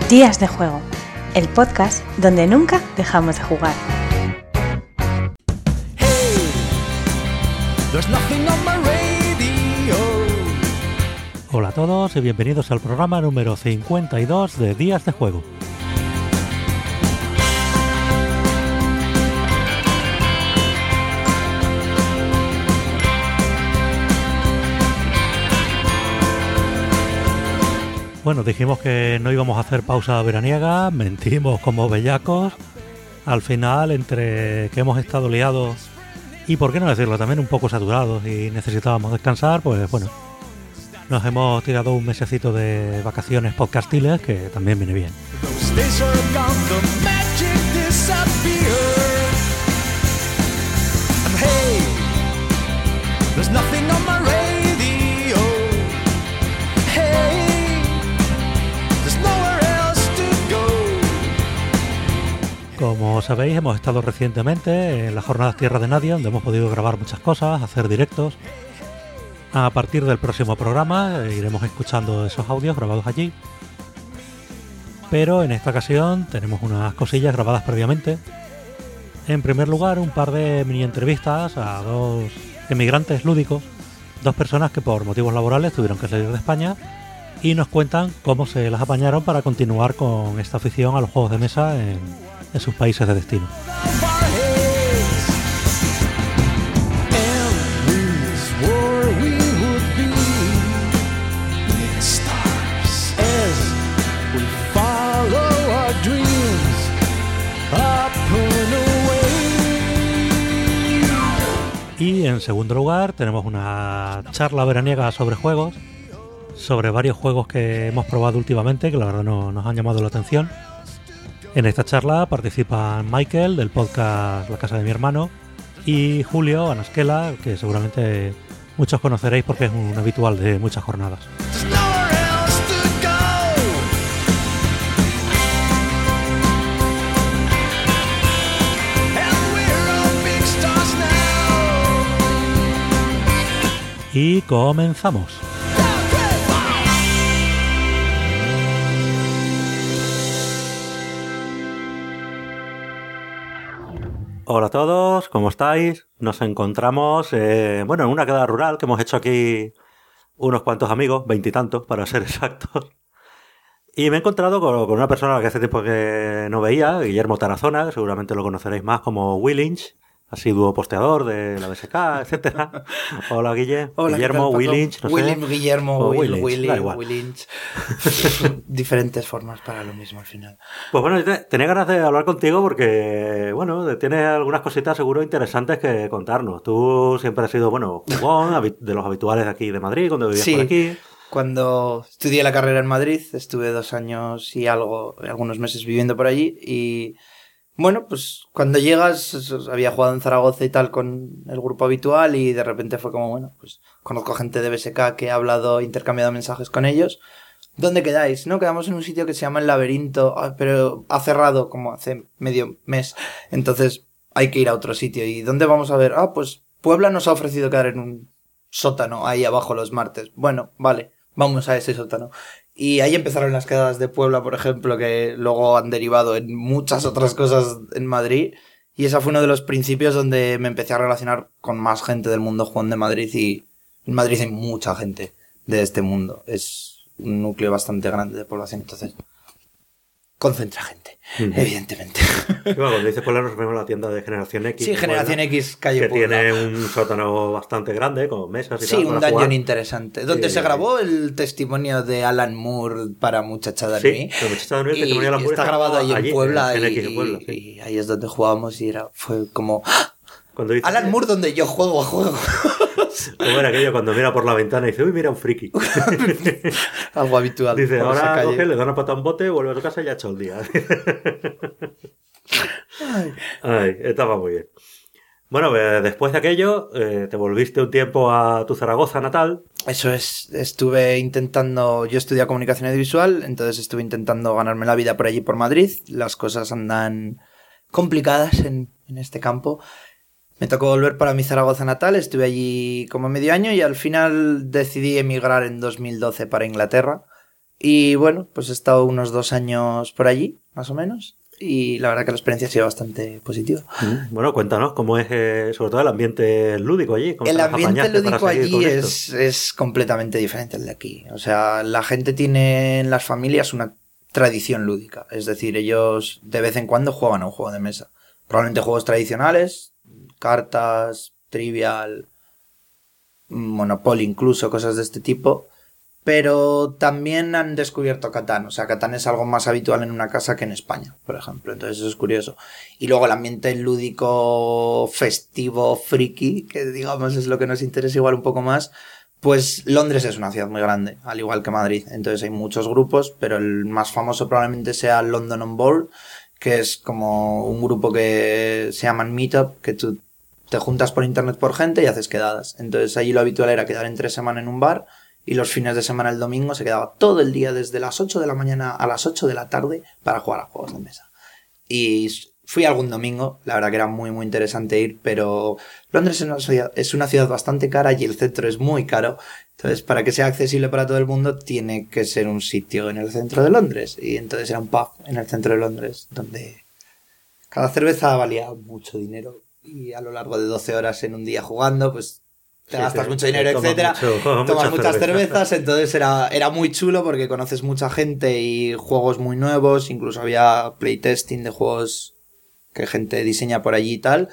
Días de Juego, el podcast donde nunca dejamos de jugar. Hola a todos y bienvenidos al programa número 52 de Días de Juego. Bueno, dijimos que no íbamos a hacer pausa veraniega, mentimos como bellacos. Al final, entre que hemos estado liados y, por qué no decirlo, también un poco saturados y necesitábamos descansar, pues bueno, nos hemos tirado un mesecito de vacaciones podcastiles, que también viene bien. Como sabéis, hemos estado recientemente en las jornadas Tierra de Nadie, donde hemos podido grabar muchas cosas, hacer directos. A partir del próximo programa iremos escuchando esos audios grabados allí. Pero en esta ocasión tenemos unas cosillas grabadas previamente. En primer lugar, un par de mini entrevistas a dos emigrantes lúdicos, dos personas que por motivos laborales tuvieron que salir de España y nos cuentan cómo se las apañaron para continuar con esta afición a los juegos de mesa en sus países de destino. Y en segundo lugar tenemos una charla veraniega sobre juegos, sobre varios juegos que hemos probado últimamente, que la verdad nos han llamado la atención. En esta charla participan Michael, del podcast La Casa de mi Hermano, y Julio Anasquela, que seguramente muchos conoceréis porque es un habitual de muchas jornadas. Y comenzamos. Hola a todos, ¿cómo estáis? Nos encontramos, en una quedada rural que hemos hecho aquí unos cuantos amigos, 20 y tantos para ser exactos. Y me he encontrado con una persona a la que hace tiempo que no veía, Guillermo Tarazona, que seguramente lo conoceréis más como Willinch, asiduo posteador de la BSK, etcétera. Hola, Guille. Hola, Guillermo, Willinch, no sé. Guillermo, Willinch, Willinch. Diferentes formas para lo mismo al final. Pues bueno, tenía ganas de hablar contigo porque, tienes algunas cositas seguro interesantes que contarnos. Tú siempre has sido, jugón, de los habituales de aquí de Madrid, cuando vivías por aquí. Cuando estudié la carrera en Madrid, estuve 2 años y algunos meses viviendo por allí y... Bueno, pues cuando llegas, había jugado en Zaragoza y tal con el grupo habitual y de repente fue como, pues conozco gente de BSK que he hablado, intercambiado mensajes con ellos. ¿Dónde quedáis? ¿No? Quedamos en un sitio que se llama El Laberinto, pero ha cerrado como hace medio mes. Entonces hay que ir a otro sitio. ¿Y dónde vamos a ver? Pues Puebla nos ha ofrecido quedar en un sótano ahí abajo los martes. Bueno, vale, vamos a ese sótano. Y ahí empezaron las quedadas de Puebla, por ejemplo, que luego han derivado en muchas otras cosas en Madrid. Y ese fue uno de los principios donde me empecé a relacionar con más gente del mundo jugón de Madrid. Y en Madrid hay mucha gente de este mundo. Es un núcleo bastante grande de población, entonces concentra gente, evidentemente. Cuando dices Puebla nos referimos a la tienda de Generación X. Sí, Generación X, calle que Puebla. Tiene un sótano bastante grande, con mesas y sí, tal. Sí, un dungeon interesante. Donde se grabó el testimonio de Alan Moore para Muchachada de mí. Sí, la Muchachada de mí, el testimonio de Alan Moore está grabado ahí en Puebla. En Puebla, y ahí es donde jugábamos y fue como... Cuando dices, Alan Moore, donde yo juego a juego. Como era aquello cuando mira por la ventana y dice, uy, mira un friki. Algo habitual. Dice, ahora coge, le da una pata a un bote, vuelve a tu casa y ya ha hecho el día. Ay, estaba muy bien. Bueno, después de aquello, te volviste un tiempo a tu Zaragoza natal. Eso es, estuve intentando, yo estudié comunicación audiovisual, entonces estuve intentando ganarme la vida por allí por Madrid. Las cosas andan complicadas en este campo. Me tocó volver para mi Zaragoza natal, estuve allí como medio año y al final decidí emigrar en 2012 para Inglaterra. Y bueno, pues he estado unos 2 años por allí, más o menos. Y la verdad que la experiencia ha sido bastante positiva. Bueno, cuéntanos cómo es, sobre todo el ambiente lúdico allí. ¿Cómo El te las ambiente apañaste para lúdico seguir allí con esto? es completamente diferente al de aquí. O sea, la gente tiene en las familias una tradición lúdica. Es decir, ellos de vez en cuando juegan a un juego de mesa. Probablemente juegos tradicionales, cartas, Trivial, Monopoly incluso, cosas de este tipo. Pero también han descubierto Catán. O sea, Catán es algo más habitual en una casa que en España, por ejemplo. Entonces eso es curioso. Y luego el ambiente lúdico, festivo, friki, que digamos es lo que nos interesa igual un poco más. Pues Londres es una ciudad muy grande, al igual que Madrid. Entonces hay muchos grupos, pero el más famoso probablemente sea London on Board, que es como un grupo que se llaman Meetup, que tú te juntas por internet por gente y haces quedadas. Entonces allí lo habitual era quedar entre semana en un bar. Y los fines de semana, el domingo, se quedaba todo el día desde las 8 de la mañana a las 8 de la tarde para jugar a juegos de mesa. Y fui algún domingo, la verdad que era muy muy interesante ir, pero Londres es una ciudad bastante cara y el centro es muy caro. Entonces, para que sea accesible para todo el mundo, tiene que ser un sitio en el centro de Londres. Y entonces era un pub en el centro de Londres, donde cada cerveza valía mucho dinero. Y a lo largo de 12 horas en un día jugando, pues te gastas mucho dinero, etcétera, tomas muchas cervezas, entonces era muy chulo porque conoces mucha gente y juegos muy nuevos, incluso había playtesting de juegos que gente diseña por allí y tal,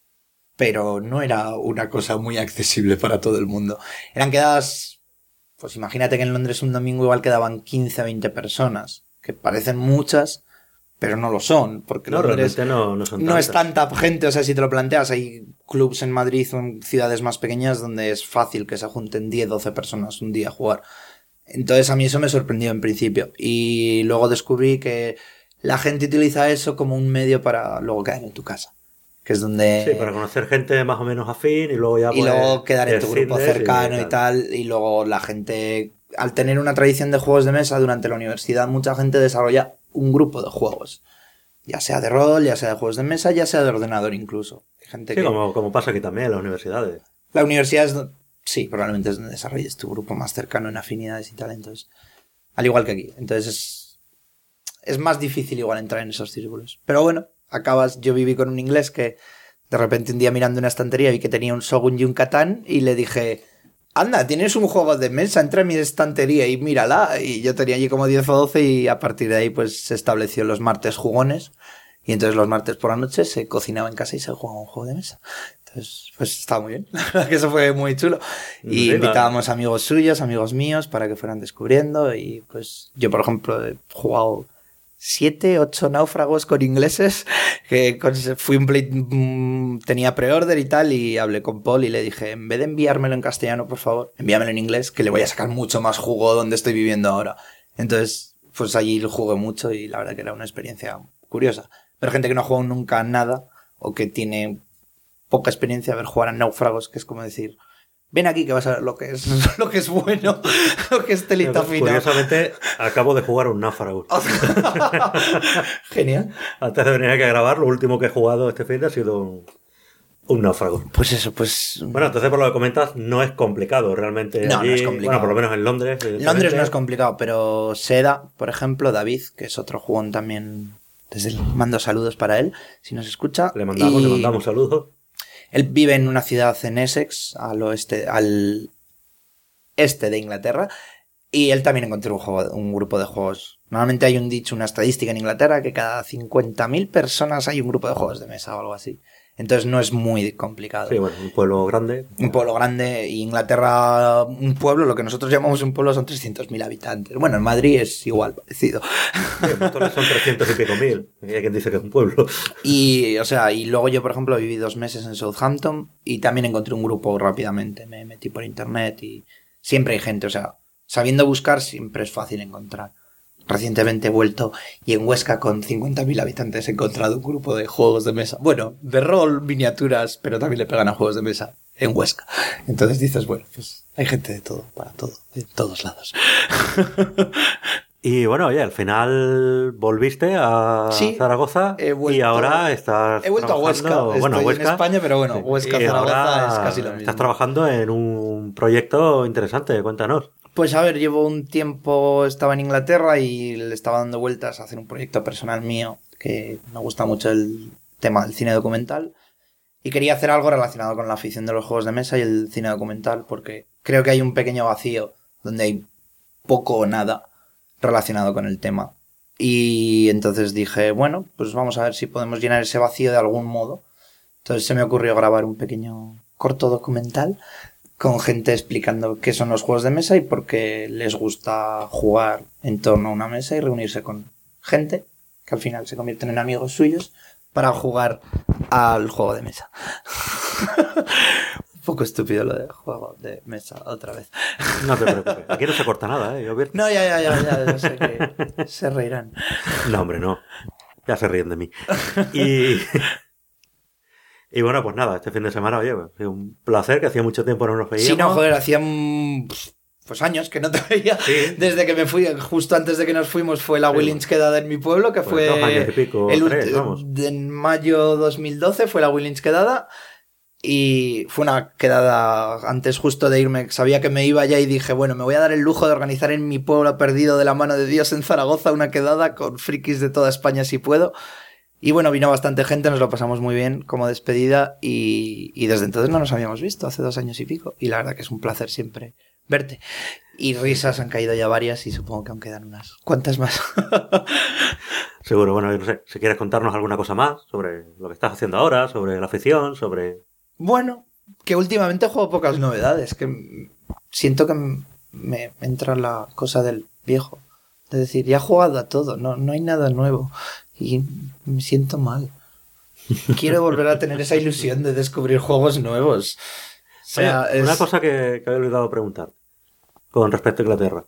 pero no era una cosa muy accesible para todo el mundo. Eran quedadas, pues imagínate que en Londres un domingo igual quedaban 15 a 20 personas, que parecen muchas, pero no lo son, porque No, Londres realmente no son no es tantas. tanta gente, o sea, si te lo planteas, hay clubs en Madrid o en ciudades más pequeñas donde es fácil que se junten 10, 12 personas un día a jugar. Entonces a mí eso me sorprendió en principio. Y luego descubrí que la gente utiliza eso como un medio para luego quedar en tu casa. Que es donde... Sí, para conocer gente más o menos afín y luego ya Y pues luego quedar en tu grupo escindes cercano y tal. Y luego la gente, al tener una tradición de juegos de mesa durante la universidad, mucha gente desarrolla un grupo de juegos. Ya sea de rol, ya sea de juegos de mesa, ya sea de ordenador incluso. Hay gente Sí, que... como pasa aquí también en las universidades. La universidad es... Sí, probablemente es donde desarrolles tu grupo más cercano en afinidades y talentos. Al igual que aquí. Entonces es más difícil igual entrar en esos círculos. Pero bueno, acabas... Yo viví con un inglés que de repente un día mirando una estantería vi que tenía un Shogun y un Catán y le dije... Anda, tienes un juego de mesa, entra en mi estantería y mírala. Y yo tenía allí como 10 o 12 y a partir de ahí pues se estableció los martes jugones. Y entonces los martes por la noche se cocinaba en casa y se jugaba un juego de mesa. Entonces, pues estaba muy bien. La verdad que eso fue muy chulo. Y Sí, invitábamos amigos suyos, amigos míos, para que fueran descubriendo. Y pues yo, por ejemplo, he jugado 7, 8 náufragos con ingleses. Que fui un play, tenía pre-order y tal. Y hablé con Paul y le dije, en vez de enviármelo en castellano, por favor, envíamelo en inglés, que le voy a sacar mucho más jugo donde estoy viviendo ahora. Entonces, pues allí lo jugué mucho y la verdad que era una experiencia curiosa. Pero gente que no ha jugado nunca nada o que tiene poca experiencia a ver jugar a náufragos, que es como decir, ven aquí que vas a ver lo que es lo que es bueno, lo que es telita fina. Curiosamente, acabo de jugar un náufrago. Genial. Antes de venir aquí a grabar, lo último que he jugado este fin de ha sido un náufrago. Pues eso, pues... Bueno, entonces por lo que comentas, no es complicado realmente. No, allí, no es complicado. Bueno, por lo menos en Londres. Londres no es complicado, pero Seda, por ejemplo, David, que es otro jugón también, desde el mando saludos para él, si nos escucha. Le mandamos saludos. Él vive en una ciudad en Essex, al este de Inglaterra, y él también encontró un grupo de juegos. Normalmente hay un dicho, una estadística en Inglaterra, que cada 50.000 personas hay un grupo de juegos de mesa o algo así. Entonces no es muy complicado. Sí, bueno, un pueblo grande. Un pueblo grande, y Inglaterra, un pueblo, lo que nosotros llamamos un pueblo, son 300.000 habitantes. Bueno, en Madrid es igual, parecido. Sí, Móstoles son 300 y pico mil. Y hay quien dice que es un pueblo. Y, o sea, y luego yo, por ejemplo, viví 2 meses en Southampton y también encontré un grupo rápidamente. Me metí por internet y siempre hay gente, o sea, sabiendo buscar siempre es fácil encontrar. Recientemente he vuelto y en Huesca con 50.000 habitantes he encontrado un grupo de juegos de mesa. Bueno, de rol, miniaturas, pero también le pegan a juegos de mesa en Huesca. Entonces dices, bueno, pues hay gente de todo, para todo, de todos lados. Y bueno, oye, al final volviste a Zaragoza y ahora estás He vuelto a Huesca. Estoy Huesca. en España, pero bueno, Sí. Huesca, Y Zaragoza ahora es casi lo mismo. estás trabajando en un proyecto interesante, cuéntanos. Pues a ver, llevo un tiempo, estaba en Inglaterra y le estaba dando vueltas a hacer un proyecto personal mío, que me gusta mucho el tema del cine documental, y quería hacer algo relacionado con la afición de los juegos de mesa y el cine documental, porque creo que hay un pequeño vacío donde hay poco o nada relacionado con el tema. Y entonces dije, bueno, pues vamos a ver si podemos llenar ese vacío de algún modo. Entonces se me ocurrió grabar un pequeño corto documental con gente explicando qué son los juegos de mesa y por qué les gusta jugar en torno a una mesa y reunirse con gente que al final se convierten en amigos suyos para jugar al juego de mesa. Un poco estúpido lo de juego de mesa otra vez. No te preocupes. Aquí no se corta nada, ¿eh? No, ya sé que se reirán. No, hombre, no. Ya se ríen de mí. Y bueno, pues nada, este fin de semana, oye, pues, un placer, que hacía mucho tiempo no nos veíamos. Sí, no, joder, hacía pues años que no te veía. Sí. Desde que me fui, justo antes de que nos fuimos, fue la Willings quedada en mi pueblo, que pues fue 2 años y pico, 3, vamos. En mayo 2012 fue la Willings quedada. Y fue una quedada antes justo de irme, sabía que me iba ya y dije, bueno, me voy a dar el lujo de organizar en mi pueblo perdido de la mano de Dios en Zaragoza una quedada con frikis de toda España si puedo. Y bueno, vino bastante gente, nos lo pasamos muy bien como despedida y desde entonces no nos habíamos visto, hace 2 años y pico. Y la verdad que es un placer siempre verte. Y risas han caído ya varias y supongo que aún quedan unas cuantas más. Seguro, bueno, no sé, si quieres contarnos alguna cosa más sobre lo que estás haciendo ahora, sobre la afición, sobre... Bueno, que últimamente juego pocas novedades, que siento que me entra la cosa del viejo. Es decir, ya he jugado a todo, no hay nada nuevo. Y me siento mal. Quiero volver a tener esa ilusión de descubrir juegos nuevos. O sea, oye, una cosa que había olvidado preguntar con respecto a Inglaterra.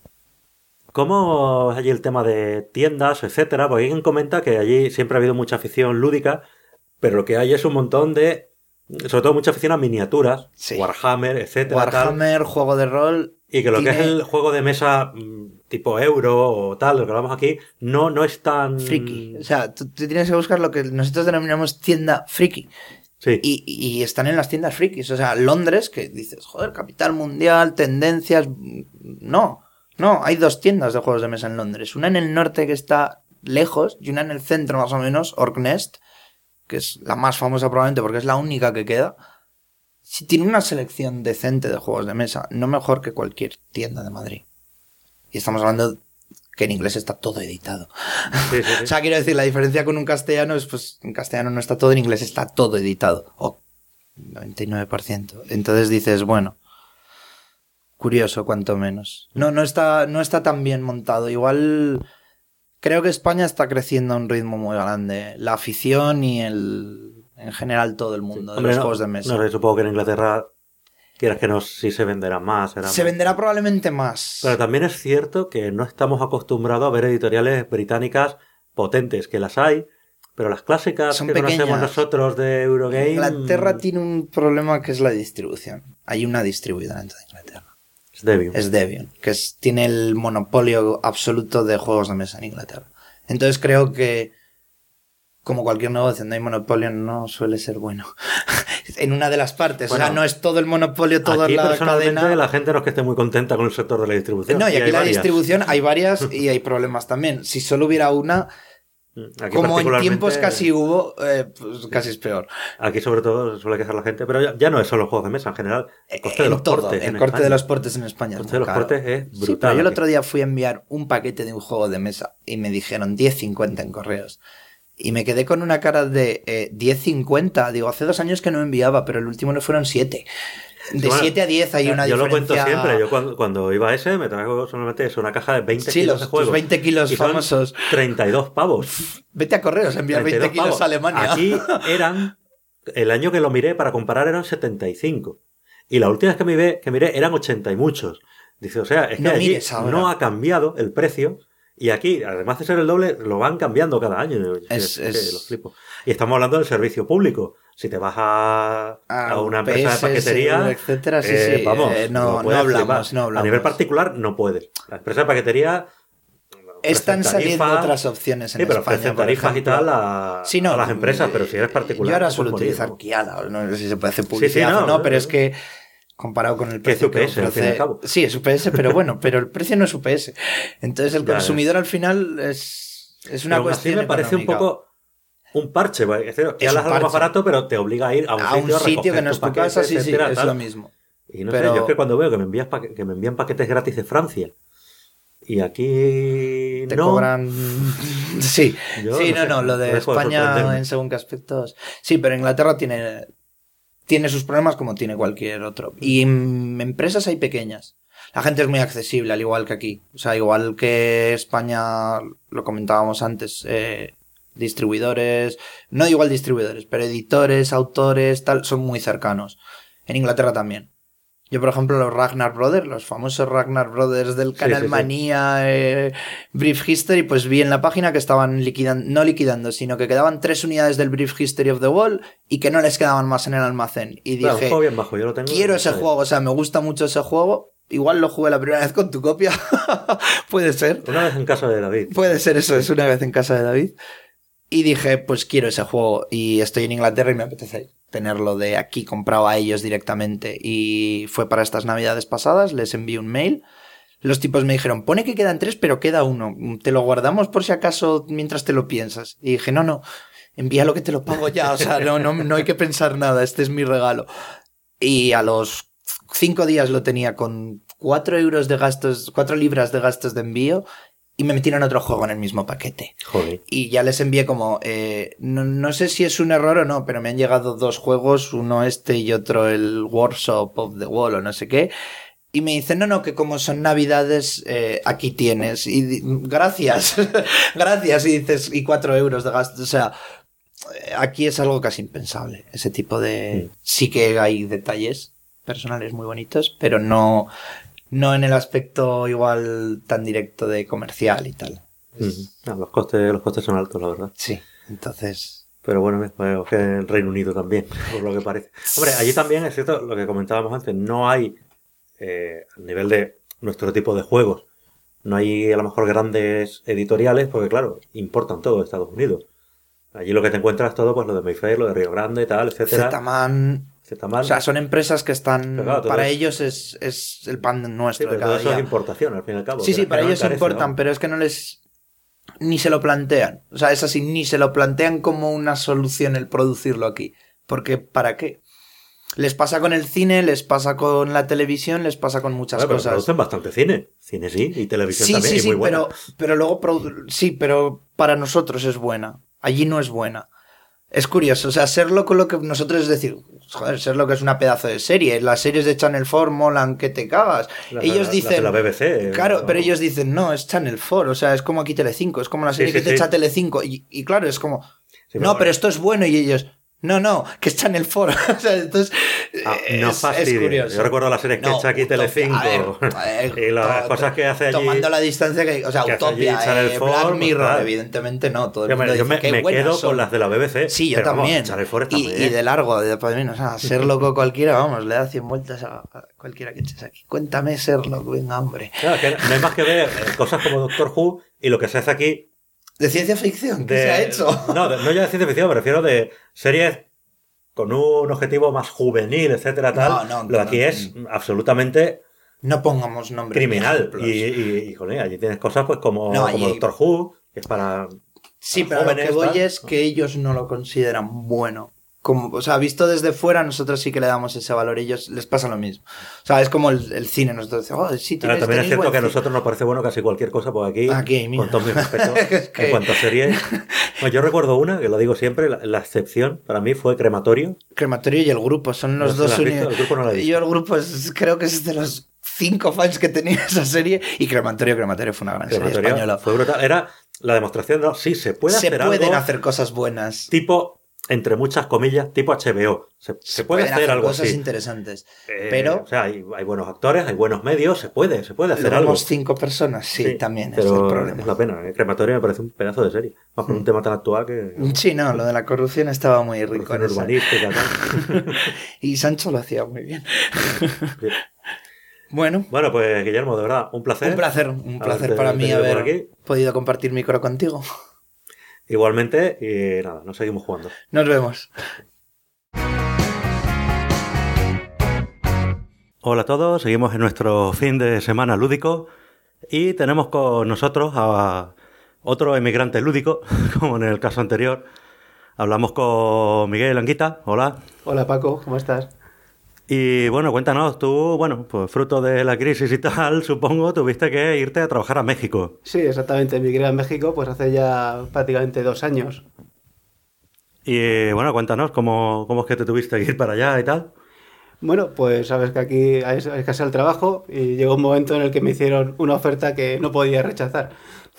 ¿Cómo es allí el tema de tiendas, etcétera? Porque alguien comenta que allí siempre ha habido mucha afición lúdica, pero lo que hay es un montón de... Sobre todo mucha afición a miniaturas, sí. Warhammer, etcétera. Warhammer, juego de rol... Y que lo que es el juego de mesa tipo euro o tal, lo que hablamos aquí, no es tan... friki. O sea, tú tienes que buscar lo que nosotros denominamos tienda friki. Sí. Y están en las tiendas frikis. O sea, Londres, que dices, joder, capital mundial, tendencias... No, hay 2 tiendas de juegos de mesa en Londres. Una en el norte que está lejos y una en el centro más o menos, Orknest, que es la más famosa probablemente porque es la única que queda. Sí, tiene una selección decente de juegos de mesa, no mejor que cualquier tienda de Madrid. Y estamos hablando que en inglés está todo editado. Sí. O sea, quiero decir, la diferencia con un castellano es, pues, en castellano no está todo, en inglés está todo editado. 99%. Entonces dices, bueno, curioso, cuanto menos. No está tan bien montado. Igual, creo que España está creciendo a un ritmo muy grande. La afición y en general todo el mundo de los juegos de mesa. No sé, supongo que en Inglaterra, quieras que no, sí se venderá más. Venderá probablemente más. Pero también es cierto que no estamos acostumbrados a ver editoriales británicas potentes, que las hay, pero las clásicas son que pequeñas. Conocemos nosotros de Eurogame... Inglaterra tiene un problema que es la distribución. Hay una distribuidora dentro de Inglaterra. Es Debian, que tiene el monopolio absoluto de juegos de mesa en Inglaterra. Entonces creo que, como cualquier negocio donde hay monopolio, no suele ser bueno. En una de las partes. Bueno, o sea, no es todo el monopolio, toda aquí, la cadena. La gente no es que esté muy contenta con el sector de la distribución. No, y aquí la distribución hay varias y hay problemas también. Si solo hubiera una, aquí como en tiempos casi hubo, pues casi es peor. Aquí sobre todo suele quejar la gente, pero ya no es solo juegos de mesa en general. El coste de los portes. El corte de los portes en España. El coste de los portes es brutal. Sí, pero yo el otro día fui a enviar un paquete de un juego de mesa y me dijeron 10.50 en correos. Y me quedé con una cara de 10.50. Digo, hace 2 años que no enviaba, pero el último no fueron 7. De 7 a 10 hay una diferencia. Yo lo cuento siempre. Yo cuando iba a ese me traigo solamente eso, una caja de 20 kilos de juegos. Los 20 kilos famosos. 32 pavos. Vete a correos a enviar 20 kilos pavos. A Alemania. Aquí eran, el año que lo miré para comparar eran 75. Y la última vez que miré eran 80 y muchos. Dice, o sea, es que no allí no ha cambiado el precio. Y aquí, además de ser el doble, lo van cambiando cada año. Los flipo. Y estamos hablando del servicio público. Si te vas a una empresa de paquetería, etcétera, sí. Vamos, no hablamos. A nivel particular no puedes. La empresa de paquetería están saliendo otras opciones en España. Sí, pero ofrecen tarifas y tal a las empresas, pero si eres particular... Yo ahora suelo utilizar Kiala, no sé si se puede hacer publicidad o no, pero es que comparado con el Que es precio que UPS, al fin y ofrece. al cabo. Sí, es UPS, pero bueno, pero el precio no es UPS. Entonces el Ya, consumidor al final es una Pero aún así cuestión me parece un económica. poco un parche. Es decir, que Es hablas un algo más parche. barato, pero te obliga a ir a un A un sitio, sitio que recoger no es tu paquete, casa, sí, sí, etcétera, es tal. lo mismo. Y no Pero- sé, yo es que cuando veo que que me envían paquetes gratis de Francia y aquí Te no, cobran. Sí, yo sí, no sé, no, lo de dejo de España sorprenderme. en según qué aspectos. Sí, pero Inglaterra tiene sus problemas como tiene cualquier otro. Y en empresas hay pequeñas. La gente es muy accesible, al igual que aquí. O sea, igual que España, lo comentábamos antes, distribuidores, no igual distribuidores, pero editores, autores, tal, son muy cercanos. En Inglaterra también. Yo, por ejemplo, los Ragnar Brothers, los famosos Ragnar Brothers del canal sí, sí. Manía, Brief History, pues vi en la página que estaban no liquidando, sino que quedaban 3 unidades del Brief History of the Wall y que no les quedaban más en el almacén. Y Claro, un dije, juego bien bajo, yo lo tengo. quiero ese juego, o sea, me gusta mucho ese juego. Igual lo jugué la primera vez con tu copia. Puede ser. Una vez en casa de David. Puede ser eso, es una vez en casa de David. Y dije, pues quiero ese juego. Y estoy en Inglaterra y me apetece tenerlo de aquí comprado a ellos directamente. Y fue para estas navidades pasadas, les envié un mail. Los tipos me dijeron, pone que quedan 3, pero queda uno. Te lo guardamos por si acaso mientras te lo piensas. Y dije, no, envíalo que te lo pago ya. O sea, no hay que pensar nada, este es mi regalo. Y a los 5 días lo tenía con 4 euros de gastos, 4 libras de gastos de envío. Y me metieron otro juego en el mismo paquete. Joder. Y ya les envié como, no sé si es un error o no, pero me han llegado 2 juegos, uno este y otro el Workshop of the Wall o no sé qué. Y me dicen, no, que como son navidades, aquí tienes. Y gracias, gracias. Y dices, y 4 euros de gasto. O sea, aquí es algo casi impensable. Ese tipo de... Sí que hay detalles personales muy bonitos, pero no en el aspecto igual tan directo de comercial y tal. No, los costes son altos, la verdad. Sí, entonces... Pero bueno, veo que en el Reino Unido también, por lo que parece. Hombre, allí también es cierto lo que comentábamos antes, no hay, a nivel de nuestro tipo de juegos, no hay a lo mejor grandes editoriales, porque claro, importan todo de Estados Unidos. Allí lo que te encuentras es todo, pues lo de Mayfair, lo de Río Grande, tal, etcétera. Z-Man... O sea, son empresas que están... Claro, para es... ellos es el pan nuestro sí, de cada todo eso día. es importación, al fin y al cabo. Sí, para no ellos encarece, importan, ¿no? pero es que no les... Ni se lo plantean. O sea, es así, ni se lo plantean como una solución el producirlo aquí. Porque, ¿para qué? Les pasa con el cine, les pasa con la televisión, les pasa con muchas Pero cosas. producen bastante cine. Cine sí, y televisión Sí, también, y muy buena. pero luego... Sí, pero para nosotros es buena. Allí no es buena. Es curioso, o sea, Serlo con lo que nosotros es decir, joder, Serlo que es una pedazo de serie, las series de Channel 4 molan que te cagas. Ellos dicen, la BBC. claro, pero ellos dicen, no, es Channel 4, o sea, es como aquí Telecinco, es como la serie que te echa Telecinco, y claro, es como, pero esto es bueno, y ellos, no, que es Channel 4, o sea, entonces, no fastidies. es curioso. Yo recuerdo las series que echa aquí Telecinco, y las cosas que hace allí. Tomando la distancia que, o sea, que Utopia, Black Mirror, evidentemente no, todo el mundo yo dice, me quedo con las de la BBC. Sí, yo pero también. Vamos, Channel 4 está muy y bien. de largo, o sea, ser loco cualquiera, vamos, le da 100 vueltas a cualquiera que eches aquí. Cuéntame ser loco, venga, hombre. Claro, que no hay más que ver cosas como Doctor Who y lo que se hace aquí. ¿De ciencia ficción? ¿Qué se ha hecho? No ya de ciencia ficción, me refiero de series con un objetivo más juvenil, etcétera, tal. Lo de aquí es absolutamente... No pongamos nombres. Criminal. Y joder, allí tienes cosas pues como Doctor Who, que es para... Sí, pero lo que voy es que ellos no lo consideran bueno. Como, o sea, visto desde fuera, nosotros sí que le damos ese valor. Ellos les pasa lo mismo. O sea, es como el cine. Nosotros decimos, sí, pero también es cierto que a nosotros nos parece bueno casi cualquier cosa, porque aquí mira. con todo mi respeto, en cuanto a series... Bueno, yo recuerdo una, que lo digo siempre, la excepción para mí fue Crematorio. Crematorio y El Grupo, son los dos unidos. El Grupo no la he visto. Yo El Grupo creo que es de los 5 fans que tenía esa serie, y Crematorio fue una gran serie española. Fue brutal. Era la demostración de, sí, se puede hacer algo. Se pueden hacer cosas buenas. Tipo, entre muchas comillas, tipo HBO. Se puede hacer algo cosas así. interesantes. Pero... O sea, hay buenos actores, hay buenos medios, se puede hacer algo. 5 personas, sí, también pero es el problema. Es la pena. Crematorio me parece un pedazo de serie. Más por un tema tan actual que... Sí, no, lo de la corrupción estaba muy rico. Urbanística, tal. Y Sancho lo hacía muy bien. Bien. Bueno, pues Guillermo, de verdad, un placer. Un placer para mí haber podido compartir micro contigo. Igualmente, y nada, nos seguimos jugando. Nos vemos. Hola a todos, seguimos en nuestro fin de semana lúdico y tenemos con nosotros a otro emigrante lúdico, como en el caso anterior. Hablamos con Miguel Anguita, hola. Hola Paco, ¿cómo estás? Y bueno, cuéntanos, tú, bueno, pues fruto de la crisis y tal, supongo, tuviste que irte a trabajar a México. Sí, exactamente, emigré a México pues hace ya prácticamente 2 años. Y bueno, cuéntanos, ¿cómo es que te tuviste que ir para allá y tal? Bueno, pues sabes que aquí hay escasez el trabajo y llegó un momento en el que me hicieron una oferta que no podía rechazar.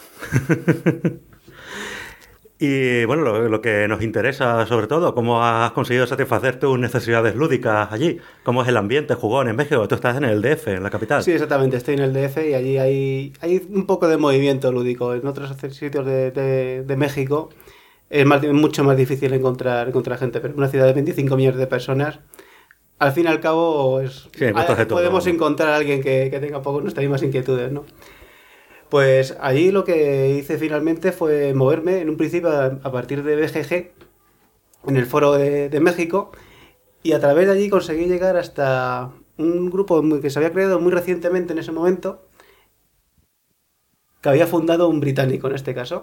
Y bueno, lo que nos interesa sobre todo, ¿cómo has conseguido satisfacer tus necesidades lúdicas allí? ¿Cómo es el ambiente jugón en México? Tú estás en el DF, en la capital. Sí, exactamente, estoy en el DF y allí hay un poco de movimiento lúdico. En otros sitios de México es mucho más difícil encontrar gente, pero en una ciudad de 25 millones de personas, al fin y al cabo Sí, encuentras de todo. podemos encontrar a alguien que tenga un poco nuestras mismas inquietudes, ¿no? Pues allí lo que hice finalmente fue moverme, en un principio a partir de BGG, en el foro de México, y a través de allí conseguí llegar hasta un grupo que se había creado muy recientemente en ese momento, que había fundado un británico en este caso,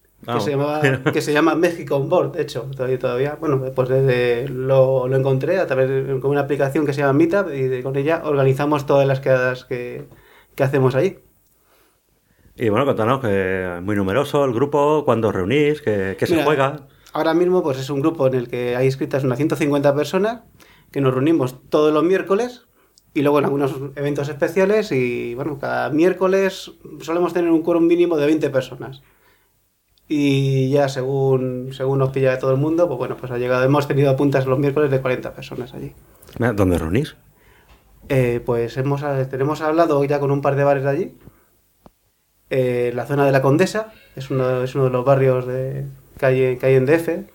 que se llama México On Board, de hecho, todavía, bueno, pues lo encontré a través de con una aplicación que se llama Meetup y con ella organizamos todas las quedadas que hacemos allí. Y bueno, contanos que es muy numeroso el grupo, cuándo os reunís, qué se Mira, juega. Ahora mismo pues es un grupo en el que hay inscritas unas 150 personas que nos reunimos todos los miércoles y luego en algunos eventos especiales y bueno, cada miércoles solemos tener un quórum mínimo de 20 personas. Y ya según nos pilla todo el mundo, pues bueno, pues ha llegado, hemos tenido puntas los miércoles de 40 personas allí. ¿Dónde reunís? Pues tenemos hablado ya con un par de bares de allí. La zona de la Condesa es uno de los barrios que hay en DF.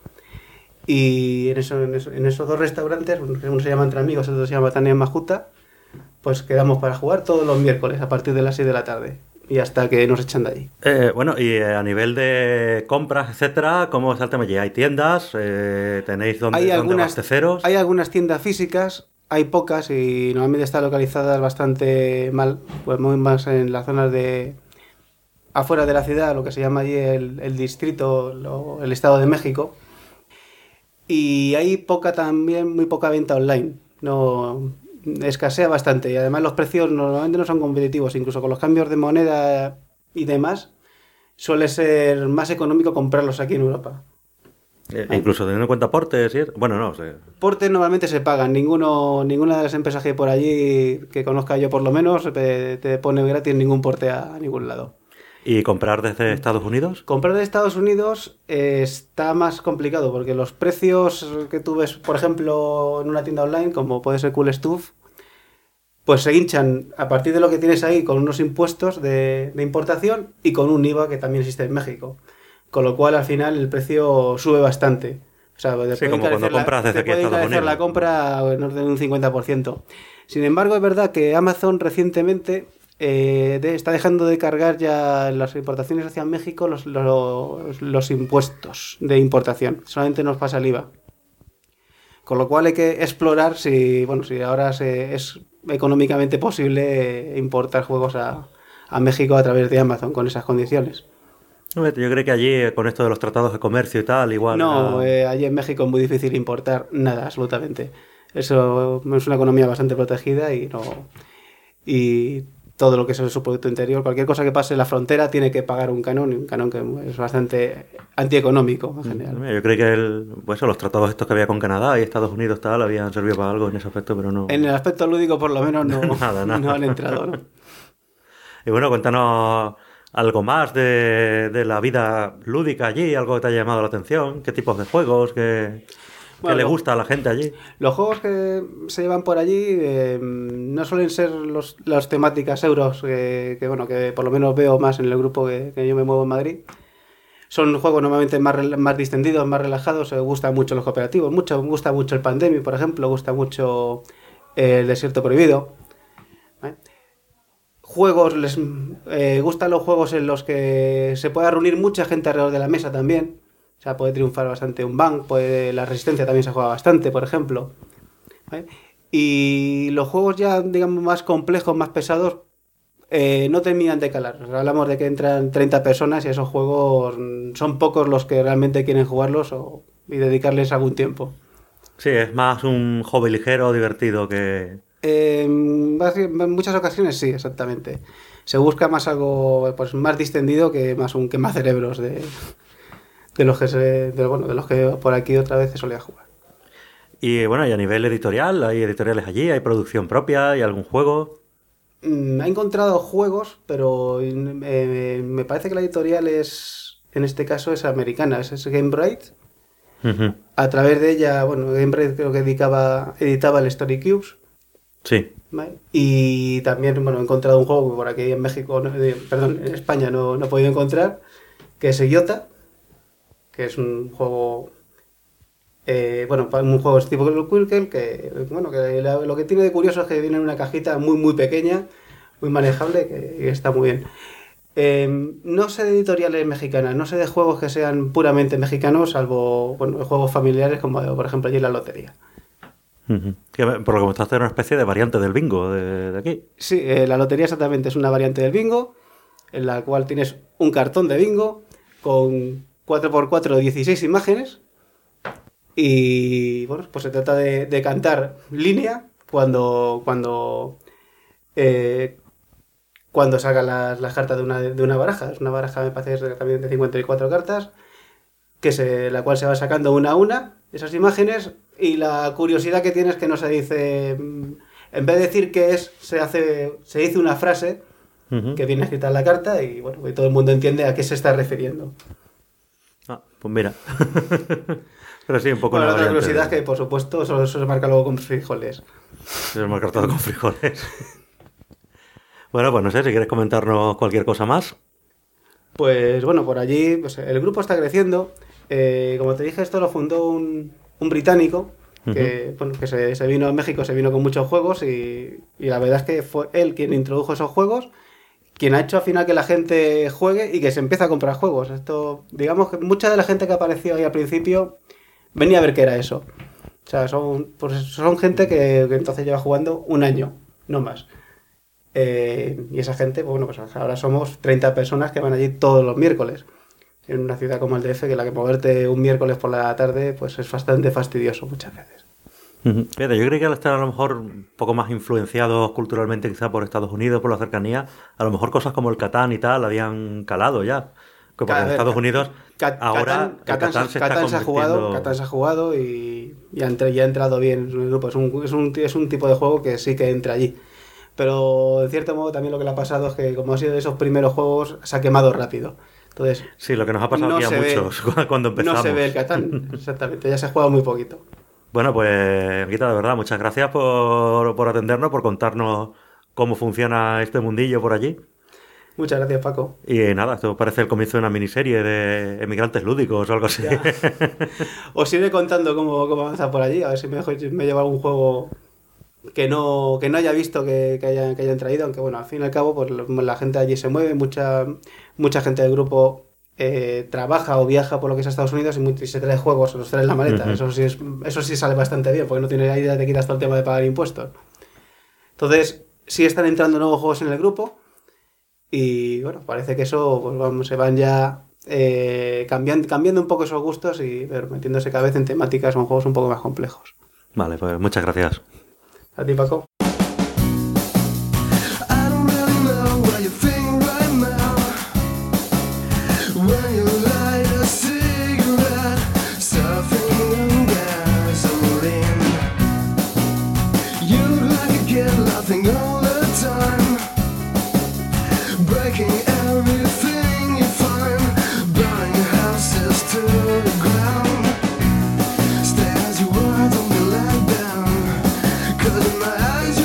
Y en esos dos restaurantes, uno se llama Entre Amigos, el otro se llama Tania Majuta, pues quedamos para jugar todos los miércoles a partir de las 6 de la tarde y hasta que nos echan de allí. Bueno, y a nivel de compras, etcétera, ¿cómo es el tema allí? ¿Hay tiendas? ¿Tenéis dónde abasteceros? Hay algunas tiendas físicas, hay pocas y normalmente están localizadas bastante mal, pues muy más en las zonas de afuera de la ciudad, lo que se llama allí el distrito, el Estado de México. Y hay muy poca venta online. No, escasea bastante y además los precios normalmente no son competitivos, incluso con los cambios de moneda y demás, suele ser más económico comprarlos aquí en Europa. Incluso teniendo en cuenta portes, ¿sí? Bueno, no sé. Portes normalmente se pagan, ninguna de las empresas que hay por allí, que conozca yo por lo menos, te pone gratis ningún porte a ningún lado. ¿Y comprar desde Estados Unidos? Comprar de Estados Unidos está más complicado porque los precios que tú ves, por ejemplo, en una tienda online, como puede ser Cool Stuff, pues se hinchan a partir de lo que tienes ahí con unos impuestos de importación y con un IVA que también existe en México. Con lo cual, al final, el precio sube bastante. O sea, sí, como cuando compras desde aquí a Estados Unidos. La compra en orden de un 50%. Sin embargo, es verdad que Amazon recientemente está dejando de cargar ya en las importaciones hacia México los impuestos de importación. Solamente nos pasa el IVA. Con lo cual hay que explorar si ahora es económicamente posible importar juegos a México a través de Amazon con esas condiciones. Yo creo que allí, con esto de los tratados de comercio y tal, igual... No, allí en México es muy difícil importar nada, absolutamente. Eso es una economía bastante protegida y todo lo que es su Producto Interior, cualquier cosa que pase en la frontera tiene que pagar un canon, y un canon que es bastante antieconómico en general. Yo creo que los tratados estos que había con Canadá y Estados Unidos tal habían servido para algo en ese aspecto, pero no... En el aspecto lúdico por lo menos no, nada. No han entrado, ¿no? Y bueno, cuéntanos algo más de la vida lúdica allí, algo que te haya llamado la atención, qué tipos de juegos, qué le gusta a la gente allí. Los juegos que se llevan por allí no suelen ser las temáticas euros que por lo menos veo más en el grupo que yo me muevo en Madrid. Son juegos normalmente más distendidos, más relajados. Me gustan mucho los cooperativos, me gusta mucho el Pandemic, por ejemplo, me gusta mucho el Desierto Prohibido. ¿Vale? Les gustan los juegos en los que se pueda reunir mucha gente alrededor de la mesa también. O sea, puede triunfar bastante un Bank, la Resistencia también se juega bastante, por ejemplo. ¿Vale? Y los juegos ya, digamos, más complejos, más pesados, no terminan de calar. Hablamos de que entran 30 personas y esos juegos son pocos los que realmente quieren jugarlos y dedicarles algún tiempo. Sí, es más un hobby ligero, divertido que... En muchas ocasiones sí, exactamente. Se busca más algo pues, más distendido que más cerebros de los que de los que por aquí otra vez se solía jugar. Y bueno, y a nivel editorial, ¿hay editoriales allí? ¿Hay producción propia? ¿Hay algún juego? He encontrado juegos, pero me parece que la editorial en este caso es americana, es Gamebrite. Uh-huh. A través de ella, bueno, Gamebrite creo que editaba el Story Cubes. Sí. ¿Vale? Y también, bueno, he encontrado un juego que por aquí en México, perdón, en España no he podido encontrar, que es Iota, que es un juego... un juego tipo Quirkel que lo que tiene de curioso es que viene en una cajita muy muy pequeña, muy manejable, que está muy bien. No sé de editoriales mexicanas, no sé de juegos que sean puramente mexicanos, salvo juegos familiares como por ejemplo allí la lotería. Uh-huh. Por lo que me estás haciendo una especie de variante del bingo de aquí. Sí, la lotería exactamente es una variante del bingo, en la cual tienes un cartón de bingo con 4x4 16 imágenes. Y bueno, pues se trata de cantar línea cuando salgan las cartas de una baraja. Es una baraja, me parece, también de 54 cartas, la cual se va sacando una a una esas imágenes. Y la curiosidad que tiene es que no se dice, en vez de decir qué es, se dice una frase uh-huh. que viene escrita en la carta y bueno, y todo el mundo entiende a qué se está refiriendo. Ah, pues mira. Pero sí, un poco la curiosidad es que, por supuesto, eso se marca luego con frijoles. Se marca todo con frijoles. Bueno, pues no sé, si quieres comentarnos cualquier cosa más. Pues bueno, por allí pues, el grupo está creciendo. Como te dije, esto lo fundó un británico que, uh-huh. Que se vino a México, se vino con muchos juegos y la verdad es que fue él quien introdujo esos juegos, quien ha hecho al final que la gente juegue y que se empiece a comprar juegos. Esto, digamos que mucha de la gente que apareció ahí al principio venía a ver qué era eso. O sea, son gente que entonces lleva jugando un año, no más. Y esa gente, bueno, pues ahora somos 30 personas que van allí todos los miércoles. En una ciudad como el DF, que la que moverte un miércoles por la tarde, pues es bastante fastidioso muchas veces. Fíjate, yo creí que al estar a lo mejor un poco más influenciados culturalmente quizá por Estados Unidos, por la cercanía, a lo mejor cosas como el Catán y tal habían calado ya. Porque en Estados Unidos ahora Catán se ha jugado y ya ha entrado bien en el grupo. Es un tipo de juego que sí que entra allí. Pero en cierto modo también lo que le ha pasado es que como ha sido de esos primeros juegos se ha quemado rápido. Entonces, sí, lo que nos ha pasado aquí a muchos cuando empezamos. No se ve el Catán, exactamente, ya se ha jugado muy poquito. Bueno, pues Guita, de verdad, muchas gracias por atendernos, por contarnos cómo funciona este mundillo por allí. Muchas gracias, Paco. Y nada, esto parece el comienzo de una miniserie de emigrantes lúdicos o algo así. Os iré contando cómo avanza por allí, a ver si me lleva algún juego que no haya visto que hayan traído, aunque bueno, al fin y al cabo pues la gente allí se mueve, mucha gente del grupo trabaja o viaja por lo que es a Estados Unidos y se trae juegos, los trae en la maleta. Uh-huh. Eso sí sale bastante bien, porque no tiene idea de quitar todo el tema de pagar impuestos. Entonces, sí están entrando nuevos juegos en el grupo y bueno, parece que eso pues se van ya cambiando un poco esos gustos y metiéndose cada vez en temáticas o en juegos un poco más complejos. Vale, pues muchas gracias. A ti, Paco. Cause my eyes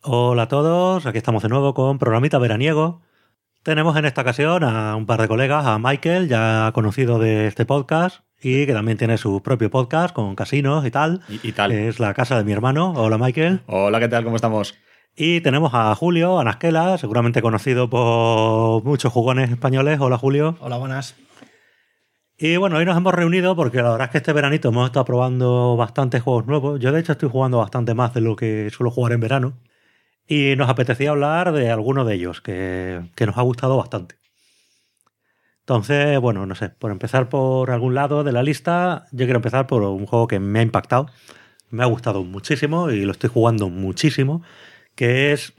Hola a todos, aquí estamos de nuevo con Programita Veraniego. Tenemos en esta ocasión a un par de colegas, a Michael, ya conocido de este podcast, y que también tiene su propio podcast con casinos y tal. Y tal. Es La Casa de mi Hermano. Hola, Michael. Hola, ¿qué tal? ¿Cómo estamos? Y tenemos a Julio Anasquela, seguramente conocido por muchos jugones españoles. Hola, Julio. Hola, buenas. Y bueno, hoy nos hemos reunido porque la verdad es que este veranito hemos estado probando bastantes juegos nuevos. Yo, de hecho, estoy jugando bastante más de lo que suelo jugar en verano. Y nos apetecía hablar de alguno de ellos, que nos ha gustado bastante. Entonces, bueno, no sé, por empezar por algún lado de la lista, yo quiero empezar por un juego que me ha impactado, me ha gustado muchísimo y lo estoy jugando muchísimo, que es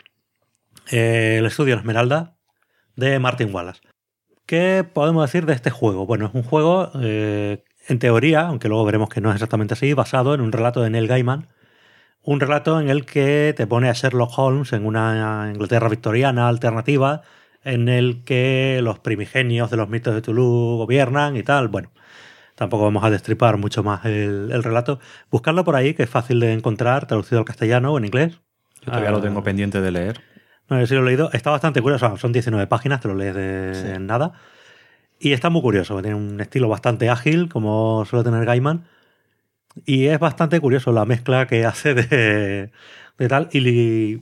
el Estudio Esmeralda de Martin Wallace. ¿Qué podemos decir de este juego? Bueno, es un juego, en teoría, aunque luego veremos que no es exactamente así, basado en un relato de Neil Gaiman. Un relato en el que te pone a Sherlock Holmes en una Inglaterra victoriana alternativa, en el que los primigenios de los mitos de Cthulhu gobiernan y tal. Bueno, tampoco vamos a destripar mucho más el relato. Buscarlo por ahí, que es fácil de encontrar, traducido al castellano o en inglés. Yo todavía lo tengo pendiente de leer. No sé si lo he leído. Está bastante curioso. Son 19 páginas, te lo lees en nada. Y está muy curioso. Tiene un estilo bastante ágil, como suele tener Gaiman. Y es bastante curioso la mezcla que hace de tal y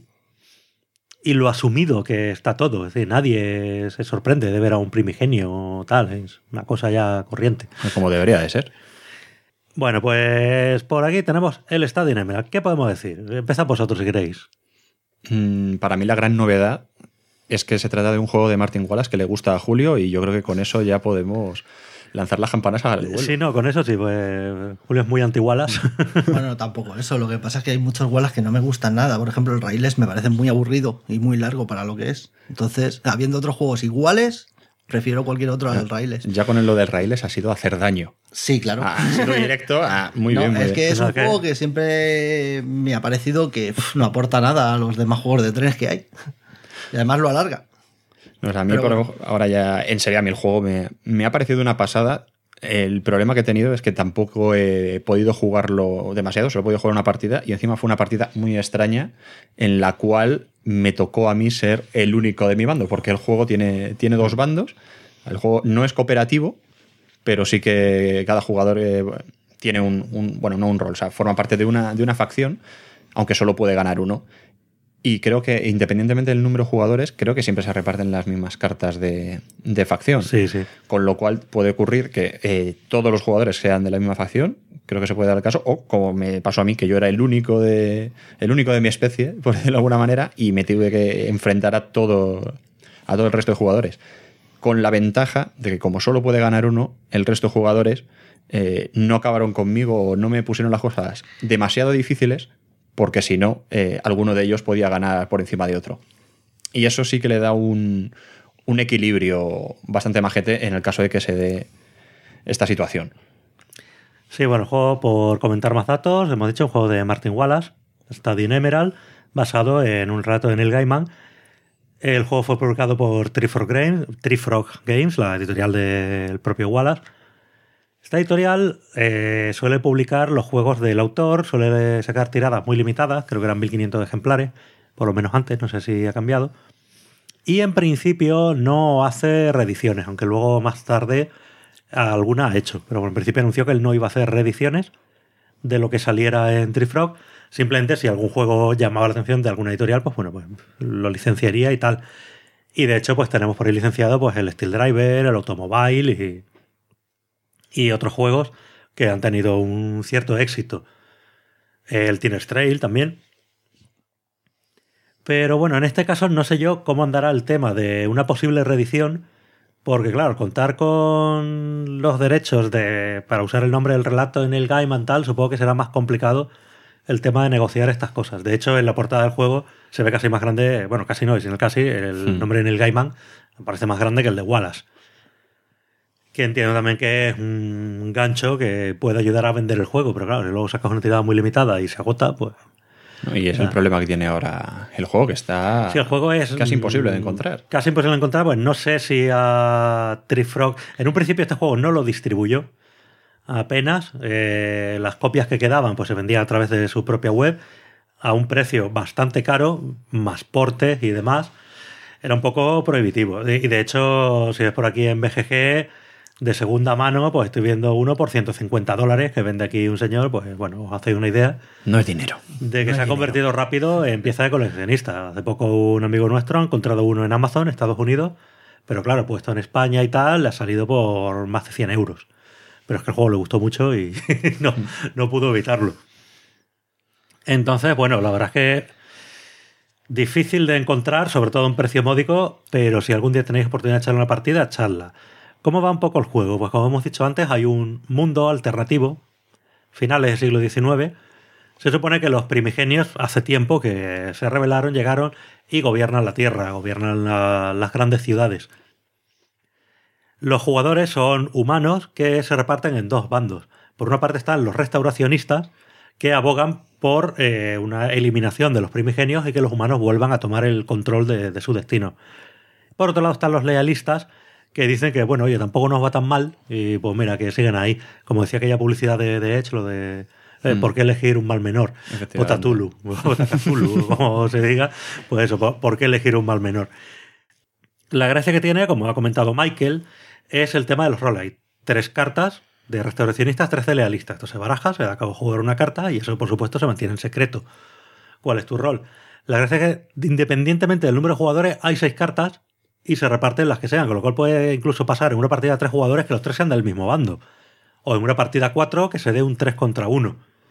lo asumido que está todo. Es decir, nadie se sorprende de ver a un primigenio o tal. Es una cosa ya corriente. Como debería de ser. Bueno, pues por aquí tenemos el Stadium Emerald. ¿Qué podemos decir? Empezad vosotros si queréis. Para mí la gran novedad es que se trata de un juego de Martin Wallace que le gusta a Julio y yo creo que con eso ya podemos lanzar las campanas al vuelo. Sí, no, con eso sí, pues Julio es muy anti-Wallace. Bueno, tampoco eso. Lo que pasa es que hay muchos Wallace que no me gustan nada. Por ejemplo, el Raíles me parece muy aburrido y muy largo para lo que es. Entonces, habiendo otros juegos iguales, prefiero cualquier otro al Raíles. Ya con lo del Raíles ha sido hacer daño. Sí, claro. Ha sido directo. Muy bien. Es que es un juego que siempre me ha parecido que no aporta nada a los demás juegos de trenes que hay. Y además lo alarga. No, o sea, a mí ahora ya, en serio, a mí el juego me ha parecido una pasada. El problema que he tenido es que tampoco he podido jugarlo demasiado, solo he podido jugar una partida y encima fue una partida muy extraña en la cual me tocó a mí ser el único de mi bando, porque el juego tiene dos bandos. El juego no es cooperativo, pero sí que cada jugador tiene un rol, o sea, forma parte de una facción, aunque solo puede ganar uno. Y creo que, independientemente del número de jugadores, creo que siempre se reparten las mismas cartas de facción. Sí, sí. Con lo cual puede ocurrir que todos los jugadores sean de la misma facción, creo que se puede dar el caso, o como me pasó a mí, que yo era el único de mi especie, por decirlo de alguna manera, y me tuve que enfrentar a todo el resto de jugadores. Con la ventaja de que como solo puede ganar uno, el resto de jugadores no acabaron conmigo o no me pusieron las cosas demasiado difíciles, porque si no, alguno de ellos podía ganar por encima de otro. Y eso sí que le da un equilibrio bastante majete en el caso de que se dé esta situación. Sí, bueno, el juego, por comentar más datos, hemos dicho un juego de Martin Wallace, Stadium Emerald, basado en un relato de Neil Gaiman. El juego fue publicado por Trifrog Games, la editorial del propio Wallace. Esta editorial suele publicar los juegos del autor, suele sacar tiradas muy limitadas, creo que eran 1500 ejemplares, por lo menos antes, no sé si ha cambiado. Y en principio no hace reediciones, aunque luego más tarde alguna ha hecho. Pero en principio anunció que él no iba a hacer reediciones de lo que saliera en Trifrog. Simplemente si algún juego llamaba la atención de alguna editorial, pues bueno, pues lo licenciaría y tal. Y de hecho, pues tenemos por ahí licenciado pues el Steel Driver, el Automobile y otros juegos que han tenido un cierto éxito. El Teenage Trail también. Pero bueno, en este caso no sé yo cómo andará el tema de una posible reedición, porque claro, contar con los derechos para usar el nombre del relato en el Gaiman tal, supongo que será más complicado el tema de negociar estas cosas. De hecho, en la portada del juego se ve casi más grande, bueno, casi no, sino casi, el nombre en el Gaiman me parece más grande que el de Wallace. Que entiendo también que es un gancho que puede ayudar a vender el juego, pero claro, si luego sacas una tirada muy limitada y se agota, pues... Y es el problema que tiene ahora el juego, que está sí, el juego es casi imposible de encontrar. Casi imposible de encontrar, pues no sé si a Trifrog... En un principio este juego no lo distribuyó apenas. Las copias que quedaban pues se vendían a través de su propia web. a un precio bastante caro, más portes y demás, era un poco prohibitivo. Y de hecho, si ves por aquí en BGG, de segunda mano, pues estoy viendo uno por $150 que vende aquí un señor, pues bueno, os hacéis una idea. No es dinero. De que se ha convertido rápido en pieza de coleccionista. Hace poco un amigo nuestro ha encontrado uno en Amazon, Estados Unidos, pero claro, puesto en España y tal, le ha salido por más de 100 euros. Pero es que el juego le gustó mucho y no pudo evitarlo. Entonces, bueno, la verdad es que difícil de encontrar, sobre todo a un precio módico, pero si algún día tenéis oportunidad de echarle una partida, echadla. ¿Cómo va un poco el juego? Pues como hemos dicho antes, hay un mundo alternativo, finales del siglo XIX. Se supone que los primigenios hace tiempo que se rebelaron, llegaron y gobiernan la Tierra, gobiernan las grandes ciudades. Los jugadores son humanos que se reparten en dos bandos. Por una parte están los restauracionistas, que abogan por una eliminación de los primigenios y que los humanos vuelvan a tomar el control de su destino. Por otro lado están los lealistas, que dicen que, bueno, oye, tampoco nos va tan mal, y pues mira, que siguen ahí. Como decía aquella publicidad de Edge, lo de ¿por qué elegir un mal menor? Potatulu, como se diga, pues eso, ¿por qué elegir un mal menor? La gracia que tiene, como ha comentado Michael, es el tema de los rolllight. 3 cartas de restauracionistas, 3 de lealistas. Esto se baraja, se da a cabo jugar una carta y eso, por supuesto, se mantiene en secreto. ¿Cuál es tu rol? La gracia es que, independientemente del número de jugadores, hay 6 cartas y se reparten las que sean, con lo cual puede incluso pasar en una partida de 3 jugadores que los 3 sean del mismo bando. O en una partida 4 que se dé un 3 contra 1.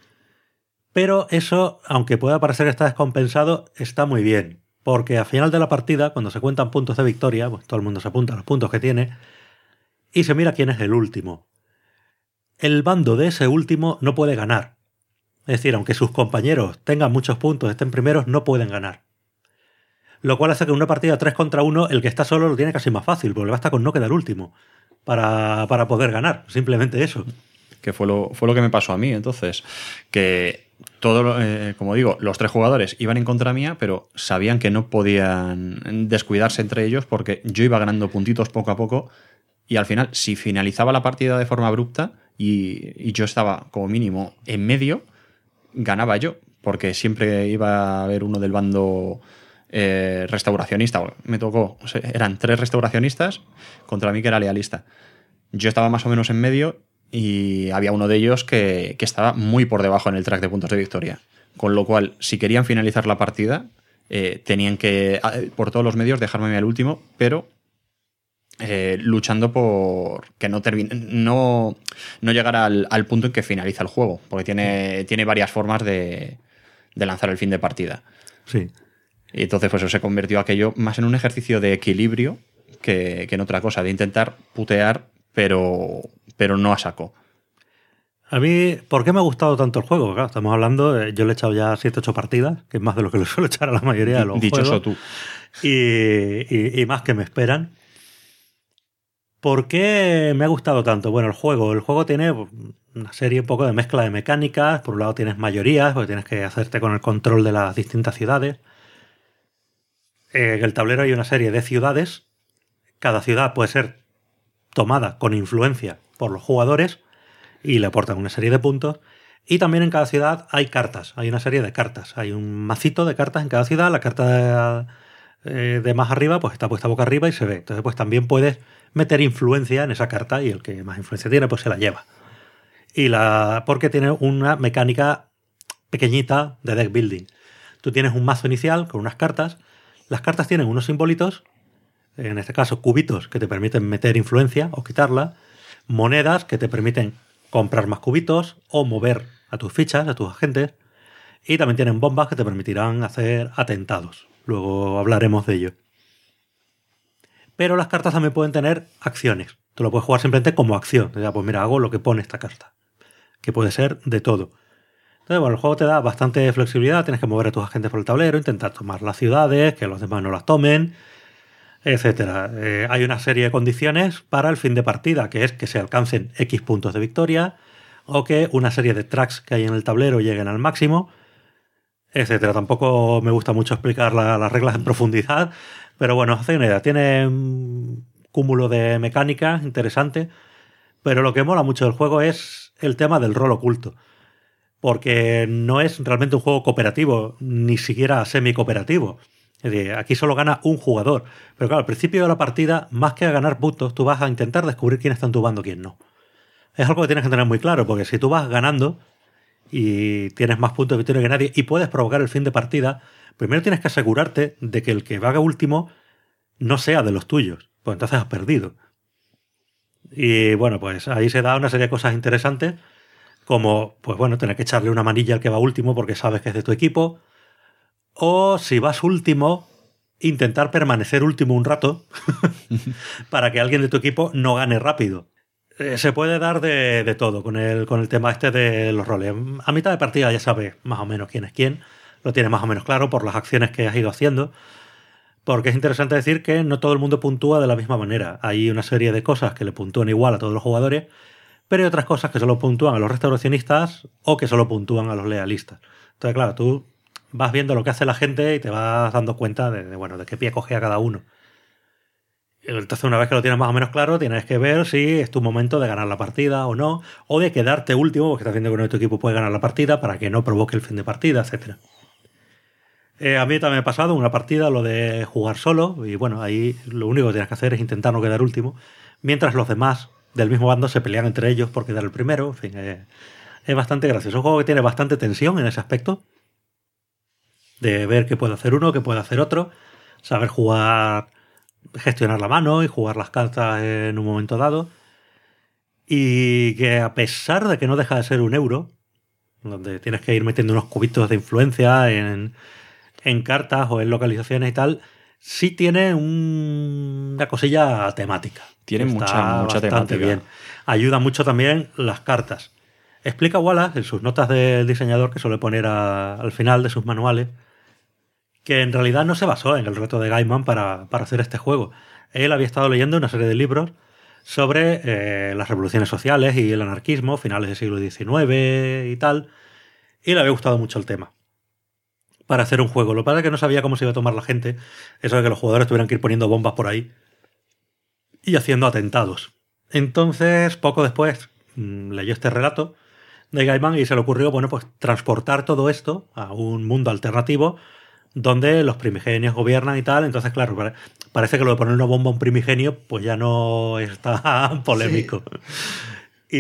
Pero eso, aunque pueda parecer que está descompensado, está muy bien. Porque al final de la partida, cuando se cuentan puntos de victoria, pues todo el mundo se apunta a los puntos que tiene y se mira quién es el último. El bando de ese último no puede ganar. Es decir, aunque sus compañeros tengan muchos puntos, estén primeros, no pueden ganar. Lo cual hace que en una partida 3 contra 1, el que está solo lo tiene casi más fácil, porque le basta con no quedar último para poder ganar. Simplemente eso. Que fue lo que me pasó a mí, entonces. Que todo, como digo, los 3 jugadores iban en contra mía, pero sabían que no podían descuidarse entre ellos porque yo iba ganando puntitos poco a poco y al final, si finalizaba la partida de forma abrupta y yo estaba como mínimo en medio, ganaba yo, porque siempre iba a haber uno del bando restauracionista. Me tocó, o sea, eran 3 restauracionistas contra mí que era lealista. Yo estaba más o menos en medio y había uno de ellos que estaba muy por debajo en el track de puntos de victoria. Con lo cual, si querían finalizar la partida, tenían que, por todos los medios, dejarme al último, pero luchando por que no llegar al punto en que finaliza el juego, porque tiene varias formas de lanzar el fin de partida. Sí. Y entonces pues eso se convirtió aquello más en un ejercicio de equilibrio que en otra cosa, de intentar putear, pero no a saco. A mí, ¿por qué me ha gustado tanto el juego? Claro, estamos hablando, yo le he echado ya 7-8 partidas, que es más de lo que le suelo echar a la mayoría de los Dichoso juegos. tú. Y más que me esperan. ¿Por qué me ha gustado tanto? Bueno, el juego tiene una serie un poco de mezcla de mecánicas. Por un lado tienes mayorías, porque tienes que hacerte con el control de las distintas ciudades. En el tablero hay una serie de ciudades. Cada ciudad puede ser tomada con influencia por los jugadores y le aportan una serie de puntos. Y también en cada ciudad hay cartas, hay una serie de cartas. Hay un macito de cartas en cada ciudad. La carta de más arriba pues está puesta boca arriba y se ve. Entonces pues también puedes meter influencia en esa carta y el que más influencia tiene pues se la lleva. Porque tiene una mecánica pequeñita de deck building. Tú tienes un mazo inicial con unas cartas. Las cartas tienen unos simbolitos, en este caso cubitos que te permiten meter influencia o quitarla, monedas que te permiten comprar más cubitos o mover a tus fichas, a tus agentes, y también tienen bombas que te permitirán hacer atentados. Luego hablaremos de ello. Pero las cartas también pueden tener acciones. Tú lo puedes jugar simplemente como acción. O sea, pues mira, hago lo que pone esta carta. Que puede ser de todo. Entonces, bueno, el juego te da bastante flexibilidad. Tienes que mover a tus agentes por el tablero, intentar tomar las ciudades, que los demás no las tomen, etcétera. Hay una serie de condiciones para el fin de partida, que es que se alcancen X puntos de victoria o que una serie de tracks que hay en el tablero lleguen al máximo, etcétera. Tampoco me gusta mucho explicar las reglas en profundidad, pero bueno, os hacéis una idea. Tiene un cúmulo de mecánicas interesante, pero lo que mola mucho del juego es el tema del rol oculto. porque no es realmente un juego cooperativo, ni siquiera semi-cooperativo. Es decir, aquí solo gana un jugador. Pero claro, al principio de la partida, más que a ganar puntos, tú vas a intentar descubrir quién está en tu bando y quién no. Es algo que tienes que tener muy claro, porque si tú vas ganando y tienes más puntos de victoria que nadie y puedes provocar el fin de partida, primero tienes que asegurarte de que el que vaga último no sea de los tuyos, pues entonces has perdido. Y bueno, pues ahí se da una serie de cosas interesantes, como, pues bueno, tener que echarle una manilla al que va último porque sabes que es de tu equipo, o si vas último, intentar permanecer último un rato para que alguien de tu equipo no gane rápido. Se puede dar de todo con el tema este de los roles. A mitad de partida ya sabes más o menos quién es quién, lo tienes más o menos claro por las acciones que has ido haciendo, porque es interesante decir que no todo el mundo puntúa de la misma manera. Hay una serie de cosas que le puntúan igual a todos los jugadores, pero hay otras cosas que solo puntúan a los restauracionistas o que solo puntúan a los lealistas. Entonces, claro, tú vas viendo lo que hace la gente y te vas dando cuenta de qué pie coge a cada uno. Entonces, una vez que lo tienes más o menos claro, tienes que ver si es tu momento de ganar la partida o no, o de quedarte último porque estás viendo que uno de tu equipo puede ganar la partida para que no provoque el fin de partida, etc. A mí también me ha pasado una partida lo de jugar solo, y bueno, ahí lo único que tienes que hacer es intentar no quedar último, mientras los demás del mismo bando se pelean entre ellos por quedar el primero. En fin, es bastante gracioso. Es un juego que tiene bastante tensión en ese aspecto, de ver qué puede hacer uno, qué puede hacer otro, saber jugar, gestionar la mano y jugar las cartas en un momento dado, y que a pesar de que no deja de ser un euro, donde tienes que ir metiendo unos cubitos de influencia en cartas o en localizaciones y tal, sí tiene una cosilla temática. Tiene mucha temática. Bien. Ayuda mucho también las cartas. Explica Wallace en sus notas del diseñador, que suele poner al final de sus manuales, que en realidad no se basó en el reto de Gaiman para hacer este juego. Él había estado leyendo una serie de libros sobre las revoluciones sociales y el anarquismo, finales del siglo XIX y tal, y le había gustado mucho el tema para hacer un juego. Lo que pasa es que no sabía cómo se iba a tomar la gente, eso de que los jugadores tuvieran que ir poniendo bombas por ahí y haciendo atentados. Entonces, poco después, leyó este relato de Gaiman y se le ocurrió, bueno, pues transportar todo esto a un mundo alternativo donde los primigenios gobiernan y tal. Entonces, claro, parece que lo de poner una bomba a un primigenio pues ya no es tan polémico. Sí.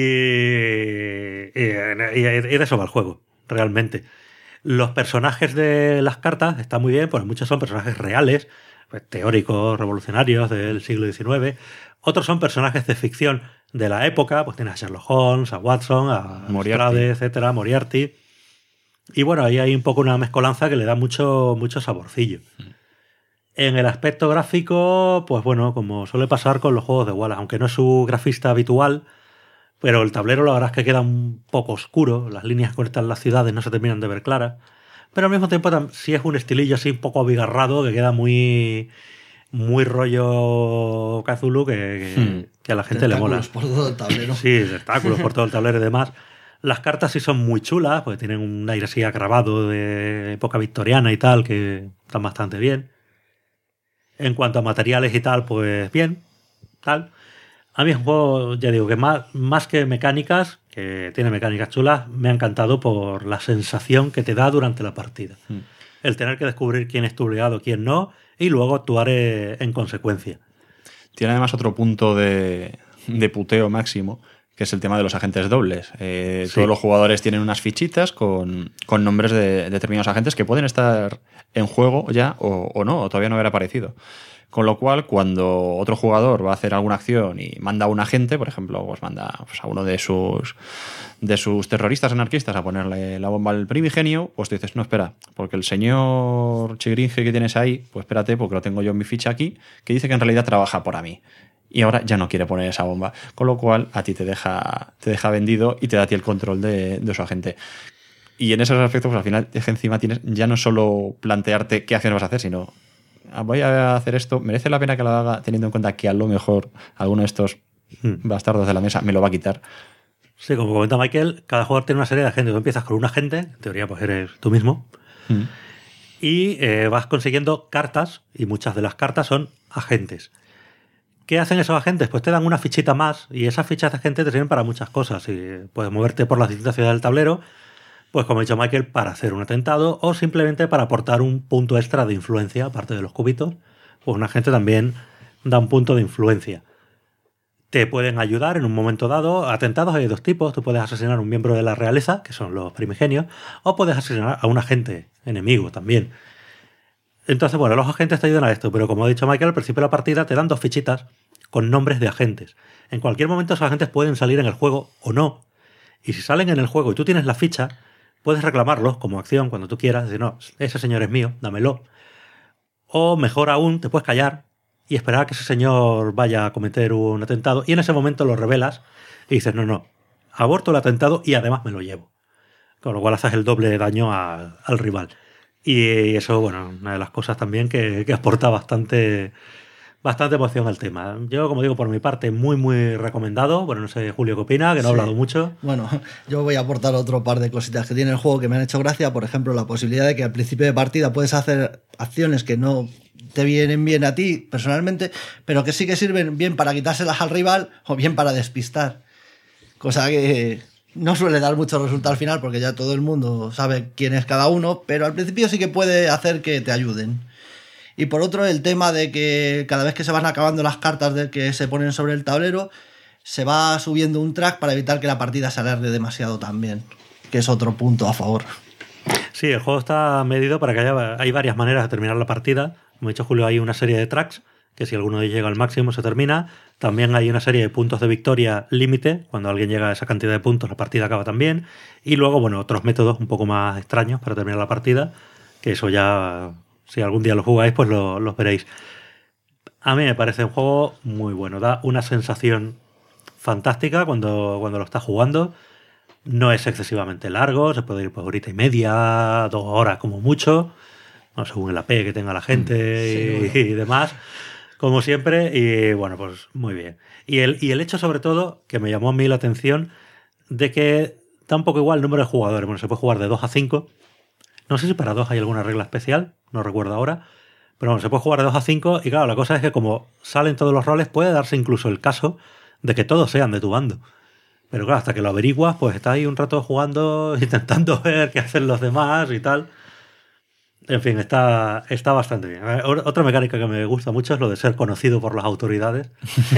Y de eso va el juego, realmente. Los personajes de las cartas están muy bien, pues muchos son personajes reales, pues, teóricos, revolucionarios del siglo XIX. Otros son personajes de ficción de la época, pues tienes a Sherlock Holmes, a Watson, a Moriarty, etcétera, Moriarty. Y bueno, ahí hay un poco una mezcolanza que le da mucho saborcillo. En el aspecto gráfico, pues bueno, como suele pasar con los juegos de Wallace, aunque no es su grafista habitual, pero el tablero la verdad es que queda un poco oscuro, las líneas que conectan las ciudades no se terminan de ver claras, pero al mismo tiempo sí es un estilillo así un poco abigarrado que queda muy rollo Cthulhu que a la gente le mola. Tentáculos por todo el tablero. Sí, tentáculos por todo el tablero y demás. Las cartas sí son muy chulas, porque tienen un aire así grabado de época victoriana y tal, que están bastante bien. En cuanto a materiales y tal, pues bien, tal. A mí es un juego, ya digo, que más que mecánicas, que tiene mecánicas chulas, me ha encantado por la sensación que te da durante la partida. El tener que descubrir quién es tu aliado, quién no, y luego actuar en consecuencia. Tiene además otro punto de puteo máximo, que es el tema de los agentes dobles. Sí. Todos los jugadores tienen unas fichitas con nombres de determinados agentes que pueden estar en juego ya o no, o todavía no haber aparecido. Con lo cual, cuando otro jugador va a hacer alguna acción y manda a un agente, por ejemplo, pues manda pues, a uno de sus terroristas anarquistas a ponerle la bomba al primigenio, pues tú dices, no, espera, porque el señor Chigringe que tienes ahí, pues espérate, porque lo tengo yo en mi ficha aquí, que dice que en realidad trabaja para mí. Y ahora ya no quiere poner esa bomba. Con lo cual, a ti te deja vendido y te da a ti el control de su agente. Y en esos aspectos, pues al final, encima tienes ya no solo plantearte qué acciones vas a hacer, sino voy a hacer esto, merece la pena que lo haga teniendo en cuenta que a lo mejor alguno de estos bastardos de la mesa me lo va a quitar. Sí, como comenta Michael, cada jugador tiene una serie de agentes. Tú empiezas con un agente, en teoría pues eres tú mismo, y vas consiguiendo cartas, y muchas de las cartas son agentes. ¿Qué hacen esos agentes? Pues te dan una fichita más, y esas fichas de agente te sirven para muchas cosas. Y puedes moverte por las distintas ciudades del tablero, pues como ha dicho Michael, para hacer un atentado o simplemente para aportar un punto extra de influencia, aparte de los cubitos, pues un agente también da un punto de influencia. Te pueden ayudar en un momento dado. Atentados hay de dos tipos. Tú puedes asesinar a un miembro de la realeza, que son los primigenios, o puedes asesinar a un agente enemigo también. Entonces, bueno, los agentes te ayudan a esto, pero como ha dicho Michael, al principio de la partida te dan 2 fichitas con nombres de agentes. En cualquier momento esos agentes pueden salir en el juego o no. Y si salen en el juego y tú tienes la ficha, puedes reclamarlos como acción cuando tú quieras. Decir, no, ese señor es mío, dámelo. O mejor aún, te puedes callar y esperar a que ese señor vaya a cometer un atentado, y en ese momento lo revelas y dices, no, aborto el atentado y además me lo llevo. Con lo cual haces el doble de daño al rival. Y eso, bueno, una de las cosas también que aporta bastante emoción al tema. Yo, como digo, por mi parte, muy recomendado. Bueno, no sé, Julio, ¿qué opina? Que no he hablado mucho. Bueno, yo voy a aportar otro par de cositas que tiene el juego que me han hecho gracia. Por ejemplo, la posibilidad de que al principio de partida puedes hacer acciones que no te vienen bien a ti personalmente, pero que sí que sirven bien para quitárselas al rival o bien para despistar. Cosa que no suele dar mucho resultado al final porque ya todo el mundo sabe quién es cada uno, pero al principio sí que puede hacer que te ayuden. Y por otro, el tema de que cada vez que se van acabando las cartas de que se ponen sobre el tablero, se va subiendo un track para evitar que la partida se alargue demasiado también, que es otro punto a favor. Sí, el juego está medido para que hay varias maneras de terminar la partida. Como ha dicho Julio, hay una serie de tracks que si alguno llega al máximo se termina. También hay una serie de puntos de victoria límite. Cuando alguien llega a esa cantidad de puntos, la partida acaba también. Y luego, bueno, otros métodos un poco más extraños para terminar la partida, que eso ya, si algún día lo jugáis, pues los veréis. A mí me parece un juego muy bueno. Da una sensación fantástica cuando lo estás jugando. No es excesivamente largo. Se puede ir por horita y media, 2 horas como mucho, no, según el AP que tenga la gente y demás, como siempre. Y bueno, pues muy bien. Y el hecho, sobre todo, que me llamó a mí la atención, de que da un poco igual el número de jugadores. Bueno, se puede jugar de 2 a 5. No sé si para 2 hay alguna regla especial, no recuerdo ahora. Pero bueno, se puede jugar de 2 a 5. Y claro, la cosa es que como salen todos los roles, puede darse incluso el caso de que todos sean de tu bando. Pero claro, hasta que lo averiguas, pues estás ahí un rato jugando, intentando ver qué hacen los demás y tal. En fin, está bastante bien. Otra mecánica que me gusta mucho es lo de ser conocido por las autoridades.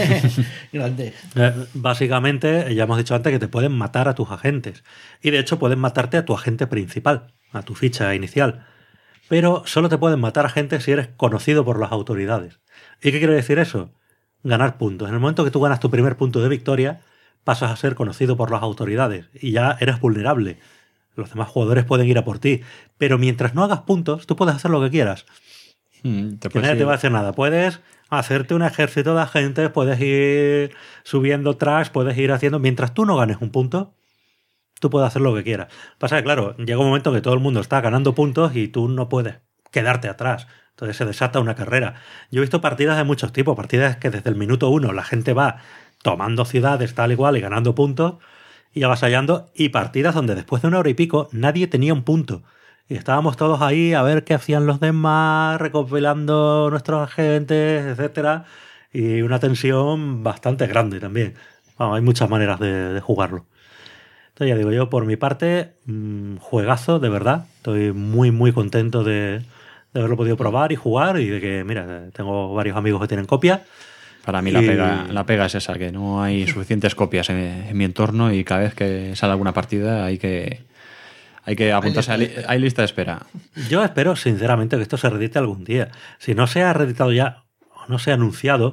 Grande. Básicamente, ya hemos dicho antes que te pueden matar a tus agentes. Y de hecho pueden matarte a tu agente principal, a tu ficha inicial. Pero solo te pueden matar agentes si eres conocido por las autoridades. ¿Y qué quiere decir eso? Ganar puntos. En el momento que tú ganas tu primer punto de victoria, pasas a ser conocido por las autoridades y ya eres vulnerable. Los demás jugadores pueden ir a por ti. Pero mientras no hagas puntos, tú puedes hacer lo que quieras. Nadie te va a hacer nada. Puedes hacerte un ejército de agentes, puedes ir subiendo tracks, puedes ir haciendo... Mientras tú no ganes un punto, tú puedes hacer lo que quieras. Pasa que, claro, llega un momento que todo el mundo está ganando puntos y tú no puedes quedarte atrás. Entonces se desata una carrera. Yo he visto partidas de muchos tipos. Partidas que desde el minuto 1 la gente va tomando ciudades tal y cual y ganando puntos y avasallando, y partidas donde después de 1 hora y pico nadie tenía un punto y estábamos todos ahí a ver qué hacían los demás, recopilando nuestros agentes, etcétera, y una tensión bastante grande también. Bueno, hay muchas maneras de jugarlo. Entonces ya digo, yo por mi parte, juegazo, de verdad. Estoy muy contento de haberlo podido probar y jugar, y de que, mira, tengo varios amigos que tienen copia. Para mí la pega es esa, que no hay suficientes copias en mi entorno y cada vez que sale alguna partida hay que apuntarse. Hay lista de espera. Yo espero, sinceramente, que esto se reedite algún día. Si no se ha reeditado ya o no se ha anunciado,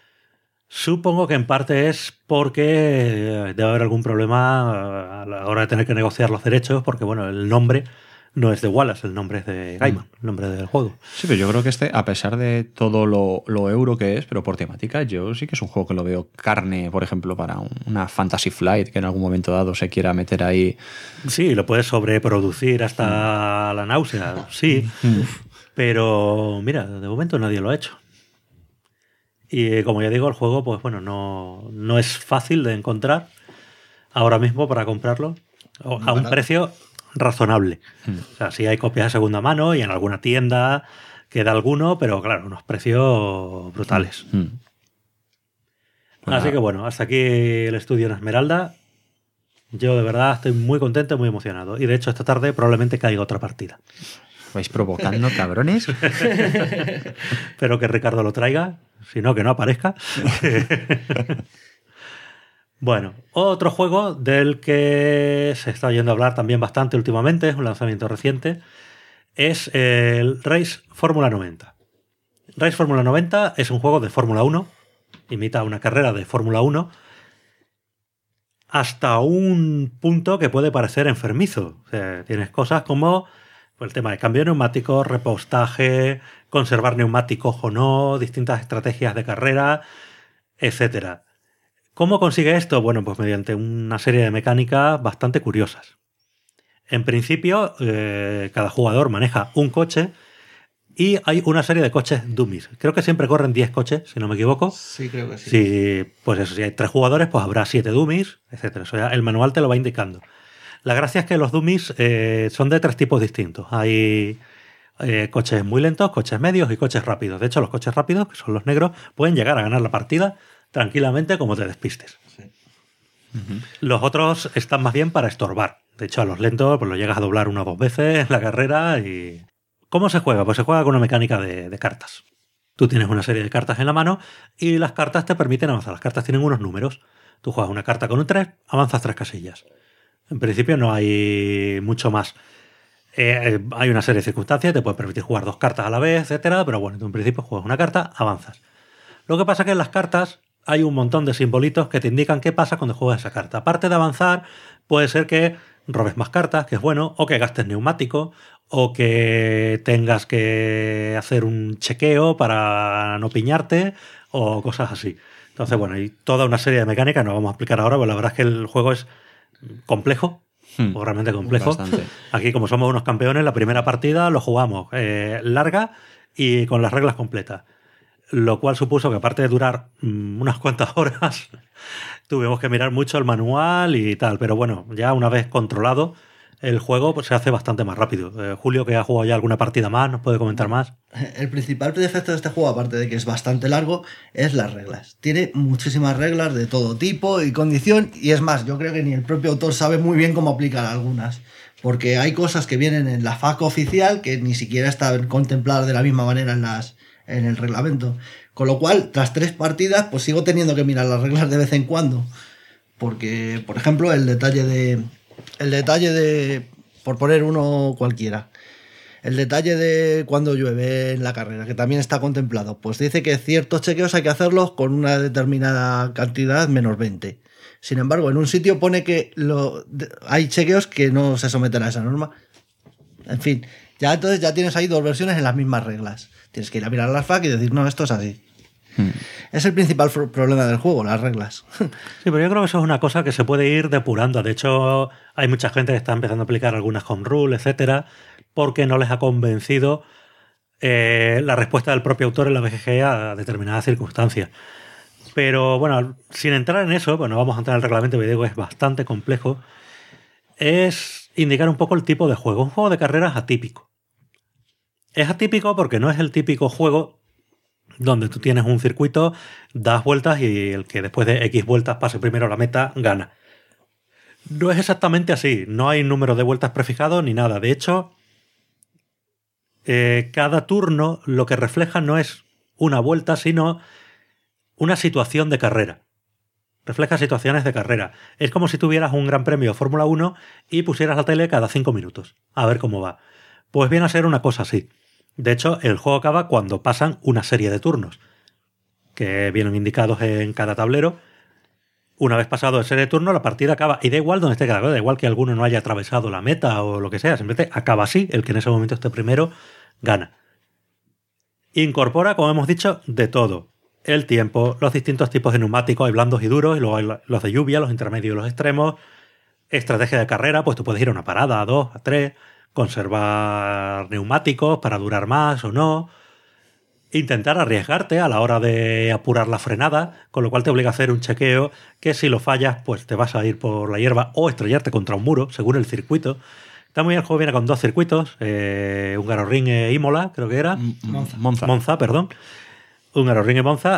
supongo que en parte es porque debe haber algún problema a la hora de tener que negociar los derechos, porque bueno, el nombre no es de Wallace, el nombre es de Gaiman, el nombre del juego. Sí, pero yo creo que a pesar de todo lo euro que es, pero por temática, yo sí que es un juego que lo veo carne, por ejemplo, para una Fantasy Flight que en algún momento dado se quiera meter ahí. Sí, lo puedes sobreproducir hasta la náusea, sí. Pero mira, de momento nadie lo ha hecho. Y como ya digo, el juego, pues bueno, no es fácil de encontrar ahora mismo para comprarlo a un precio razonable. O sea, sí hay copias de segunda mano y en alguna tienda queda alguno, pero claro, unos precios brutales. Así que bueno, hasta aquí el estudio en Esmeralda. Yo de verdad estoy muy contento y muy emocionado. Y de hecho esta tarde probablemente caiga otra partida. ¿Vais provocando, cabrones? Espero que Ricardo lo traiga, si no, que no aparezca. Bueno, otro juego del que se está oyendo hablar también bastante últimamente, es un lanzamiento reciente, es el Race Fórmula 90. Race Fórmula 90 es un juego de Fórmula 1, imita una carrera de Fórmula 1, hasta un punto que puede parecer enfermizo. O sea, tienes cosas como el tema de cambio de neumáticos, repostaje, conservar neumáticos o no, distintas estrategias de carrera, etcétera. ¿Cómo consigue esto? Bueno, pues mediante una serie de mecánicas bastante curiosas. En principio, cada jugador maneja un coche y hay una serie de coches dummies. Creo que siempre corren 10 coches, si no me equivoco. Sí, creo que sí. Si hay 3 jugadores, pues habrá 7 dummies, etc. Eso ya el manual te lo va indicando. La gracia es que los dummies son de 3 tipos distintos. Hay coches muy lentos, coches medios y coches rápidos. De hecho, los coches rápidos, que son los negros, pueden llegar a ganar la partida tranquilamente como te despistes. Sí. Uh-huh. Los otros están más bien para estorbar. De hecho, a los lentos pues los llegas a doblar 1 o 2 veces en la carrera. Y ¿cómo se juega? Pues se juega con una mecánica de cartas. Tú tienes una serie de cartas en la mano y las cartas te permiten avanzar. Las cartas tienen unos números. Tú juegas una carta con un 3, avanzas 3 casillas. En principio no hay mucho más. Hay una serie de circunstancias, te puede permitir jugar 2 cartas a la vez, etcétera, pero bueno, tú en principio juegas una carta, avanzas. Lo que pasa es que en las cartas hay un montón de simbolitos que te indican qué pasa cuando juegas esa carta. Aparte de avanzar, puede ser que robes más cartas, que es bueno, o que gastes neumático, o que tengas que hacer un chequeo para no piñarte, o cosas así. Entonces, bueno, hay toda una serie de mecánicas, no vamos a explicar ahora, pero la verdad es que el juego es complejo, o realmente complejo. Bastante. Aquí, como somos unos campeones, la primera partida lo jugamos larga y con las reglas completas. Lo cual supuso que aparte de durar unas cuantas horas, tuvimos que mirar mucho el manual y tal. Pero bueno, ya una vez controlado el juego, pues se hace bastante más rápido. Julio, que ha jugado ya alguna partida más, ¿nos puede comentar más? El principal defecto de este juego, aparte de que es bastante largo, es las reglas. Tiene muchísimas reglas de todo tipo y condición, y es más, yo creo que ni el propio autor sabe muy bien cómo aplicar algunas. Porque hay cosas que vienen en la FAQ oficial que ni siquiera están contempladas de la misma manera en el reglamento. Con lo cual, tras 3 partidas, pues sigo teniendo que mirar las reglas de vez en cuando. Porque, por ejemplo, el detalle de, por poner uno cualquiera, el detalle de cuando llueve en la carrera, que también está contemplado, pues dice que ciertos chequeos hay que hacerlos con una determinada cantidad menos 20. Sin embargo, en un sitio pone que hay chequeos que no se someten a esa norma. En fin, entonces ya tienes ahí 2 versiones en las mismas reglas. Tienes que ir a mirar las FAQ y decir, no, esto es así. Es el principal problema del juego, las reglas. Sí, pero yo creo que eso es una cosa que se puede ir depurando. De hecho, hay mucha gente que está empezando a aplicar algunas home rule, etcétera, porque no les ha convencido la respuesta del propio autor en la BGG a determinadas circunstancias. Pero bueno, sin entrar en eso, bueno, vamos a entrar en el reglamento, que digo es bastante complejo, es indicar un poco el tipo de juego. Un juego de carreras atípico. Es atípico porque no es el típico juego donde tú tienes un circuito, das vueltas y el que después de X vueltas pase primero la meta, gana. No es exactamente así. No hay número de vueltas prefijado ni nada. De hecho, cada turno lo que refleja no es una vuelta, sino una situación de carrera. Refleja situaciones de carrera. Es como si tuvieras un Gran Premio de Fórmula 1 y pusieras la tele cada 5 minutos. A ver cómo va. Pues viene a ser una cosa así. De hecho, el juego acaba cuando pasan una serie de turnos que vienen indicados en cada tablero. Una vez pasado ese serie de turnos, la partida acaba. Y da igual donde esté cada cosa, da igual que alguno no haya atravesado la meta o lo que sea. Simplemente acaba así. El que en ese momento esté primero, gana. Incorpora, como hemos dicho, de todo. El tiempo, los distintos tipos de neumáticos, hay blandos y duros, y luego hay los de lluvia, los intermedios y los extremos. Estrategia de carrera, pues tú puedes ir a una parada, a 2, a 3... conservar neumáticos para durar más o no, intentar arriesgarte a la hora de apurar la frenada, con lo cual te obliga a hacer un chequeo que si lo fallas pues te vas a ir por la hierba o estrellarte contra un muro, según el circuito. Está muy bien, el juego viene con 2 circuitos, Hungaroring e Imola, creo que era. Monza. Monza, perdón. Hungaroring y Monza,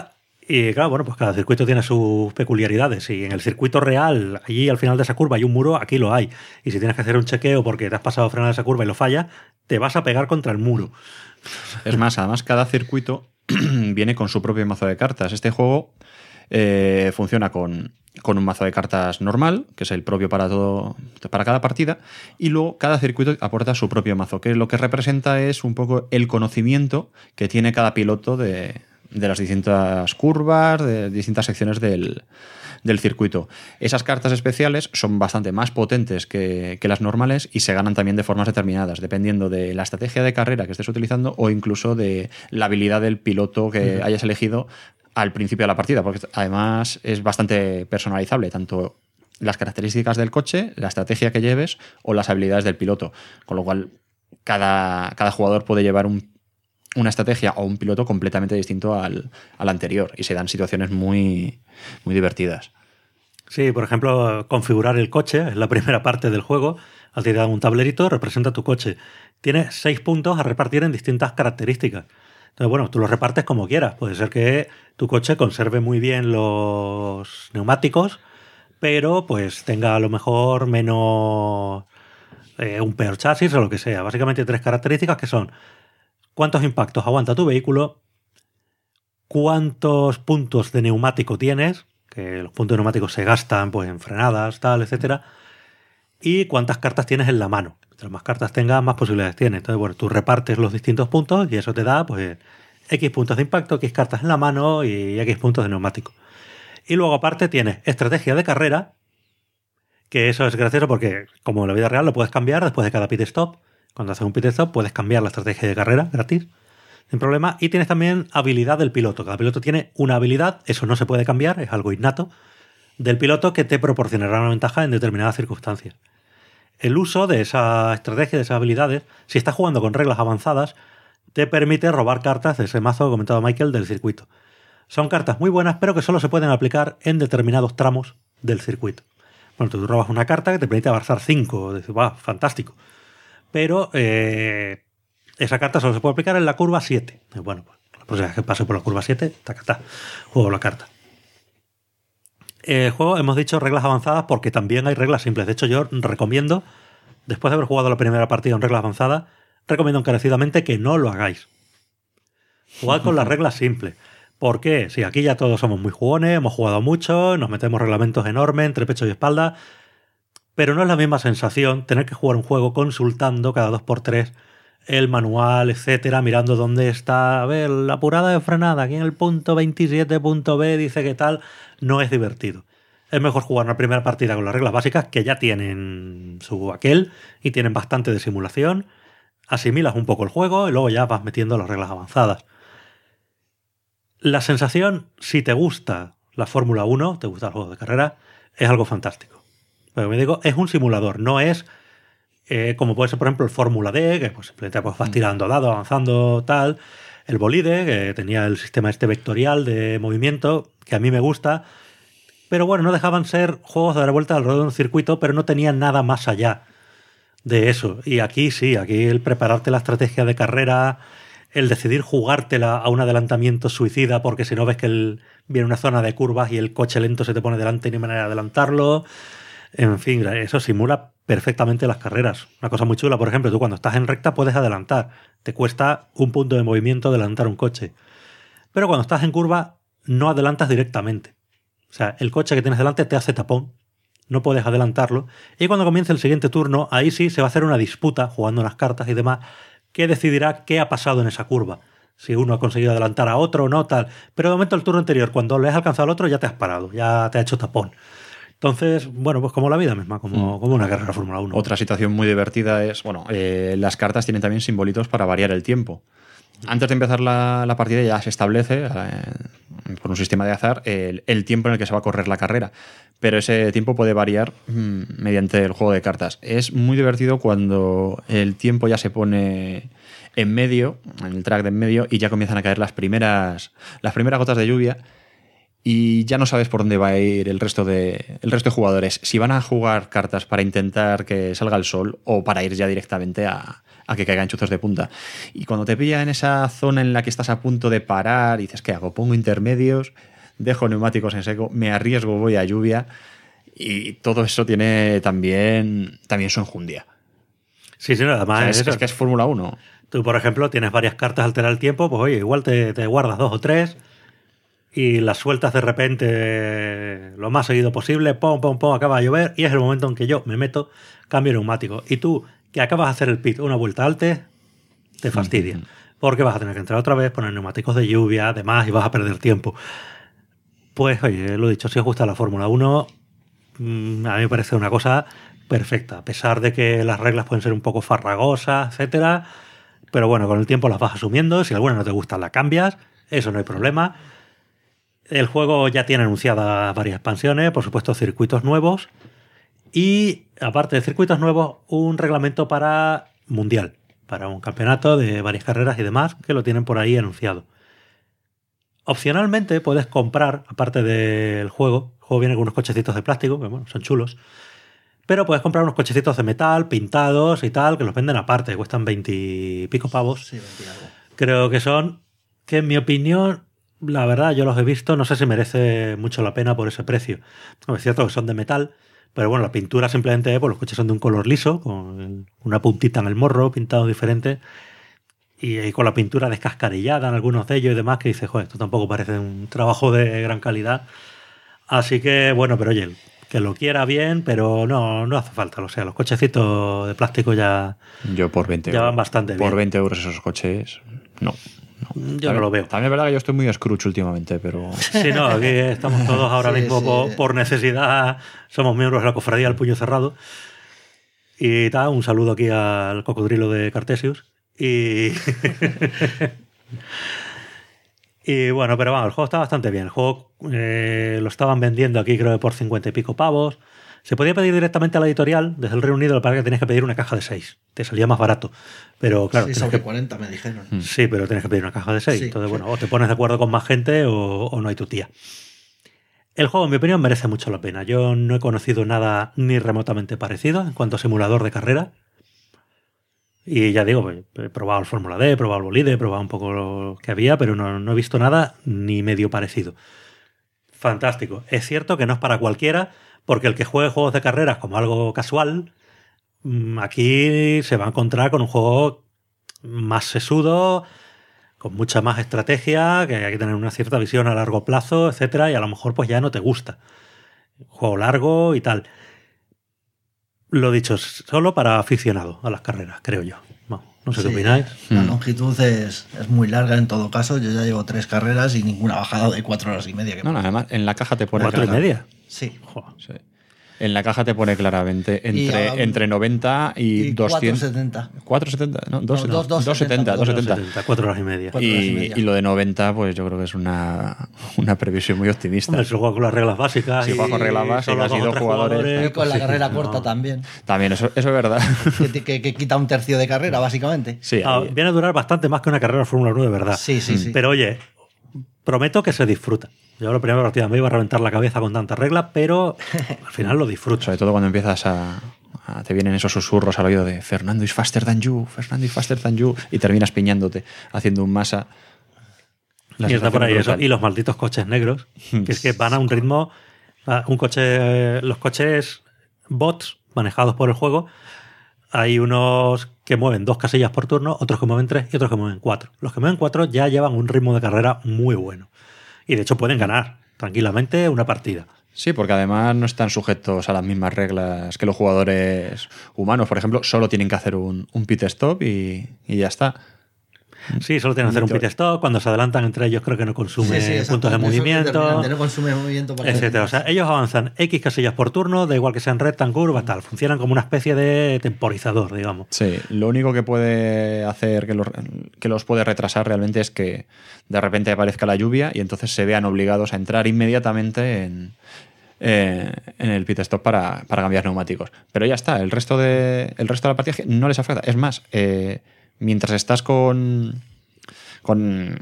Y claro, bueno, pues cada circuito tiene sus peculiaridades. Y en el circuito real, allí al final de esa curva hay un muro, aquí lo hay. Y si tienes que hacer un chequeo porque te has pasado a frenar esa curva y lo fallas, te vas a pegar contra el muro. Es más, además cada circuito viene con su propio mazo de cartas. Este juego funciona con un mazo de cartas normal, que es el propio para cada partida, y luego cada circuito aporta su propio mazo, que lo que representa es un poco el conocimiento que tiene cada piloto de las distintas curvas, de distintas secciones del circuito. Esas cartas especiales son bastante más potentes que las normales y se ganan también de formas determinadas, dependiendo de la estrategia de carrera que estés utilizando o incluso de la habilidad del piloto que hayas elegido al principio de la partida, porque además es bastante personalizable, tanto las características del coche, la estrategia que lleves o las habilidades del piloto, con lo cual cada jugador puede llevar una estrategia o un piloto completamente distinto al anterior y se dan situaciones muy, muy divertidas. Sí, por ejemplo, configurar el coche es la primera parte del juego. Al tirar un tablerito representa tu coche. Tienes 6 puntos a repartir en distintas características. Entonces, bueno, tú los repartes como quieras. Puede ser que tu coche conserve muy bien los neumáticos, pero pues tenga a lo mejor menos un peor chasis o lo que sea. Básicamente 3 características que son: cuántos impactos aguanta tu vehículo, cuántos puntos de neumático tienes, que los puntos de neumáticos se gastan pues en frenadas, tal, etcétera, y cuántas cartas tienes en la mano. Mientras más cartas tengas, más posibilidades tienes. Entonces, bueno, tú repartes los distintos puntos y eso te da pues X puntos de impacto, X cartas en la mano y X puntos de neumático. Y luego aparte tienes estrategia de carrera, que eso es gracioso porque como en la vida real lo puedes cambiar después de cada pit stop. Cuando haces un pit stop puedes cambiar la estrategia de carrera gratis, sin problema. Y tienes también habilidad del piloto. Cada piloto tiene una habilidad, eso no se puede cambiar, es algo innato, del piloto que te proporcionará una ventaja en determinadas circunstancias. El uso de esa estrategia, de esas habilidades, si estás jugando con reglas avanzadas, te permite robar cartas de ese mazo que ha comentado Michael del circuito. Son cartas muy buenas, pero que solo se pueden aplicar en determinados tramos del circuito. Bueno, tú robas una carta que te permite avanzar 5, dices, ¡wow! Fantástico. Pero esa carta solo se puede aplicar en la curva 7. Bueno, pues la próxima vez que pase por la curva 7, taca, juego la carta. El juego, hemos dicho reglas avanzadas porque también hay reglas simples. De hecho, yo recomiendo, después de haber jugado la primera partida en reglas avanzadas, recomiendo encarecidamente que no lo hagáis. Jugad con las reglas simples. ¿Por qué? Si aquí ya todos somos muy jugones, hemos jugado mucho, nos metemos reglamentos enormes entre pecho y espalda, pero no es la misma sensación tener que jugar un juego consultando cada 2x3 el manual, etcétera, mirando dónde está, a ver, la apurada de frenada, aquí en el punto 27, punto B, dice que tal, no es divertido. Es mejor jugar una primera partida con las reglas básicas que ya tienen su aquel y tienen bastante de simulación, asimilas un poco el juego y luego ya vas metiendo las reglas avanzadas. La sensación, si te gusta la Fórmula 1, te gusta el juego de carrera, es algo fantástico. Pero me digo, es un simulador, no es como puede ser, por ejemplo, el Fórmula D, que pues simplemente pues, vas tirando dados, avanzando, tal. El Bolide, que tenía el sistema este vectorial de movimiento, que a mí me gusta. Pero bueno, no dejaban ser juegos de dar vuelta alrededor de un circuito, pero no tenían nada más allá de eso. Y aquí sí, aquí el prepararte la estrategia de carrera, el decidir jugártela a un adelantamiento suicida, porque si no ves que viene una zona de curvas y el coche lento se te pone delante y no hay manera de adelantarlo. En fin, eso simula perfectamente las carreras. Una cosa muy chula, por ejemplo, tú cuando estás en recta puedes adelantar. Te cuesta un punto de movimiento adelantar un coche. Pero cuando estás en curva no adelantas directamente. O sea, el coche que tienes delante te hace tapón. No puedes adelantarlo. Y cuando comience el siguiente turno, ahí sí se va a hacer una disputa, jugando unas cartas y demás, que decidirá qué ha pasado en esa curva. Si uno ha conseguido adelantar a otro o no, tal. Pero de momento el turno anterior, cuando le has alcanzado al otro, ya te has parado, ya te ha hecho tapón. Entonces, bueno, pues como la vida misma, como una carrera de Fórmula 1. Otra situación muy divertida es, bueno, las cartas tienen también simbolitos para variar el tiempo. Antes de empezar la partida ya se establece, por un sistema de azar, el tiempo en el que se va a correr la carrera. Pero ese tiempo puede variar mediante el juego de cartas. Es muy divertido cuando el tiempo ya se pone en medio, en el track de en medio, y ya comienzan a caer las primeras gotas de lluvia. Y ya no sabes por dónde va a ir el resto de jugadores. Si van a jugar cartas para intentar que salga el sol o para ir ya directamente a que caigan chuzos de punta. Y cuando te pilla en esa zona en la que estás a punto de parar y dices, ¿qué hago? ¿Pongo intermedios? dejo neumáticos en seco, me arriesgo, voy a lluvia y todo eso tiene también su enjundia. Sí, no, además o sea, es que es Fórmula 1. Tú, por ejemplo, tienes varias cartas a alterar el tiempo, pues oye, igual te guardas 2 o 3 y las sueltas de repente lo más seguido posible, pum, acaba de llover y es el momento en que yo me meto, cambio neumático. Y tú, que acabas de hacer el pit una vuelta alta, te fastidia. Porque vas a tener que entrar otra vez, poner neumáticos de lluvia, demás, y vas a perder tiempo. Pues oye, lo dicho, si os gusta la Fórmula 1, a mí me parece una cosa perfecta, a pesar de que las reglas pueden ser un poco farragosas, etcétera. Pero bueno, con el tiempo las vas asumiendo. Si alguna no te gusta, la cambias. Eso no hay problema. El juego ya tiene anunciadas varias expansiones, por supuesto circuitos nuevos. Y aparte de circuitos nuevos, un reglamento para mundial. Para un campeonato de varias carreras y demás, que lo tienen por ahí anunciado. Opcionalmente puedes comprar, aparte del juego, el juego viene con unos cochecitos de plástico, que bueno, son chulos. Pero puedes comprar unos cochecitos de metal, pintados y tal, que los venden aparte, cuestan 20 y pico pavos. Sí, 20 algo. Creo que son, que en mi opinión, la verdad, yo los he visto, no sé si merece mucho la pena por ese precio. No, es cierto que son de metal, pero bueno, la pintura simplemente, pues los coches son de un color liso, con una puntita en el morro, pintado diferente, y con la pintura descascarillada en algunos de ellos y demás, que dices, joder, esto tampoco parece un trabajo de gran calidad. Así que, bueno, pero oye, que lo quiera bien, pero no hace falta. O sea, los cochecitos de plástico ya, yo por 20 ya van bastante bien. Por 20 euros esos coches, no. Yo no lo veo. También es verdad que yo estoy muy Scrooge últimamente, pero... Sí, no, aquí estamos todos ahora mismo por necesidad. Somos miembros de la cofradía del puño cerrado. Y tal, un saludo aquí al cocodrilo de Cartesius. Y... Y bueno, pero vamos, el juego está bastante bien. El juego lo estaban vendiendo aquí creo que por 50 y pico pavos. Se podía pedir directamente a la editorial desde el Reino Unido, para que tenías que pedir una caja de 6. Te salía más barato. Pero claro, Sí, sobre 40 me dijeron. Sí, pero tienes que pedir una caja de 6. Sí, entonces, sí. bueno, o te pones de acuerdo con más gente o no hay tu tía. El juego, en mi opinión, merece mucho la pena. Yo no he conocido nada ni remotamente parecido en cuanto a simulador de carrera. Y ya digo, he probado el Fórmula D, he probado el bolide, he probado un poco lo que había, pero no he visto nada ni medio parecido. Fantástico. Es cierto que no es para cualquiera, porque el que juegue juegos de carreras como algo casual, aquí se va a encontrar con un juego más sesudo, con mucha más estrategia, que hay que tener una cierta visión a largo plazo, etcétera, y a lo mejor pues ya no te gusta. Juego largo y tal. Lo dicho, es solo para aficionados a las carreras, creo yo. No sé qué opináis. La longitud es muy larga en todo caso. Yo ya llevo 3 carreras y ninguna ha bajado de 4 horas y media. No, además, en la caja te pone... 4 y media. Sí. Joder. Sí. En la caja te pone claramente entre 90 y 200. 4,70. 4,70, ¿no? 2,70. 2,70. 4 horas y media. Y lo de 90, pues yo creo que es una previsión muy optimista. Hombre, si juega con las reglas básicas. Si juega con reglas básicas y 2 jugadores. Y con la carrera corta también. También, eso es verdad. Que quita un tercio de carrera, básicamente. Sí, viene a durar bastante más que una carrera de Fórmula 1, de verdad. Sí. Pero oye, prometo que se disfruta. Yo la primera partida me iba a reventar la cabeza con tanta regla, pero al final lo disfruto. Sobre todo cuando empiezas te vienen esos susurros al oído de Fernando is faster than you, y terminas piñándote, haciendo un masa. Y está por ahí eso. Y los malditos coches negros, que es que van a un ritmo... los coches bots manejados por el juego, hay unos que mueven 2 casillas por turno, otros que mueven 3 y otros que mueven 4. Los que mueven 4 ya llevan un ritmo de carrera muy bueno. Y de hecho pueden ganar tranquilamente una partida. Sí, porque además no están sujetos a las mismas reglas que los jugadores humanos. Por ejemplo, solo tienen que hacer un pit stop y ya está. Sí, solo tienen que hacer un pit stop. Cuando se adelantan entre ellos creo que no consume puntos de movimiento, no consume movimiento para etcétera. O sea, ellos avanzan X casillas por turno, da igual que sean recta, en curva, tal. Funcionan como una especie de temporizador, digamos. Sí, lo único que puede hacer que los puede retrasar realmente es que de repente aparezca la lluvia y entonces se vean obligados a entrar inmediatamente en el pit stop para cambiar neumáticos. Pero ya está, el resto de la partida no les afecta. Es más, mientras estás con con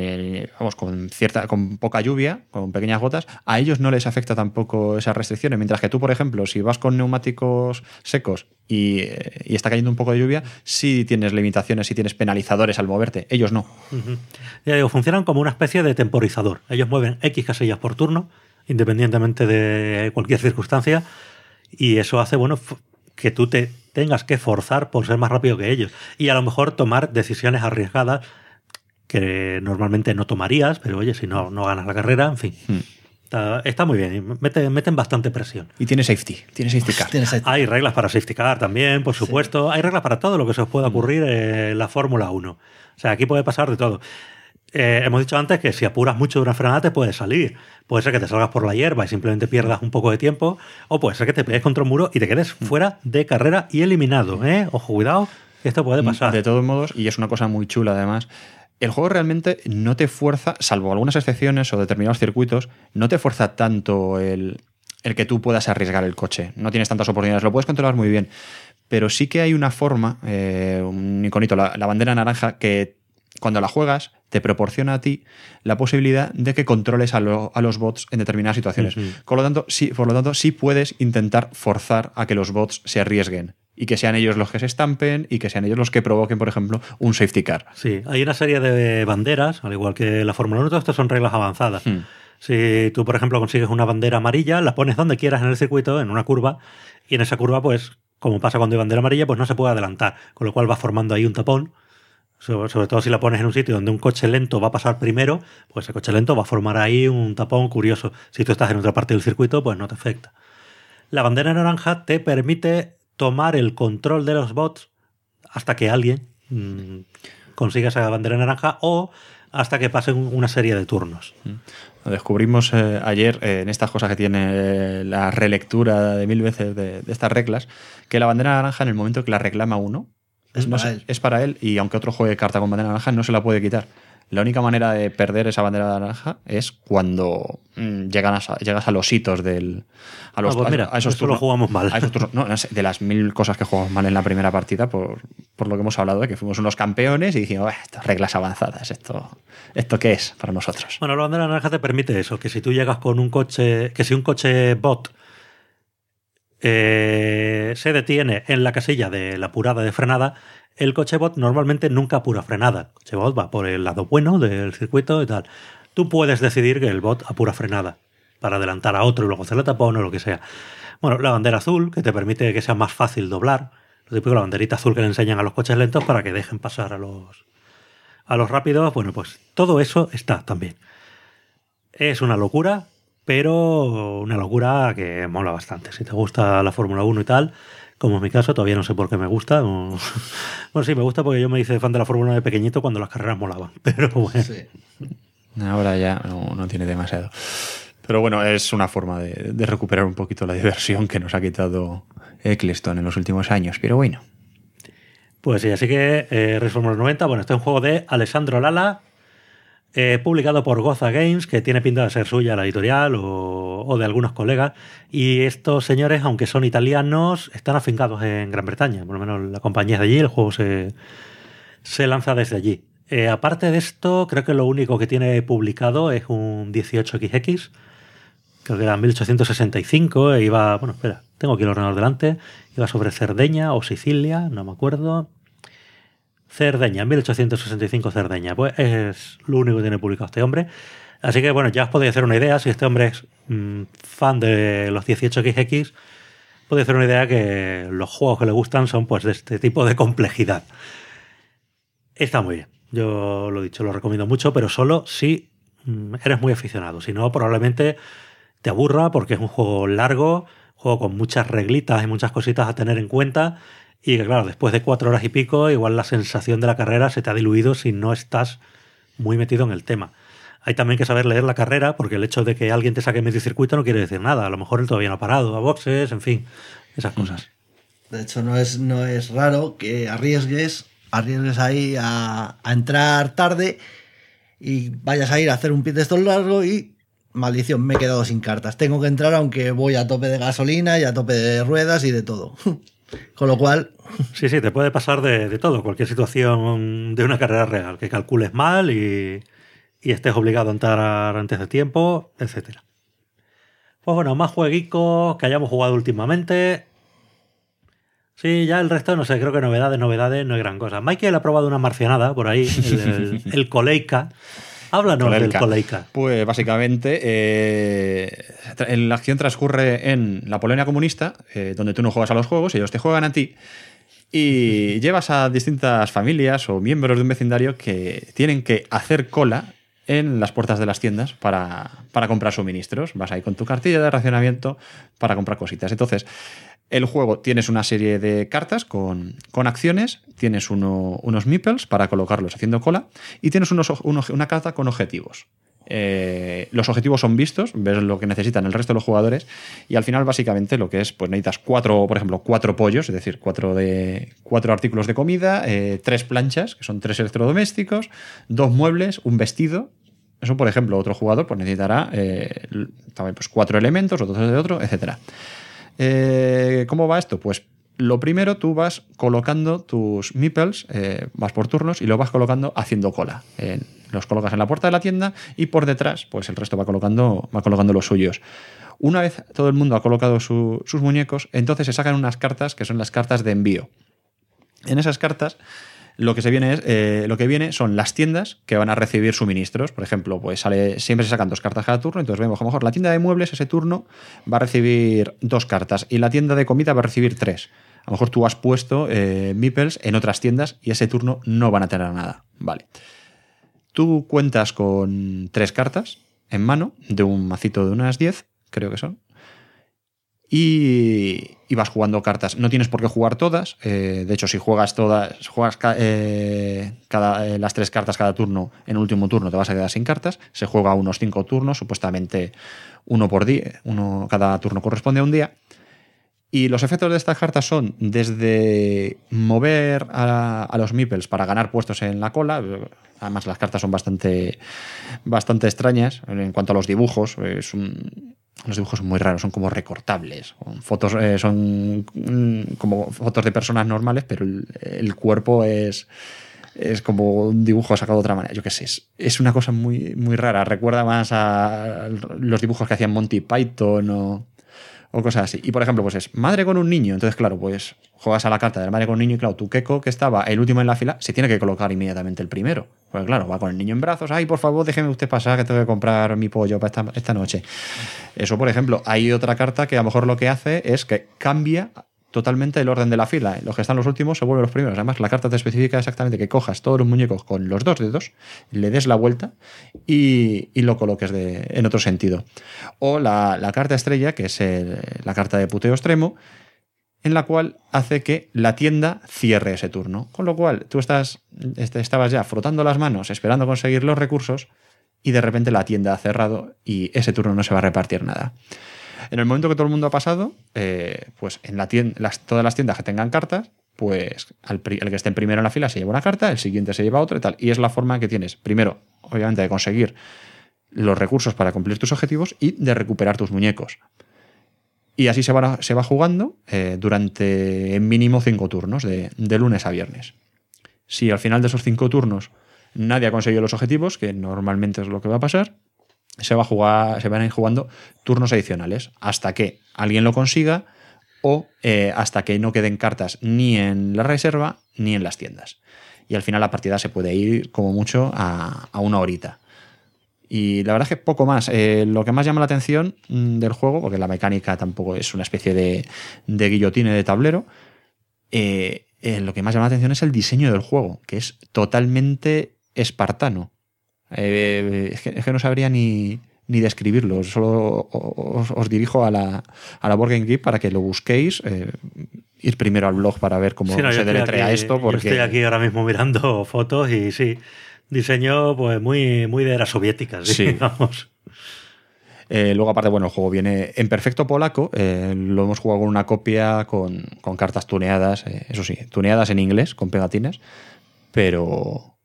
poca lluvia, con pequeñas gotas, a ellos no les afecta tampoco esas restricciones. Mientras que tú, por ejemplo, si vas con neumáticos secos y está cayendo un poco de lluvia, sí tienes limitaciones, sí tienes penalizadores al moverte. Ellos no. Ya digo, funcionan como una especie de temporizador. Ellos mueven X casillas por turno, independientemente de cualquier circunstancia, y eso hace, bueno, que tú te tengas que forzar por ser más rápido que ellos. Y a lo mejor tomar decisiones arriesgadas que normalmente no tomarías, pero oye, si no ganas la carrera, en fin. Está muy bien, meten bastante presión. Y tiene safety car. Hay reglas para safety car también, por supuesto. Sí. Hay reglas para todo lo que se os pueda ocurrir en la Fórmula 1. O sea, aquí puede pasar de todo. Hemos dicho antes que si apuras mucho de una frenada te puedes salir. Puede ser que te salgas por la hierba y simplemente pierdas un poco de tiempo, o puede ser que te pegues contra un muro y te quedes fuera de carrera y eliminado. Ojo, cuidado, que esto puede pasar. De todos modos, y es una cosa muy chula además, el juego realmente no te fuerza, salvo algunas excepciones o determinados circuitos, no te fuerza tanto el que tú puedas arriesgar el coche. No tienes tantas oportunidades, lo puedes controlar muy bien. Pero sí que hay una forma, un iconito, la bandera naranja, que cuando la juegas te proporciona a ti la posibilidad de que controles a los bots en determinadas situaciones. Por lo tanto, sí puedes intentar forzar a que los bots se arriesguen y que sean ellos los que se estampen y que sean ellos los que provoquen, por ejemplo, un safety car. Sí, hay una serie de banderas, al igual que la Fórmula 1, todo esto son reglas avanzadas. Si tú, por ejemplo, consigues una bandera amarilla, la pones donde quieras en el circuito, en una curva, y en esa curva, pues, como pasa cuando hay bandera amarilla, pues no se puede adelantar, con lo cual va formando ahí un tapón. Sobre todo si la pones en un sitio donde un coche lento va a pasar primero, pues el coche lento va a formar ahí un tapón curioso. Si tú estás en otra parte del circuito, pues no te afecta. La bandera naranja te permite tomar el control de los bots hasta que alguien consiga esa bandera naranja o hasta que pasen una serie de turnos. Lo descubrimos ayer en estas cosas que tiene la relectura de 1000 veces de estas reglas, que la bandera naranja, en el momento que la reclama uno, es para él, y aunque otro juegue carta con bandera naranja, no se la puede quitar. La única manera de perder esa bandera naranja es cuando llegas a los hitos a esos turnos. Lo jugamos mal. A esos turnos, no, de las 1000 cosas que jugamos mal en la primera partida, por lo que hemos hablado, de que fuimos unos campeones y dijimos, estas reglas avanzadas, ¿esto qué es para nosotros? Bueno, la bandera naranja te permite eso, que si tú llegas con un coche, que si un coche bot se detiene en la casilla de la apurada de frenada, el coche bot normalmente nunca apura frenada. El coche bot va por el lado bueno del circuito y tal. Tú puedes decidir que el bot apura frenada para adelantar a otro y luego hacerle tapón o lo que sea. Bueno, la bandera azul, que te permite que sea más fácil doblar. Lo típico, la banderita azul que le enseñan a los coches lentos para que dejen pasar a los rápidos. Bueno, pues todo eso está también. Es una locura, pero una locura que mola bastante. Si te gusta la Fórmula 1 y tal, como en mi caso, todavía no sé por qué me gusta. Bueno, sí, me gusta porque yo me hice fan de la Fórmula 1 de pequeñito cuando las carreras molaban. Pero bueno. Sí. Ahora ya no tiene demasiado. Pero bueno, es una forma de recuperar un poquito la diversión que nos ha quitado Eccleston en los últimos años. Pero bueno. Pues sí, así que Race Fórmula 90, bueno, este es un juego de Alessandro Lala, publicado por Goza Games, que tiene pinta de ser suya la editorial o de algunos colegas, y estos señores, aunque son italianos, están afincados en Gran Bretaña, por lo menos la compañía es de allí, el juego se lanza desde allí. Aparte de esto, creo que lo único que tiene publicado es un 18XX, creo que era 1865, e iba, bueno, espera, tengo aquí el ordenador delante, iba sobre Cerdeña o Sicilia, no me acuerdo. Cerdeña, 1865 Cerdeña. Pues es lo único que tiene publicado este hombre. Así que, bueno, ya os podéis hacer una idea. Si este hombre es fan de los 18XX, podéis hacer una idea que los juegos que le gustan son pues de este tipo de complejidad. Está muy bien. Yo lo he dicho, lo recomiendo mucho, pero solo si eres muy aficionado. Si no, probablemente te aburra porque es un juego largo, juego con muchas reglitas y muchas cositas a tener en cuenta. Y que claro, después de 4 horas y pico, igual la sensación de la carrera se te ha diluido si no estás muy metido en el tema. Hay también que saber leer la carrera, porque el hecho de que alguien te saque medio circuito no quiere decir nada. A lo mejor él todavía no ha parado, a boxes, en fin, esas cosas. De hecho, no es raro que arriesgues ahí a entrar tarde y vayas a ir a hacer un pit stop largo y maldición, me he quedado sin cartas. Tengo que entrar aunque voy a tope de gasolina y a tope de ruedas y de todo. Con lo cual... Sí, te puede pasar de todo, cualquier situación de una carrera real, que calcules mal y estés obligado a entrar antes de tiempo, etcétera. Pues bueno, más jueguicos que hayamos jugado últimamente. Sí, ya el resto, no sé, creo que novedades, no hay gran cosa. Michael ha probado una marcianada por ahí, el Coleica. Háblanos del Coleica. Pues básicamente la acción transcurre en la Polonia comunista, donde tú no juegas a los juegos, ellos te juegan a ti, y llevas a distintas familias o miembros de un vecindario que tienen que hacer cola en las puertas de las tiendas para comprar suministros. Vas ahí con tu cartilla de racionamiento para comprar cositas. Entonces, el juego, tienes una serie de cartas con acciones, tienes unos meeples para colocarlos haciendo cola y tienes una carta con objetivos. Los objetivos son vistos, ves lo que necesitan el resto de los jugadores y al final básicamente lo que es, pues necesitas por ejemplo, 4 pollos, es decir, 4 artículos de comida, 3 planchas, que son 3 electrodomésticos, 2 muebles, un vestido. Eso, por ejemplo, otro jugador pues necesitará también pues 4 elementos, otro de otro, etcétera. ¿Cómo va esto? Pues lo primero, tú vas colocando tus meeples, vas por turnos y lo vas colocando haciendo cola. Los colocas en la puerta de la tienda y por detrás, pues el resto va colocando los suyos. Una vez todo el mundo ha colocado sus muñecos, entonces se sacan unas cartas que son las cartas de envío. En esas cartas lo que viene son las tiendas que van a recibir suministros. Por ejemplo, pues siempre se sacan 2 cartas cada turno, entonces vemos que a lo mejor la tienda de muebles ese turno va a recibir 2 cartas y la tienda de comida va a recibir 3. A lo mejor tú has puesto meeples en otras tiendas y ese turno no van a tener nada. Vale. Tú cuentas con 3 cartas en mano de un macito de unas 10, creo que son. Y vas jugando cartas. No tienes por qué jugar todas. De hecho, si juegas las 3 cartas cada turno, en el último turno te vas a quedar sin cartas. Se juega unos 5 turnos, supuestamente uno por día. Cada turno corresponde a un día. Y los efectos de estas cartas son desde mover a los meeples para ganar puestos en la cola. Además, las cartas son bastante extrañas en cuanto a los dibujos. Los dibujos son muy raros, son como recortables. Son como fotos de personas normales, pero el cuerpo es como un dibujo sacado de otra manera. Yo qué sé, es una cosa muy, muy rara. Recuerda más a los dibujos que hacían Monty Python o cosas así. Y por ejemplo, pues es madre con un niño. Entonces, claro, pues juegas a la carta de la madre con un niño y claro, tu Keko, que estaba el último en la fila, se tiene que colocar inmediatamente el primero. Pues claro, va con el niño en brazos. Ay, por favor, déjeme usted pasar que tengo que comprar mi pollo para esta noche. Eso, por ejemplo. Hay otra carta que a lo mejor lo que hace es que cambia totalmente el orden de la fila. Los que están los últimos se vuelven los primeros. Además, la carta te especifica exactamente que cojas todos los muñecos con los 2 dedos, le des la vuelta y lo coloques en otro sentido. O la carta estrella, que es la carta de puteo extremo, en la cual hace que la tienda cierre ese turno. Con lo cual, tú estabas ya frotando las manos, esperando conseguir los recursos, y de repente la tienda ha cerrado y ese turno no se va a repartir nada. En el momento que todo el mundo ha pasado, pues en la tienda, todas las tiendas que tengan cartas, pues el que esté primero en la fila se lleva una carta, el siguiente se lleva otra y tal. Y es la forma que tienes, primero, obviamente, de conseguir los recursos para cumplir tus objetivos y de recuperar tus muñecos. Y así se va jugando durante mínimo 5 turnos, de lunes a viernes. Si al final de esos 5 turnos nadie ha conseguido los objetivos, que normalmente es lo que va a pasar, se van a ir jugando turnos adicionales hasta que alguien lo consiga o hasta que no queden cartas ni en la reserva ni en las tiendas. Y al final la partida se puede ir como mucho a 1 horita. Y la verdad es que poco más. Lo que más llama la atención del juego, porque la mecánica tampoco es una especie de guillotina de tablero, lo que más llama la atención es el diseño del juego, que es totalmente espartano. Es que no sabría ni describirlo. Solo os dirijo a la Board Game Geek para que lo busquéis. Ir primero al blog para ver cómo se deletrea esto. Porque... Yo estoy aquí ahora mismo mirando fotos y sí, diseño pues muy, muy de eras soviéticas, sí. Digamos. Luego, aparte, bueno, el juego viene en perfecto polaco. Lo hemos jugado con una copia con cartas tuneadas, eso sí, tuneadas en inglés, con pegatinas, pero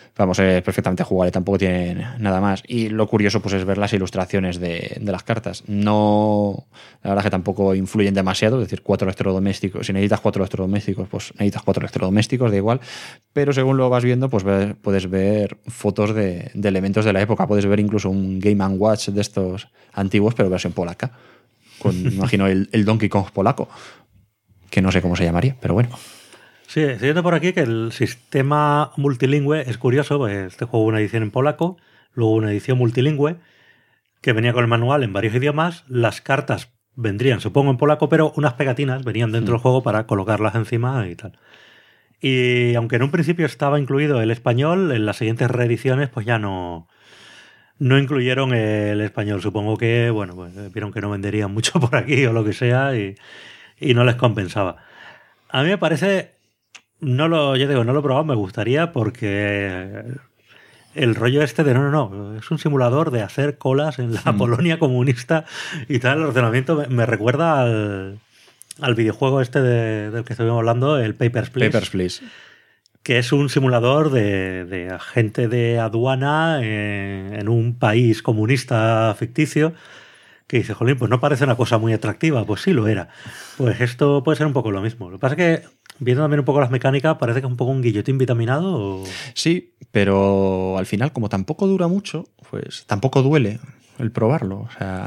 Vamos, es perfectamente jugable, tampoco tiene nada más. Y lo curioso pues es ver las ilustraciones de las cartas. No, la verdad es que tampoco influyen demasiado, es decir, 4 electrodomésticos. Si necesitas 4 electrodomésticos, pues necesitas 4 electrodomésticos, da igual. Pero según lo vas viendo, pues puedes ver fotos de elementos de la época. Puedes ver incluso un Game & Watch de estos antiguos, pero versión polaca. Con, imagino, el Donkey Kong polaco, que no sé cómo se llamaría, pero bueno. Sí, estoy viendo por aquí que el sistema multilingüe es curioso, pues este juego una edición en polaco, luego una edición multilingüe, que venía con el manual en varios idiomas, las cartas vendrían, supongo, en polaco, pero unas pegatinas venían dentro del juego para colocarlas encima y tal. Y aunque en un principio estaba incluido el español, en las siguientes reediciones pues ya no incluyeron el español. Supongo que, bueno, pues vieron que no venderían mucho por aquí o lo que sea y no les compensaba. A mí me parece... no lo he probado, me gustaría porque el rollo este de no, es un simulador de hacer colas en la Polonia comunista y tal, el razonamiento me recuerda al videojuego este del que estuvimos hablando, el Papers, Please. Papers, Please. Que es un simulador de agente de aduana en un país comunista ficticio, que dice, jolín, pues no parece una cosa muy atractiva. Pues sí lo era. Pues esto puede ser un poco lo mismo. Lo que pasa es que, viendo también un poco las mecánicas, parece que es un poco un guillotín vitaminado. ¿O? Sí, pero al final, como tampoco dura mucho, pues tampoco duele el probarlo. O sea,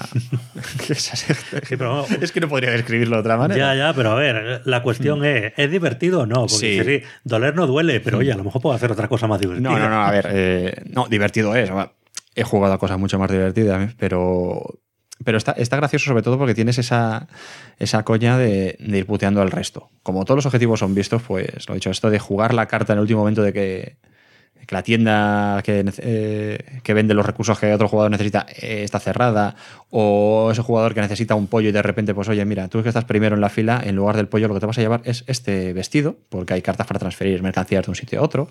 sí, pero, es que no podría describirlo de otra manera. Ya, pero a ver, la cuestión ¿es divertido o no? Porque sí, doler no duele, pero oye, a lo mejor puedo hacer otra cosa más divertida. No, a ver, no, divertido es. He jugado a cosas mucho más divertidas, pero está gracioso sobre todo porque tienes esa coña de ir puteando al resto. Como todos los objetivos son vistos, pues lo he dicho, esto de jugar la carta en el último momento de que la tienda que vende los recursos que otro jugador necesita está cerrada, o ese jugador que necesita un pollo y de repente, pues oye, mira, tú que estás primero en la fila, en lugar del pollo lo que te vas a llevar es este vestido, porque hay cartas para transferir mercancías de un sitio a otro,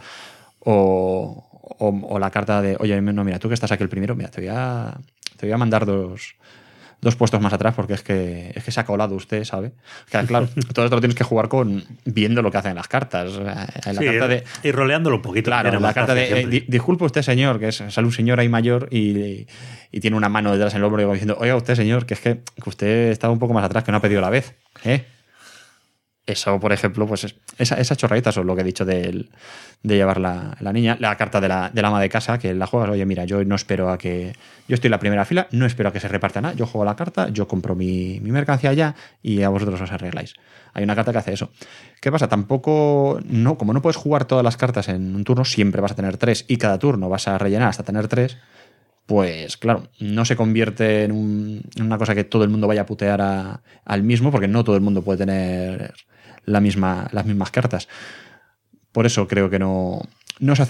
o la carta de, oye, no, mira, tú que estás aquí el primero, mira, te voy a mandar dos puestos más atrás porque es que se ha colado usted, ¿sabe? Claro, todo esto lo tienes que jugar viendo lo que hacen las cartas. En la carta y roleándolo un poquito. Claro, en la carta de disculpe usted, señor, que sale un señor ahí mayor y tiene una mano detrás en el hombro diciendo, oiga usted, señor, que es que usted estaba un poco más atrás, que no ha pedido la vez, ¿eh? Eso, por ejemplo, pues esas chorraditas son lo que he dicho de llevar la niña. La carta del ama de casa, que la juegas, oye, mira, yo no espero a que... Yo estoy en la primera fila, no espero a que se reparta nada. Yo juego la carta, yo compro mi mercancía allá y a vosotros os arregláis. Hay una carta que hace eso. ¿Qué pasa? Como no puedes jugar todas las cartas en un turno, siempre vas a tener 3 y cada turno vas a rellenar hasta tener 3... pues claro, no se convierte en una cosa que todo el mundo vaya a putear al mismo, porque no todo el mundo puede tener las mismas cartas. Por eso creo que no se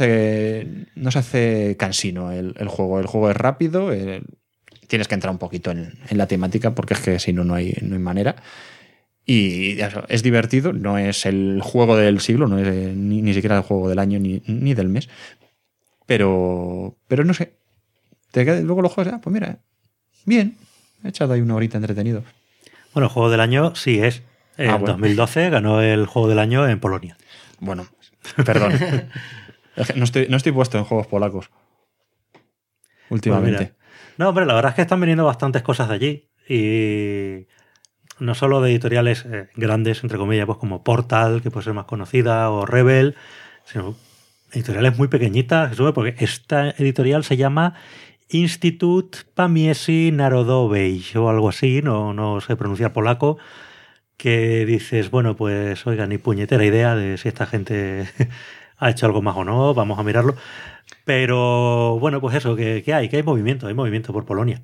hace cansino el juego. El juego es rápido, tienes que entrar un poquito en la temática, porque es que si no hay manera. Y eso, es divertido, no es el juego del siglo, no es ni siquiera el juego del año ni del mes, pero no sé. Luego lo juegas, pues mira, bien, he echado ahí una horita entretenido. Bueno, el juego del año sí es. En 2012 ganó el juego del año en Polonia. Bueno, perdón. no estoy puesto en juegos polacos últimamente. Pues no, hombre, la verdad es que están viniendo bastantes cosas de allí. Y no solo de editoriales grandes, entre comillas, pues como Portal, que puede ser más conocida, o Rebel, sino editoriales muy pequeñitas, porque esta editorial se llama Instytut Pamięci Narodowej o algo así, no sé pronunciar polaco, que dices, bueno, pues oiga, ni puñetera idea de si esta gente ha hecho algo más o no, vamos a mirarlo. Pero bueno, pues eso, que hay movimiento por Polonia.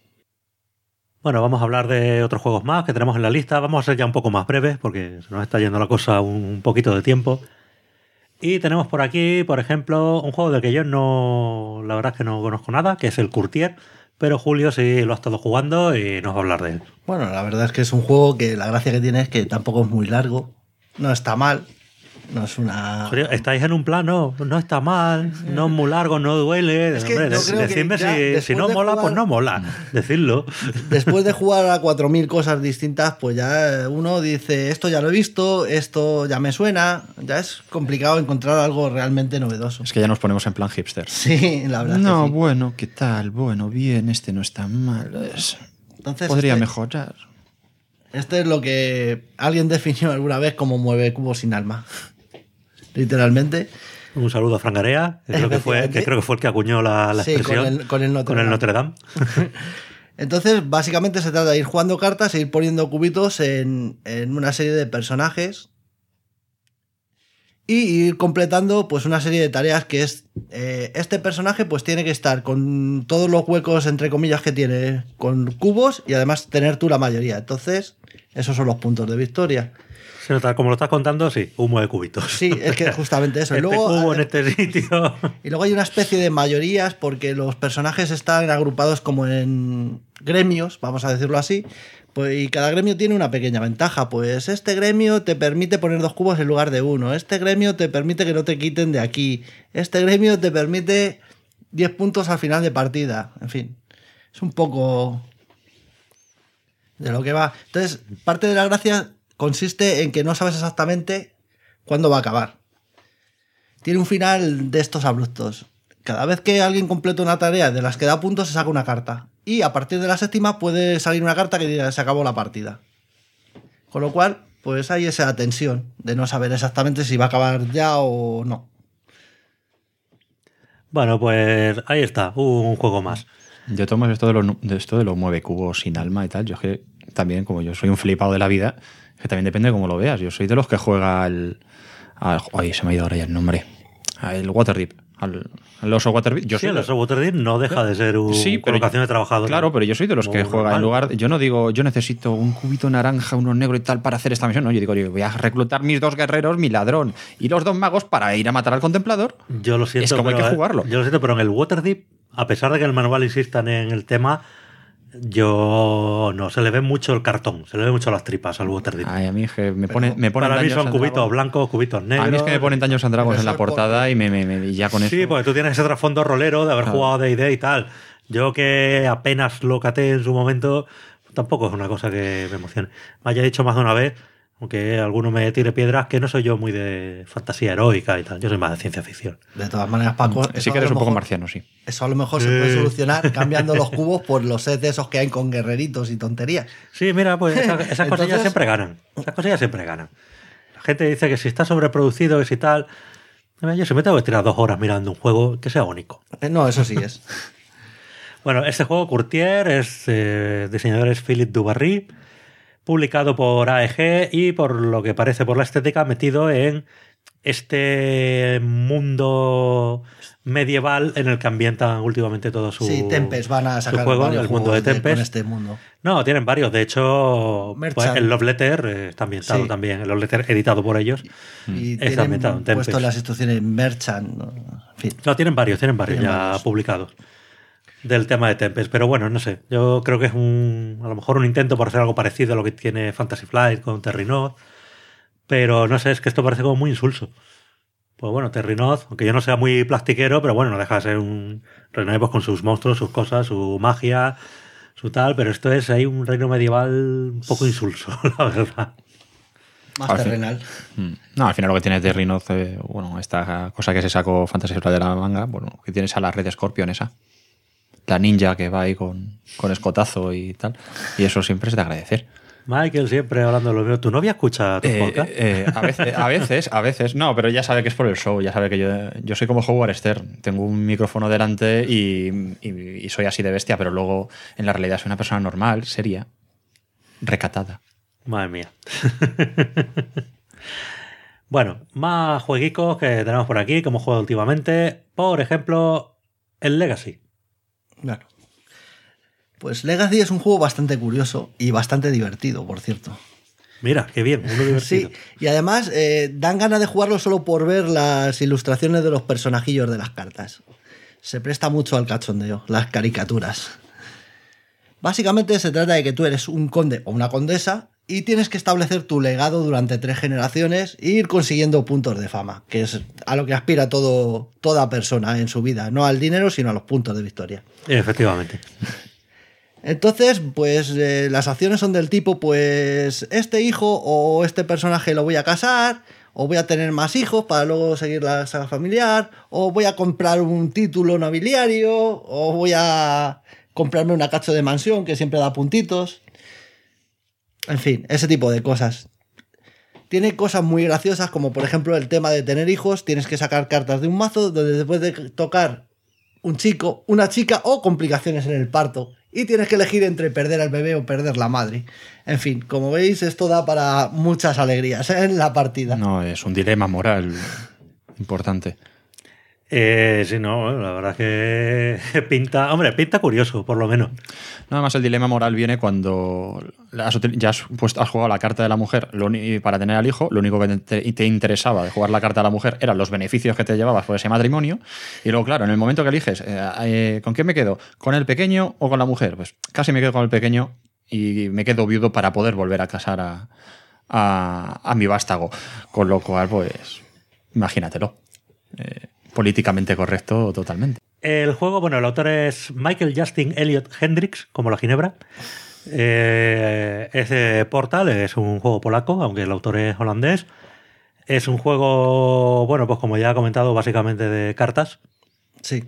Bueno, vamos a hablar de otros juegos más que tenemos en la lista. Vamos a ser ya un poco más breves porque se nos está yendo la cosa un poquito de tiempo. Y tenemos por aquí, por ejemplo, un juego del que yo la verdad es que no conozco nada, que es el Courtier, pero Julio sí lo ha estado jugando y nos va a hablar de él. Bueno, la verdad es que es un juego que la gracia que tiene es que tampoco es muy largo, no está mal, No es una... Joder, estáis en un plan, no está mal, no es muy largo, no duele. Es que Hombre, yo creo que decidme ya si no después de mola, jugar- pues no mola. Decidlo. Después de jugar a 4.000 cosas distintas, pues ya uno dice, esto ya lo he visto, esto ya me suena. Ya es complicado encontrar algo realmente novedoso. Es que ya nos ponemos en plan hipster. Sí, la verdad. No, que sí. bueno, ¿qué tal? Bueno, bien, este no está mal. Entonces, Podría mejorar. Este es lo que alguien definió alguna vez como mueve cubos sin alma. Literalmente. Un saludo a Fran Garea, que creo que fue el que acuñó la Sí, expresión. con el Notre Dame. Entonces, básicamente se trata de ir jugando cartas e ir poniendo cubitos en una serie de personajes y ir completando pues una serie de tareas que es este personaje pues tiene que estar con todos los huecos entre comillas que tiene con cubos y además tener tú la mayoría. Entonces, esos son los puntos de victoria. Se nota, como lo estás contando, sí, humo de cubitos. Sí, es que justamente eso. Este Luego, cubo en este sitio. y luego hay una especie de mayorías porque los personajes están agrupados como en gremios, vamos a decirlo así, pues, y cada gremio tiene una pequeña ventaja. Pues este gremio te permite poner 2 cubos en lugar de 1, este gremio te permite que no te quiten de aquí, este gremio te permite 10 puntos al final de partida, en fin. Es un poco de lo que va. Entonces, parte de la gracia consiste en que no sabes exactamente cuándo va a acabar. Tiene un final de estos abruptos. Cada vez que alguien completa una tarea de las que da puntos, se saca una carta. Y a partir de la 7ª puede salir una carta que diga se acabó la partida. Con lo cual, pues hay esa tensión de no saber exactamente si va a acabar ya o no. Bueno, pues ahí está, un juego más. Yo tomo esto de lo mueve cubos sin alma y tal. Yo es que también, como yo soy un flipado de la vida, que también depende de cómo lo veas. Yo soy de los que juega ay, se me ha ido ahora ya el nombre. El Waterdeep. El oso Waterdeep. Sí, el oso Waterdeep no deja de ser una colocación de trabajador. Claro, pero yo soy de los que juega normal. En lugar... Yo no digo, yo necesito un cubito naranja, uno negro y tal para hacer esta misión. No, yo digo, voy a reclutar mis 2 guerreros, mi ladrón y los 2 magos para ir a matar al contemplador. Yo lo siento, es como hay que jugarlo. Yo lo siento, pero en el Waterdeep, a pesar de que en el manual insistan en el tema, yo no, se le ve mucho el cartón, se le ve mucho las tripas al Waterdeep. Ay, a mí es que me pone para mí son cubitos blancos, cubitos negros. A mí es que me ponen Dungeons and Dragons en la portada y ya con eso. Sí, porque tú tienes ese trasfondo rolero de haber jugado D&D y tal. Yo que apenas lo caté en su momento, tampoco es una cosa que me emocione. Me haya dicho más de una vez, aunque alguno me tire piedras, que no soy yo muy de fantasía heroica y tal. Yo soy más de ciencia ficción. De todas maneras, Paco... Sí que eres un poco marciano, sí. Eso a lo mejor se puede solucionar cambiando los cubos por los sets esos que hay con guerreritos y tonterías. Sí, mira, pues esas cosillas siempre ganan. Esas cosillas siempre ganan. La gente dice que si está sobreproducido, que si tal... Yo si me tengo que tirar 2 horas mirando un juego, que sea único. No, eso sí es. Bueno, este juego, Courtier, diseñador es Philippe Dubarry, publicado por AEG y, por lo que parece por la estética, metido en este mundo medieval en el que ambientan últimamente todo su Sí, Tempest van a sacar juego, varios el mundo de Tempest. con este mundo. No, tienen varios. De hecho, pues, el Love Letter está ambientado también. El Love Letter editado por ellos y está ambientado en Tempest. Puesto las instrucciones Merchant. En fin. No, tienen varios ya varios publicados del tema de Tempest, pero bueno, no sé, yo creo que es a lo mejor un intento por hacer algo parecido a lo que tiene Fantasy Flight con Terrinoth, pero no sé, es que esto parece como muy insulso. Pues bueno, Terrinoth, aunque yo no sea muy plastiquero, pero bueno, no deja de ser un reino pues, con sus monstruos, sus cosas, su magia, su tal, pero esto es ahí un reino medieval un poco insulso, la verdad. Más terrenal. No, al final lo que tiene Terrinoth, bueno, esta cosa que se sacó Fantasy Flight de la manga, bueno, que tienes a la red Scorpion esa. La ninja que va ahí con escotazo y tal. Y eso siempre es de agradecer. Michael siempre hablando de lo mío. ¿Tu novia escucha tu podcast? A veces. No, pero ya sabe que es por el show. Ya sabe que yo soy como Howard Stern. Tengo un micrófono delante y soy así de bestia, pero luego en la realidad soy una persona normal, seria, recatada. Madre mía. Bueno, más jueguicos que tenemos por aquí, que hemos jugado últimamente. Por ejemplo, el Legacy. Claro. Pues Legacy es un juego bastante curioso y bastante divertido, por cierto. Mira, qué bien, uno divertido. Sí, y además dan ganas de jugarlo solo por ver las ilustraciones de los personajillos de las cartas. Se presta mucho al cachondeo, las caricaturas. Básicamente se trata de que tú eres un conde o una condesa y tienes que establecer tu legado durante 3 generaciones e ir consiguiendo puntos de fama, que es a lo que aspira toda persona en su vida, no al dinero, sino a los puntos de victoria. Efectivamente. Entonces, pues las acciones son del tipo, pues este hijo o este personaje lo voy a casar, o voy a tener más hijos para luego seguir la saga familiar, o voy a comprar un título nobiliario, o voy a comprarme una cacho de mansión que siempre da puntitos. En fin, ese tipo de cosas. Tiene cosas muy graciosas, como por ejemplo el tema de tener hijos. Tienes que sacar cartas de un mazo donde te puede tocar un chico, una chica o complicaciones en el parto. Y tienes que elegir entre perder al bebé o perder la madre. En fin, como veis, esto da para muchas alegrías en la partida. No, es un dilema moral importante. Sí, no, la verdad que pinta curioso, por lo menos. Nada más el dilema moral viene cuando has jugado la carta de la mujer para tener al hijo. Lo único que te interesaba de jugar la carta de la mujer eran los beneficios que te llevabas por ese matrimonio. Y luego, claro, en el momento que eliges, ¿con quién me quedo? ¿Con el pequeño o con la mujer? Pues casi me quedo con el pequeño y me quedo viudo para poder volver a casar a mi vástago. Con lo cual, pues, imagínatelo. Políticamente correcto totalmente. El juego, bueno, el autor es Michael Justin Elliot Hendricks, como la ginebra. Es de Portal, es un juego polaco, aunque el autor es holandés. Es un juego, bueno, pues como ya he comentado, básicamente de cartas. Sí.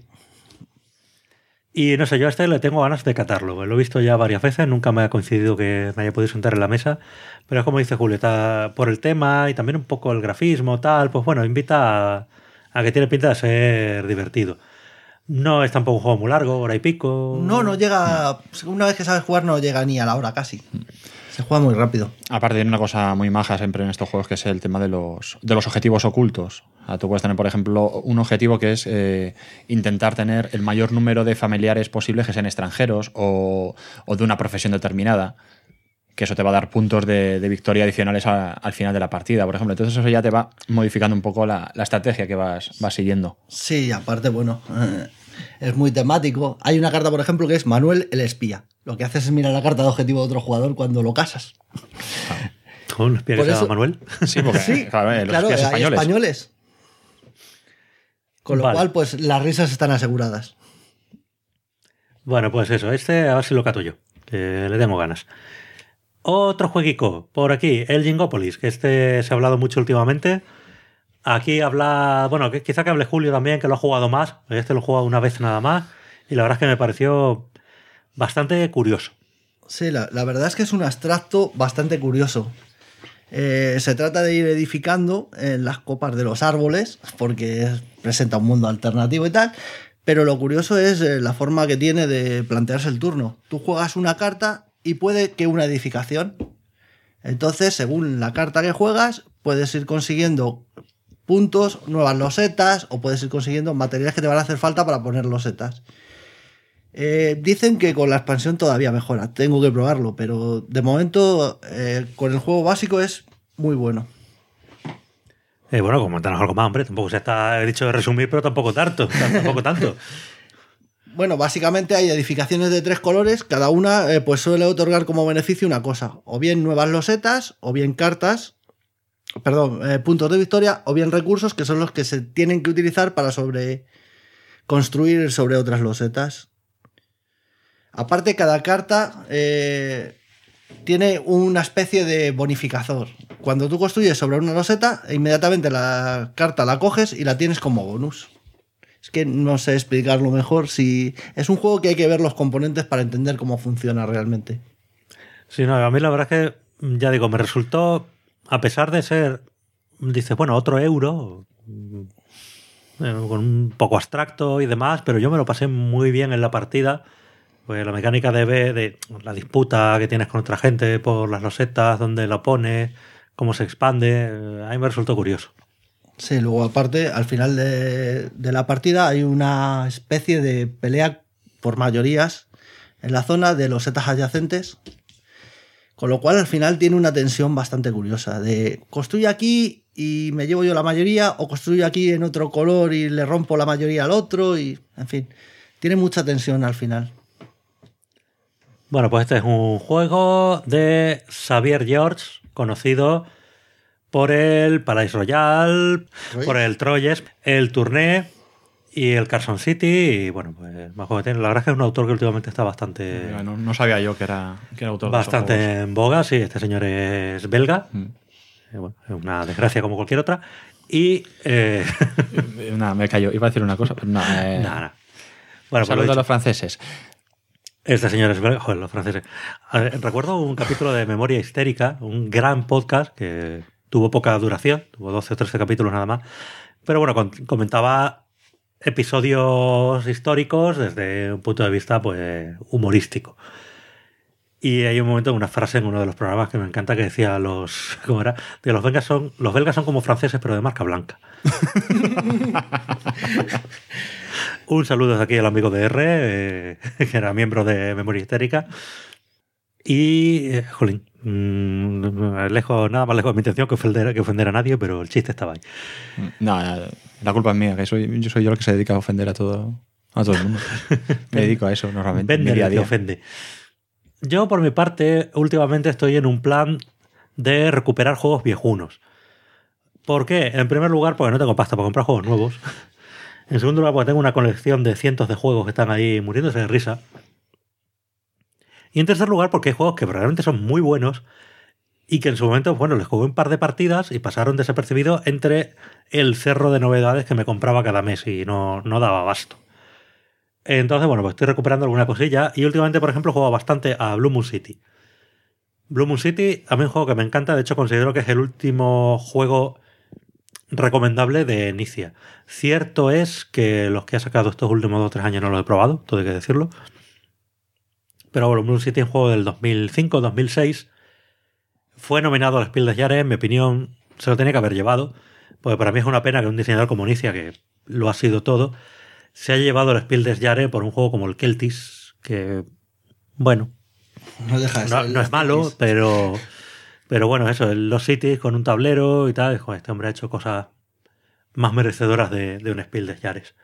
Y no sé, yo a este le tengo ganas de catarlo. Lo he visto ya varias veces, nunca me ha coincidido que me haya podido sentar en la mesa. Pero es como dice Julieta, por el tema y también un poco el grafismo, tal, pues bueno, invita a que tiene pinta de ser divertido. No es tampoco un juego muy largo, hora y pico. No llega. Una vez que sabes jugar, no llega ni a la hora casi. Se juega muy rápido. Aparte, hay una cosa muy maja siempre en estos juegos, que es el tema de los objetivos ocultos. O sea, tú puedes tener, por ejemplo, un objetivo que es intentar tener el mayor número de familiares posibles que sean extranjeros o de una profesión determinada, que eso te va a dar puntos de victoria adicionales al final de la partida, por ejemplo. Entonces eso ya te va modificando un poco la estrategia que vas siguiendo. Sí, aparte, bueno, es muy temático. Hay una carta, por ejemplo, que es Manuel el espía. Lo que haces es mirar la carta de objetivo de otro jugador cuando lo casas. ¿Un espía que se llama Manuel? Sí, porque sí, claro, los claro, espías hay españoles. Con lo Vale. cual, pues las risas están aseguradas. Bueno, pues eso, a ver si lo cato yo, que le tengo ganas. Otro jueguico por aquí, el Jingopolis, que se ha hablado mucho últimamente. Aquí habla, bueno, quizá que hable Julio también, que lo ha jugado más. Este lo he jugado una vez nada más y la verdad es que me pareció bastante curioso. Sí, la verdad es que es un abstracto bastante curioso. Se trata de ir edificando en las copas de los árboles, porque presenta un mundo alternativo y tal, pero lo curioso es la forma que tiene de plantearse el turno. Tú juegas una carta y puede que una edificación. Entonces, según la carta que juegas, puedes ir consiguiendo puntos, nuevas losetas, o puedes ir consiguiendo materiales que te van a hacer falta para poner losetas. Dicen que con la expansión todavía mejora. Tengo que probarlo, pero de momento con el juego básico es muy bueno. Bueno, coméntanos algo más, hombre. Tampoco se está dicho de resumir, pero tampoco tanto. Bueno, básicamente hay edificaciones de 3 colores, cada una pues suele otorgar como beneficio una cosa, o bien nuevas losetas, o bien cartas, puntos de victoria, o bien recursos que son los que se tienen que utilizar para construir sobre otras losetas. Aparte, cada carta tiene una especie de bonificador. Cuando tú construyes sobre una loseta, inmediatamente la carta la coges y la tienes como bonus. Es que no sé explicarlo mejor. Si es un juego que hay que ver los componentes para entender cómo funciona realmente. Sí, no, a mí la verdad es que, ya digo, me resultó, a pesar de ser, dices, bueno, otro euro, con un poco abstracto y demás, pero yo me lo pasé muy bien en la partida. Pues la mecánica de la disputa que tienes con otra gente por las losetas, dónde lo pones, cómo se expande, a mí me resultó curioso. Sí, luego aparte, al final de la partida hay una especie de pelea por mayorías en la zona de losetas adyacentes, con lo cual al final tiene una tensión bastante curiosa de construye aquí y me llevo yo la mayoría, o construyo aquí en otro color y le rompo la mayoría al otro, y en fin, tiene mucha tensión al final. Bueno, pues este es un juego de Xavier George, conocido por el Palais Royal, por el Troyes, el Tournée y el Carson City. Y bueno, pues más juegos que tiene. La verdad es que es un autor que últimamente está bastante... No sabía yo que era autor de bastante esos juegos. en boga, sí. Este señor es belga. Bueno, es una desgracia como cualquier otra. Y... Me callo. Iba a decir una cosa, pero no. Nada. Bueno, Saludos a los franceses. Este señor es belga. Joder, los franceses. Recuerdo un capítulo de Memoria Histérica, un gran podcast que tuvo poca duración, tuvo 12 o 13 capítulos nada más. Pero bueno, comentaba episodios históricos desde un punto de vista pues humorístico. Y hay un momento, una frase en uno de los programas que me encanta que decía ¿cómo era? Que los belgas son como franceses pero de marca blanca. Un saludo desde aquí al amigo de R, que era miembro de Memoria Histérica. Y, jolín, nada más lejos de mi intención que ofender a nadie, pero el chiste estaba ahí. No, la culpa es mía, que yo soy yo el que se dedica a ofender a todo el mundo. Me dedico a eso normalmente. Vende día a que día. ofende. Yo, por mi parte, últimamente estoy en un plan de recuperar juegos viejunos. ¿Por qué? En primer lugar, porque no tengo pasta para comprar juegos nuevos. En segundo lugar, porque tengo una colección de cientos de juegos que están ahí muriéndose de risa. Y en tercer lugar, porque hay juegos que realmente son muy buenos y que en su momento, bueno, les jugué un par de partidas y pasaron desapercibidos entre el cerro de novedades que me compraba cada mes y no daba abasto. Entonces, bueno, pues estoy recuperando alguna cosilla y últimamente, por ejemplo, juego bastante a Blue Moon City. Blue Moon City, a mí es un juego que me encanta, de hecho considero que es el último juego recomendable de Inicia. Cierto es que los que ha sacado estos últimos 2 o 3 años no lo he probado, todo hay que decirlo. Pero bueno, Blue City es un juego del 2005-2006. Fue nominado al Spiel des Jahres, en mi opinión se lo tenía que haber llevado, porque para mí es una pena que un diseñador como Inicia, que lo ha sido todo, se haya llevado el Spiel des Jahres por un juego como el Keltis, que, bueno, No deja de ser no es malo, X. pero bueno, eso, los Cities con un tablero y tal, joder, este hombre ha hecho cosas más merecedoras de un Spiel des Jahres.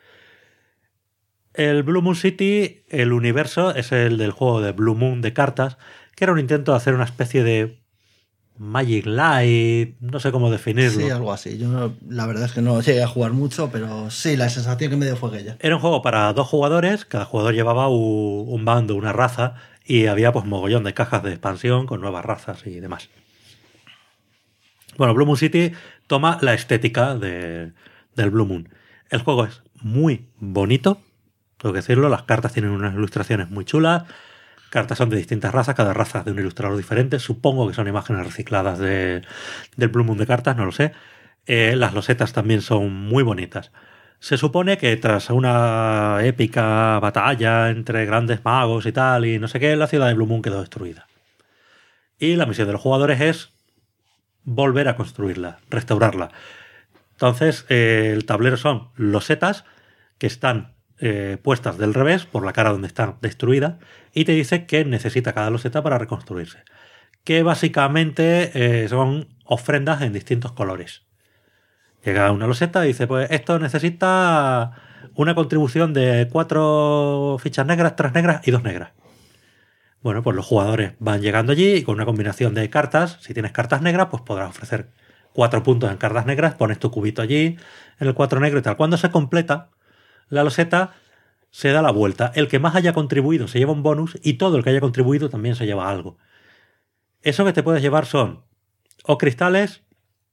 El Blue Moon City, el universo, es el del juego de Blue Moon de cartas, que era un intento de hacer una especie de Magic Light, no sé cómo definirlo. Sí, algo así. Yo la verdad es que no llegué a jugar mucho, pero sí, la sensación que me dio fue aquella. Era un juego para 2 jugadores, cada jugador llevaba un bando, una raza, y había pues mogollón de cajas de expansión con nuevas razas y demás. Bueno, Blue Moon City toma la estética del Blue Moon. El juego es muy bonito, tengo que decirlo, las cartas tienen unas ilustraciones muy chulas, cartas son de distintas razas, cada raza es de un ilustrador diferente, supongo que son imágenes recicladas del Blue Moon de cartas, no lo sé. Las losetas también son muy bonitas. Se supone que tras una épica batalla entre grandes magos y tal, y no sé qué, la ciudad de Blue Moon quedó destruida. Y la misión de los jugadores es volver a construirla, restaurarla. Entonces, el tablero son losetas que están puestas del revés por la cara donde están destruidas y te dice qué necesita cada loseta para reconstruirse. Que básicamente son ofrendas en distintos colores. Llega una loseta y dice, pues esto necesita una contribución de 4 fichas negras, 3 negras y 2 negras. Bueno, pues los jugadores van llegando allí y con una combinación de cartas, si tienes cartas negras, pues podrás ofrecer 4 puntos en cartas negras, pones tu cubito allí en el 4 negro y tal. Cuando se completa la loseta, se da la vuelta. El que más haya contribuido se lleva un bonus y todo el que haya contribuido también se lleva algo. Eso que te puedes llevar son o cristales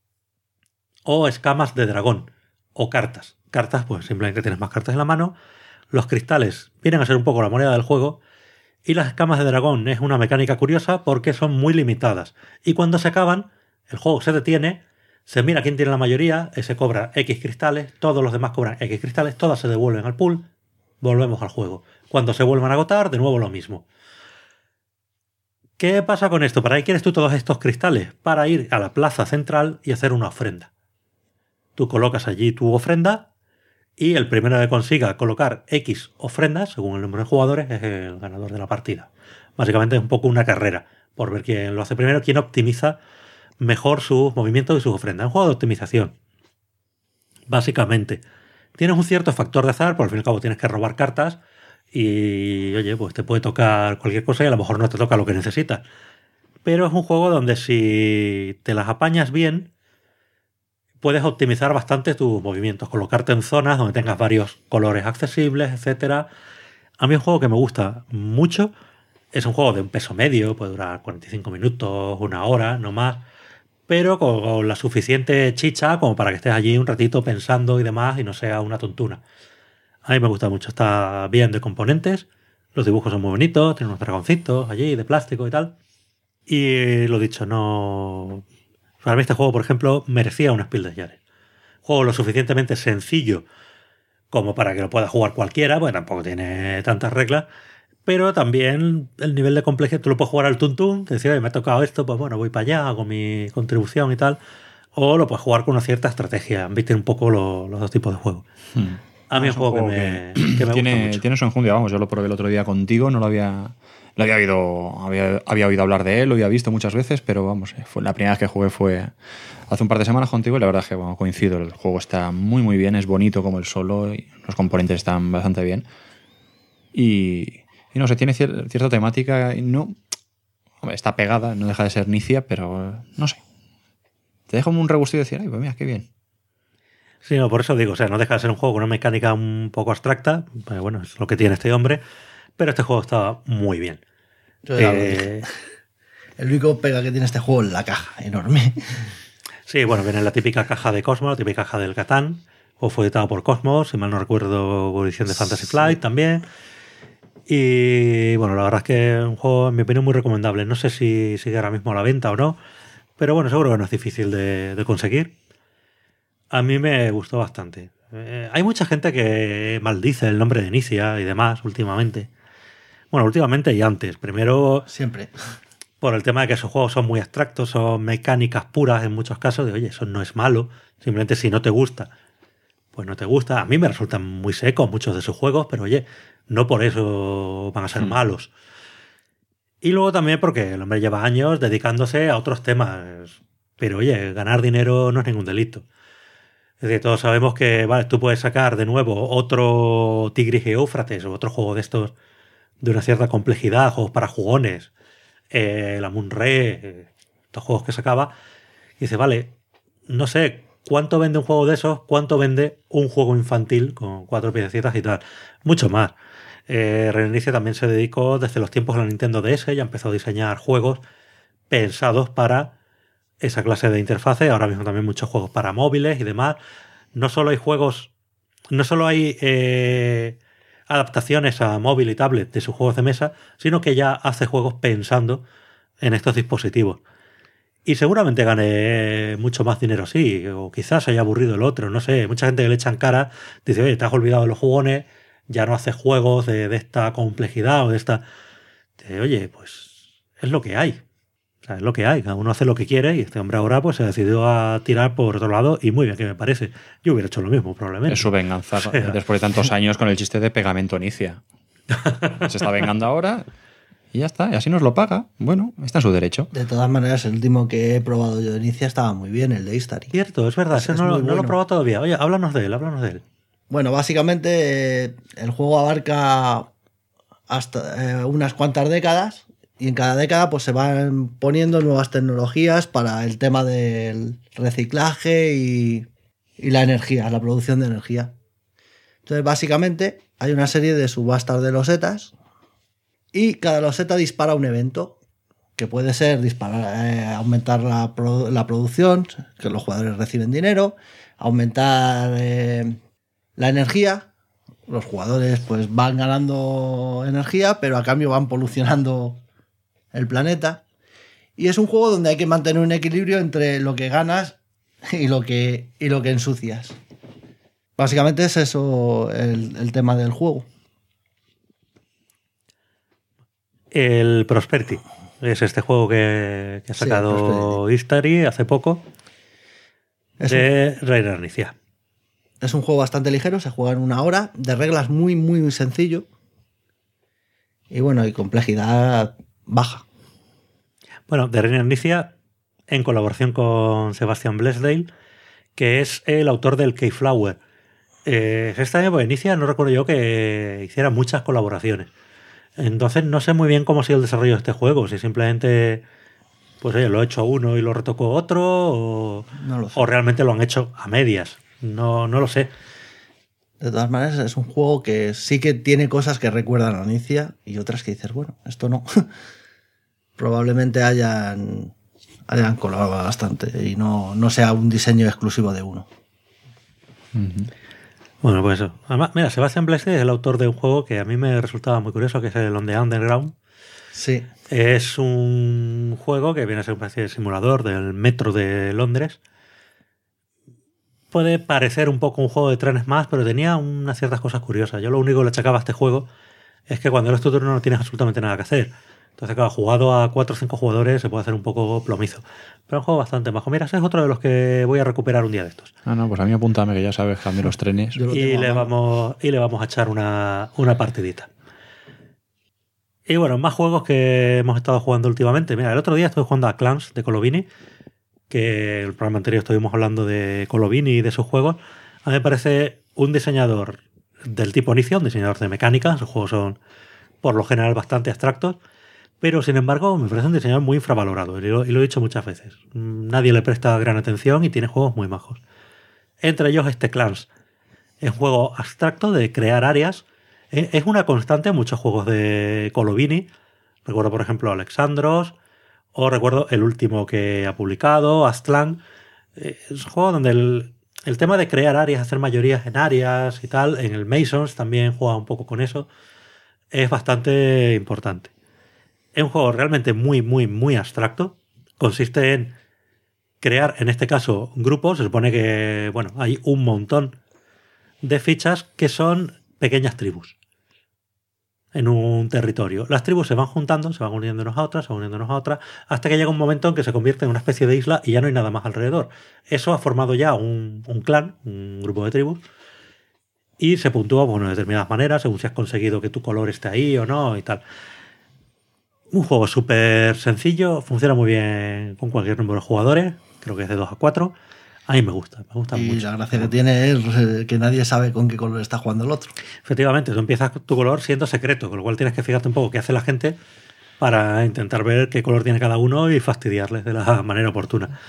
o escamas de dragón o cartas. Cartas, pues simplemente tienes más cartas en la mano. Los cristales vienen a ser un poco la moneda del juego y las escamas de dragón es una mecánica curiosa porque son muy limitadas y cuando se acaban, el juego se detiene, se mira quién tiene la mayoría, ese cobra X cristales, todos los demás cobran X cristales, todas se devuelven al pool, volvemos al juego. Cuando se vuelvan a agotar, de nuevo lo mismo. ¿Qué pasa con esto? ¿Para qué quieres tú todos estos cristales? Para ir a la plaza central y hacer una ofrenda. Tú colocas allí tu ofrenda y el primero que consiga colocar X ofrendas, según el número de jugadores, es el ganador de la partida. Básicamente es un poco una carrera por ver quién lo hace primero, quién optimiza mejor sus movimientos y sus ofrendas. Es un juego de optimización. Básicamente, tienes un cierto factor de azar, por al fin y al cabo tienes que robar cartas y oye, pues te puede tocar cualquier cosa y a lo mejor no te toca lo que necesitas. Pero es un juego donde si te las apañas bien, puedes optimizar bastante tus movimientos, colocarte en zonas donde tengas varios colores accesibles, etcétera. A mí es un juego que me gusta mucho. Es un juego de un peso medio, puede durar 45 minutos, una hora, no más, pero con la suficiente chicha como para que estés allí un ratito pensando y demás y no sea una tontuna. A mí me gusta mucho, está bien de componentes, los dibujos son muy bonitos, tiene unos dragoncitos allí de plástico y tal. Y lo dicho, no... Para mí este juego, por ejemplo, merecía un Spiel des Jahres. Juego lo suficientemente sencillo como para que lo pueda jugar cualquiera, porque tampoco tiene tantas reglas, pero también el nivel de complejidad, tú lo puedes jugar al tuntún, te decía, me ha tocado esto, pues bueno, voy para allá, hago mi contribución y tal, o lo puedes jugar con una cierta estrategia, viste un poco los dos tipos de juegos. A mí es un juego que me gusta mucho. Tiene su enjundia, vamos, yo lo probé el otro día contigo, no lo había oído hablar de él, lo había visto muchas veces, pero vamos, fue la primera vez que jugué fue hace un par de semanas contigo y la verdad es que bueno, coincido, el juego está muy muy bien, es bonito como el solo, y los componentes están bastante bien y no sé, tiene cierta temática y no, hombre, está pegada, no deja de ser nicia, pero no sé, te deja como un regustillo de decir, ay, pues mira, qué bien. Sí, no, por eso digo, o sea, no deja de ser un juego con una mecánica un poco abstracta, pero bueno, es lo que tiene este hombre, pero este juego está muy bien. Yo ya lo dije. El único pega que tiene este juego es la caja, enorme. Sí, bueno, viene en la típica caja de Cosmos, la típica caja del Catán, o fue editado por Cosmos, si mal no recuerdo, por edición de Fantasy Flight también. Y bueno, la verdad es que es un juego, en mi opinión, muy recomendable. No sé si sigue ahora mismo a la venta o no, pero bueno, seguro que no es difícil de conseguir. A mí me gustó bastante. Hay mucha gente que maldice el nombre de Inicia y demás últimamente. Bueno, últimamente y antes. Primero, siempre. Por el tema de que esos juegos son muy abstractos, son mecánicas puras en muchos casos. De oye, eso no es malo. Simplemente si no te gusta, pues no te gusta. A mí me resultan muy secos muchos de sus juegos, pero oye, no por eso van a ser malos. Y luego también porque el hombre lleva años dedicándose a otros temas. Pero oye, ganar dinero no es ningún delito. Es decir, todos sabemos que vale, tú puedes sacar de nuevo otro Tigris y Éufrates o otro juego de estos de una cierta complejidad, juegos para jugones, la Munre, estos juegos que sacaba, y dice, vale, no sé cuánto vende un juego de esos, cuánto vende un juego infantil con 4 piececitas y tal. Mucho más. Reinicia también se dedicó desde los tiempos de la Nintendo DS, ya empezó a diseñar juegos pensados para esa clase de interfaces. Ahora mismo también muchos juegos para móviles y demás. No solo hay juegos, no solo hay adaptaciones a móvil y tablet de sus juegos de mesa, sino que ya hace juegos pensando en estos dispositivos. Y seguramente gane mucho más dinero así, o quizás haya aburrido el otro, no sé. Mucha gente que le echan cara dice, oye, te has olvidado de los jugones, ya no haces juegos de esta complejidad o de esta... Oye, pues es lo que hay. O sea, es lo que hay, cada uno hace lo que quiere y este hombre ahora pues se ha decidido a tirar por otro lado y muy bien que me parece. Yo hubiera hecho lo mismo probablemente. Es su venganza después de tantos años con el chiste de pegamento inicia. Se está vengando ahora y ya está, y así nos lo paga. Bueno, está en su derecho. De todas maneras, el último que he probado yo de Inicia estaba muy bien, el de Istari. Cierto, es verdad, Es no muy lo he bueno. probado todavía. Oye, háblanos de él. Bueno, básicamente el juego abarca hasta unas cuantas décadas y en cada década pues se van poniendo nuevas tecnologías para el tema del reciclaje y la energía, la producción de energía. Entonces básicamente hay una serie de subastas de losetas y cada loseta dispara un evento que puede ser disparar, aumentar la producción, que los jugadores reciben dinero, aumentar la energía. Los jugadores pues van ganando energía, pero a cambio van polucionando el planeta. Y es un juego donde hay que mantener un equilibrio entre lo que ganas y lo que ensucias. Básicamente es eso el tema del juego. El Prosperity es este juego que ha sacado Istari hace poco de Reiner Inicia. Es un juego bastante ligero, se juega en 1 hora, de reglas muy, muy, muy sencillo. Y bueno, y complejidad baja. Bueno, de Reiner Inicia, en colaboración con Sebastian Blesdale, que es el autor del Keyflower. Este año, pues inicia, no recuerdo yo que hiciera muchas colaboraciones. Entonces no sé muy bien cómo ha sido el desarrollo de este juego, si simplemente pues oye, lo ha hecho uno y lo retocó otro, No lo sé. o realmente lo han hecho a medias. No lo sé. De todas maneras, es un juego que sí que tiene cosas que recuerdan a Inicia y otras que dices, bueno, esto no. Probablemente hayan colaborado bastante y no sea un diseño exclusivo de uno. Bueno, pues eso. Además, mira, Sebastian Blessed es el autor de un juego que a mí me resultaba muy curioso, que es el On the Underground. Sí. Es un juego que viene a ser una especie de simulador del metro de Londres. Puede parecer un poco un juego de trenes más, pero tenía unas ciertas cosas curiosas. Yo lo único que le achacaba a este juego es que cuando eres tu turno no tienes absolutamente nada que hacer. Entonces, claro, jugado a 4 o 5 jugadores se puede hacer un poco plomizo. Pero es un juego bastante bajo. Mira, ese es otro de los que voy a recuperar un día de estos. No, pues a mí apúntame, que ya sabes que a mí los trenes... Yo lo Y tengo le, a mano. vamos a echar una partidita. Y bueno, más juegos que hemos estado jugando últimamente. Mira, el otro día estuve jugando a Clans de Colovini, que en el programa anterior estuvimos hablando de Colovini y de sus juegos. A mí me parece un diseñador del tipo Inicia, un diseñador de mecánica. Sus juegos son, por lo general, bastante abstractos. Pero, sin embargo, me parece un diseñador muy infravalorado. Y lo he dicho muchas veces. Nadie le presta gran atención y tiene juegos muy majos. Entre ellos este Clans. Es un juego abstracto de crear áreas. Es una constante en muchos juegos de Colovini. Recuerdo, por ejemplo, Alexandros. O recuerdo el último que ha publicado, Aztlan. Es un juego donde el tema de crear áreas, hacer mayorías en áreas y tal. En el Masons también juega un poco con eso. Es bastante importante. Es un juego realmente muy, muy, muy abstracto. Consiste en crear, en este caso, grupos. Se supone que, bueno, hay un montón de fichas que son pequeñas tribus en un territorio. Las tribus se van juntando, se van uniendo unos a otras, se van uniendo unos a otras, hasta que llega un momento en que se convierte en una especie de isla y ya no hay nada más alrededor. Eso ha formado ya un clan, un grupo de tribus, y se puntúa bueno, de determinadas maneras, según si has conseguido que tu color esté ahí o no y tal. Un juego súper sencillo, funciona muy bien con cualquier número de jugadores, creo que es de 2 a 4. A mí me gusta Y mucho. la gracia que tiene es que nadie sabe con qué color está jugando el otro. Efectivamente, tú empiezas tu color siendo secreto, con lo cual tienes que fijarte un poco qué hace la gente para intentar ver qué color tiene cada uno y fastidiarles de la manera oportuna.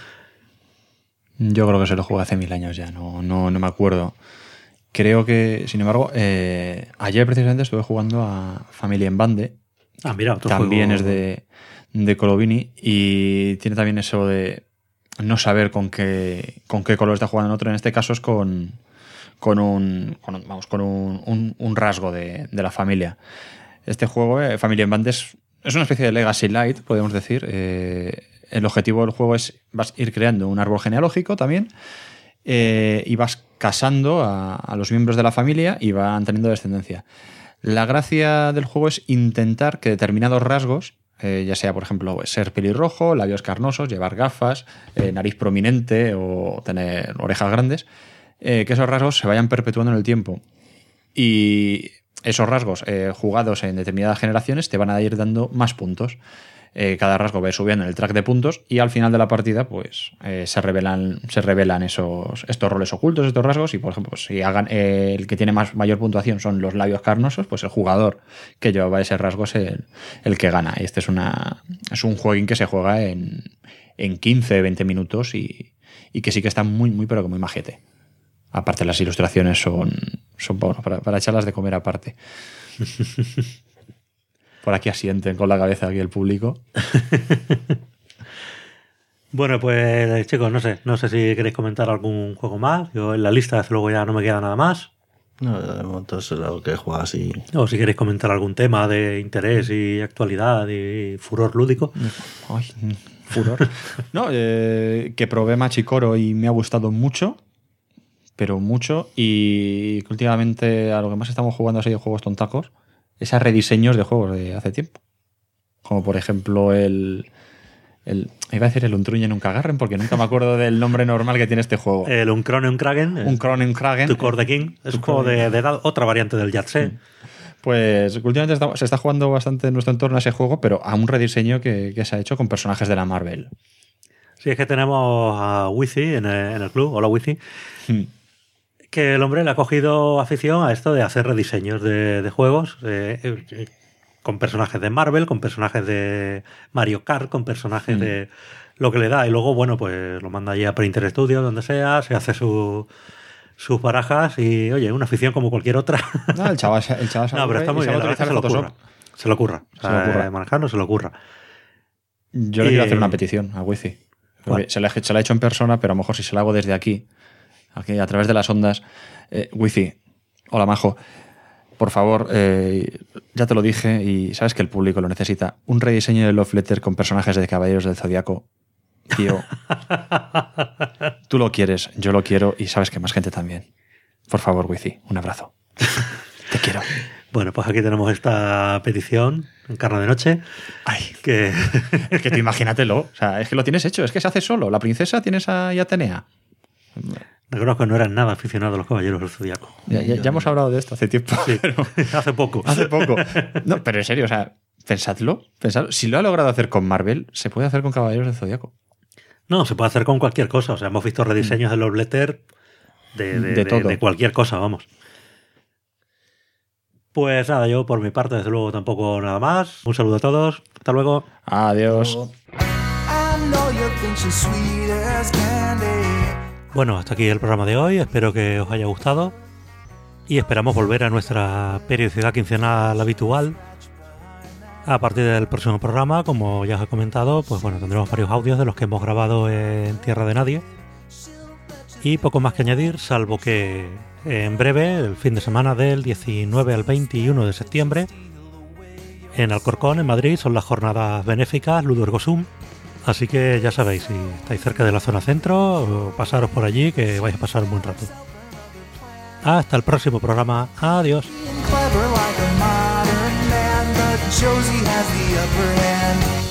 Yo creo que se lo jugué hace 1000 años ya, no me acuerdo. Creo que, sin embargo, ayer precisamente estuve jugando a Family en Bande. Ah, mira, otro también juego... es de Colovini y tiene también eso de no saber con qué color está jugando el otro. En este caso es con un rasgo de la familia. Este juego, Family en Band, es una especie de Legacy Light, podemos decir. El objetivo del juego es vas a ir creando un árbol genealógico también y vas casando a los miembros de la familia y van teniendo descendencia. La gracia del juego es intentar que determinados rasgos, ya sea, por ejemplo, ser pelirrojo, labios carnosos, llevar gafas, nariz prominente o tener orejas grandes, que esos rasgos se vayan perpetuando en el tiempo. Y esos rasgos jugados en determinadas generaciones te van a ir dando más puntos. Cada rasgo va subiendo en el track de puntos y al final de la partida pues se revelan estos roles ocultos, estos rasgos, y por ejemplo pues, si hagan el que tiene mayor puntuación son los labios carnosos, pues el jugador que llevaba ese rasgo es el que gana. Y este es un jueguín que se juega en 15-20 minutos y que sí que está muy, muy, pero que muy majete. Aparte las ilustraciones son bueno, para echarlas de comer aparte. Por aquí asienten con la cabeza aquí el público. Bueno, pues chicos, no sé si queréis comentar algún juego más. Yo en la lista desde luego ya no me queda nada más. No, de momento es lo que juega así. O si queréis comentar algún tema de interés y actualidad y furor lúdico. Ay, furor. No, que probé Machicoro y me ha gustado mucho, pero mucho, y que últimamente a lo que más estamos jugando así de juegos tontacos es a rediseños de juegos de hace tiempo. Como por ejemplo iba a decir el Untruñen Nunca Agarren, porque nunca me acuerdo del nombre normal que tiene este juego. El Uncrone Unkragen. Uncrone Unkragen. To Core the King. Es un juego de otra variante del Yahtzee. Pues últimamente se está jugando bastante en nuestro entorno a ese juego, pero a un rediseño que se ha hecho con personajes de la Marvel. Sí, es que tenemos a Wizi en el club. Hola, Wizi. que el hombre le ha cogido afición a esto de hacer rediseños de juegos con personajes de Marvel, con personajes de Mario Kart, con personajes de lo que le da. Y luego, bueno, pues lo manda allí a Printer Studio, donde sea, se hace sus barajas y, oye, una afición como cualquier otra. No, el chaval no, pero está muy bien, utilizar se lo ocurra. Se lo ocurra. Manejarlo se lo ocurra. Yo le quiero hacer una petición a Wifi. Se la he hecho en persona, pero a lo mejor si se la hago desde aquí a través de las ondas. Wifi, hola Majo, por favor, ya te lo dije y sabes que el público lo necesita. Un rediseño de Love Letter con personajes de Caballeros del Zodiaco. Tío, tú lo quieres, yo lo quiero y sabes que más gente también. Por favor, Wifi, un abrazo. Te quiero. Bueno, pues aquí tenemos esta petición en Carne de Noche. Ay, es que tú imagínatelo. O sea, es que lo tienes hecho, es que se hace solo. La princesa tienes a Atenea. Reconozco que no eran nada aficionados a los Caballeros del Zodiaco. Ya hemos hablado de esto hace tiempo. Sí, pero... hace poco. No, pero en serio, o sea, pensadlo. Si lo ha logrado hacer con Marvel, se puede hacer con Caballeros del Zodiaco. No, se puede hacer con cualquier cosa. O sea, hemos visto rediseños de Love Letter de cualquier cosa, vamos. Pues nada, yo por mi parte, desde luego, tampoco nada más. Un saludo a todos. Hasta luego. Adiós. Bueno, hasta aquí el programa de hoy. Espero que os haya gustado. Y esperamos volver a nuestra periodicidad quincenal habitual a partir del próximo programa. Como ya os he comentado, pues bueno, tendremos varios audios de los que hemos grabado en Tierra de Nadie. Y poco más que añadir, salvo que en breve, el fin de semana del 19 al 21 de septiembre, en Alcorcón, en Madrid, son las jornadas benéficas Ludo Ergo Sum. Así que ya sabéis, si estáis cerca de la zona centro, pasaros por allí, que vais a pasar un buen rato. Hasta el próximo programa. Adiós. Josie has the upper hand.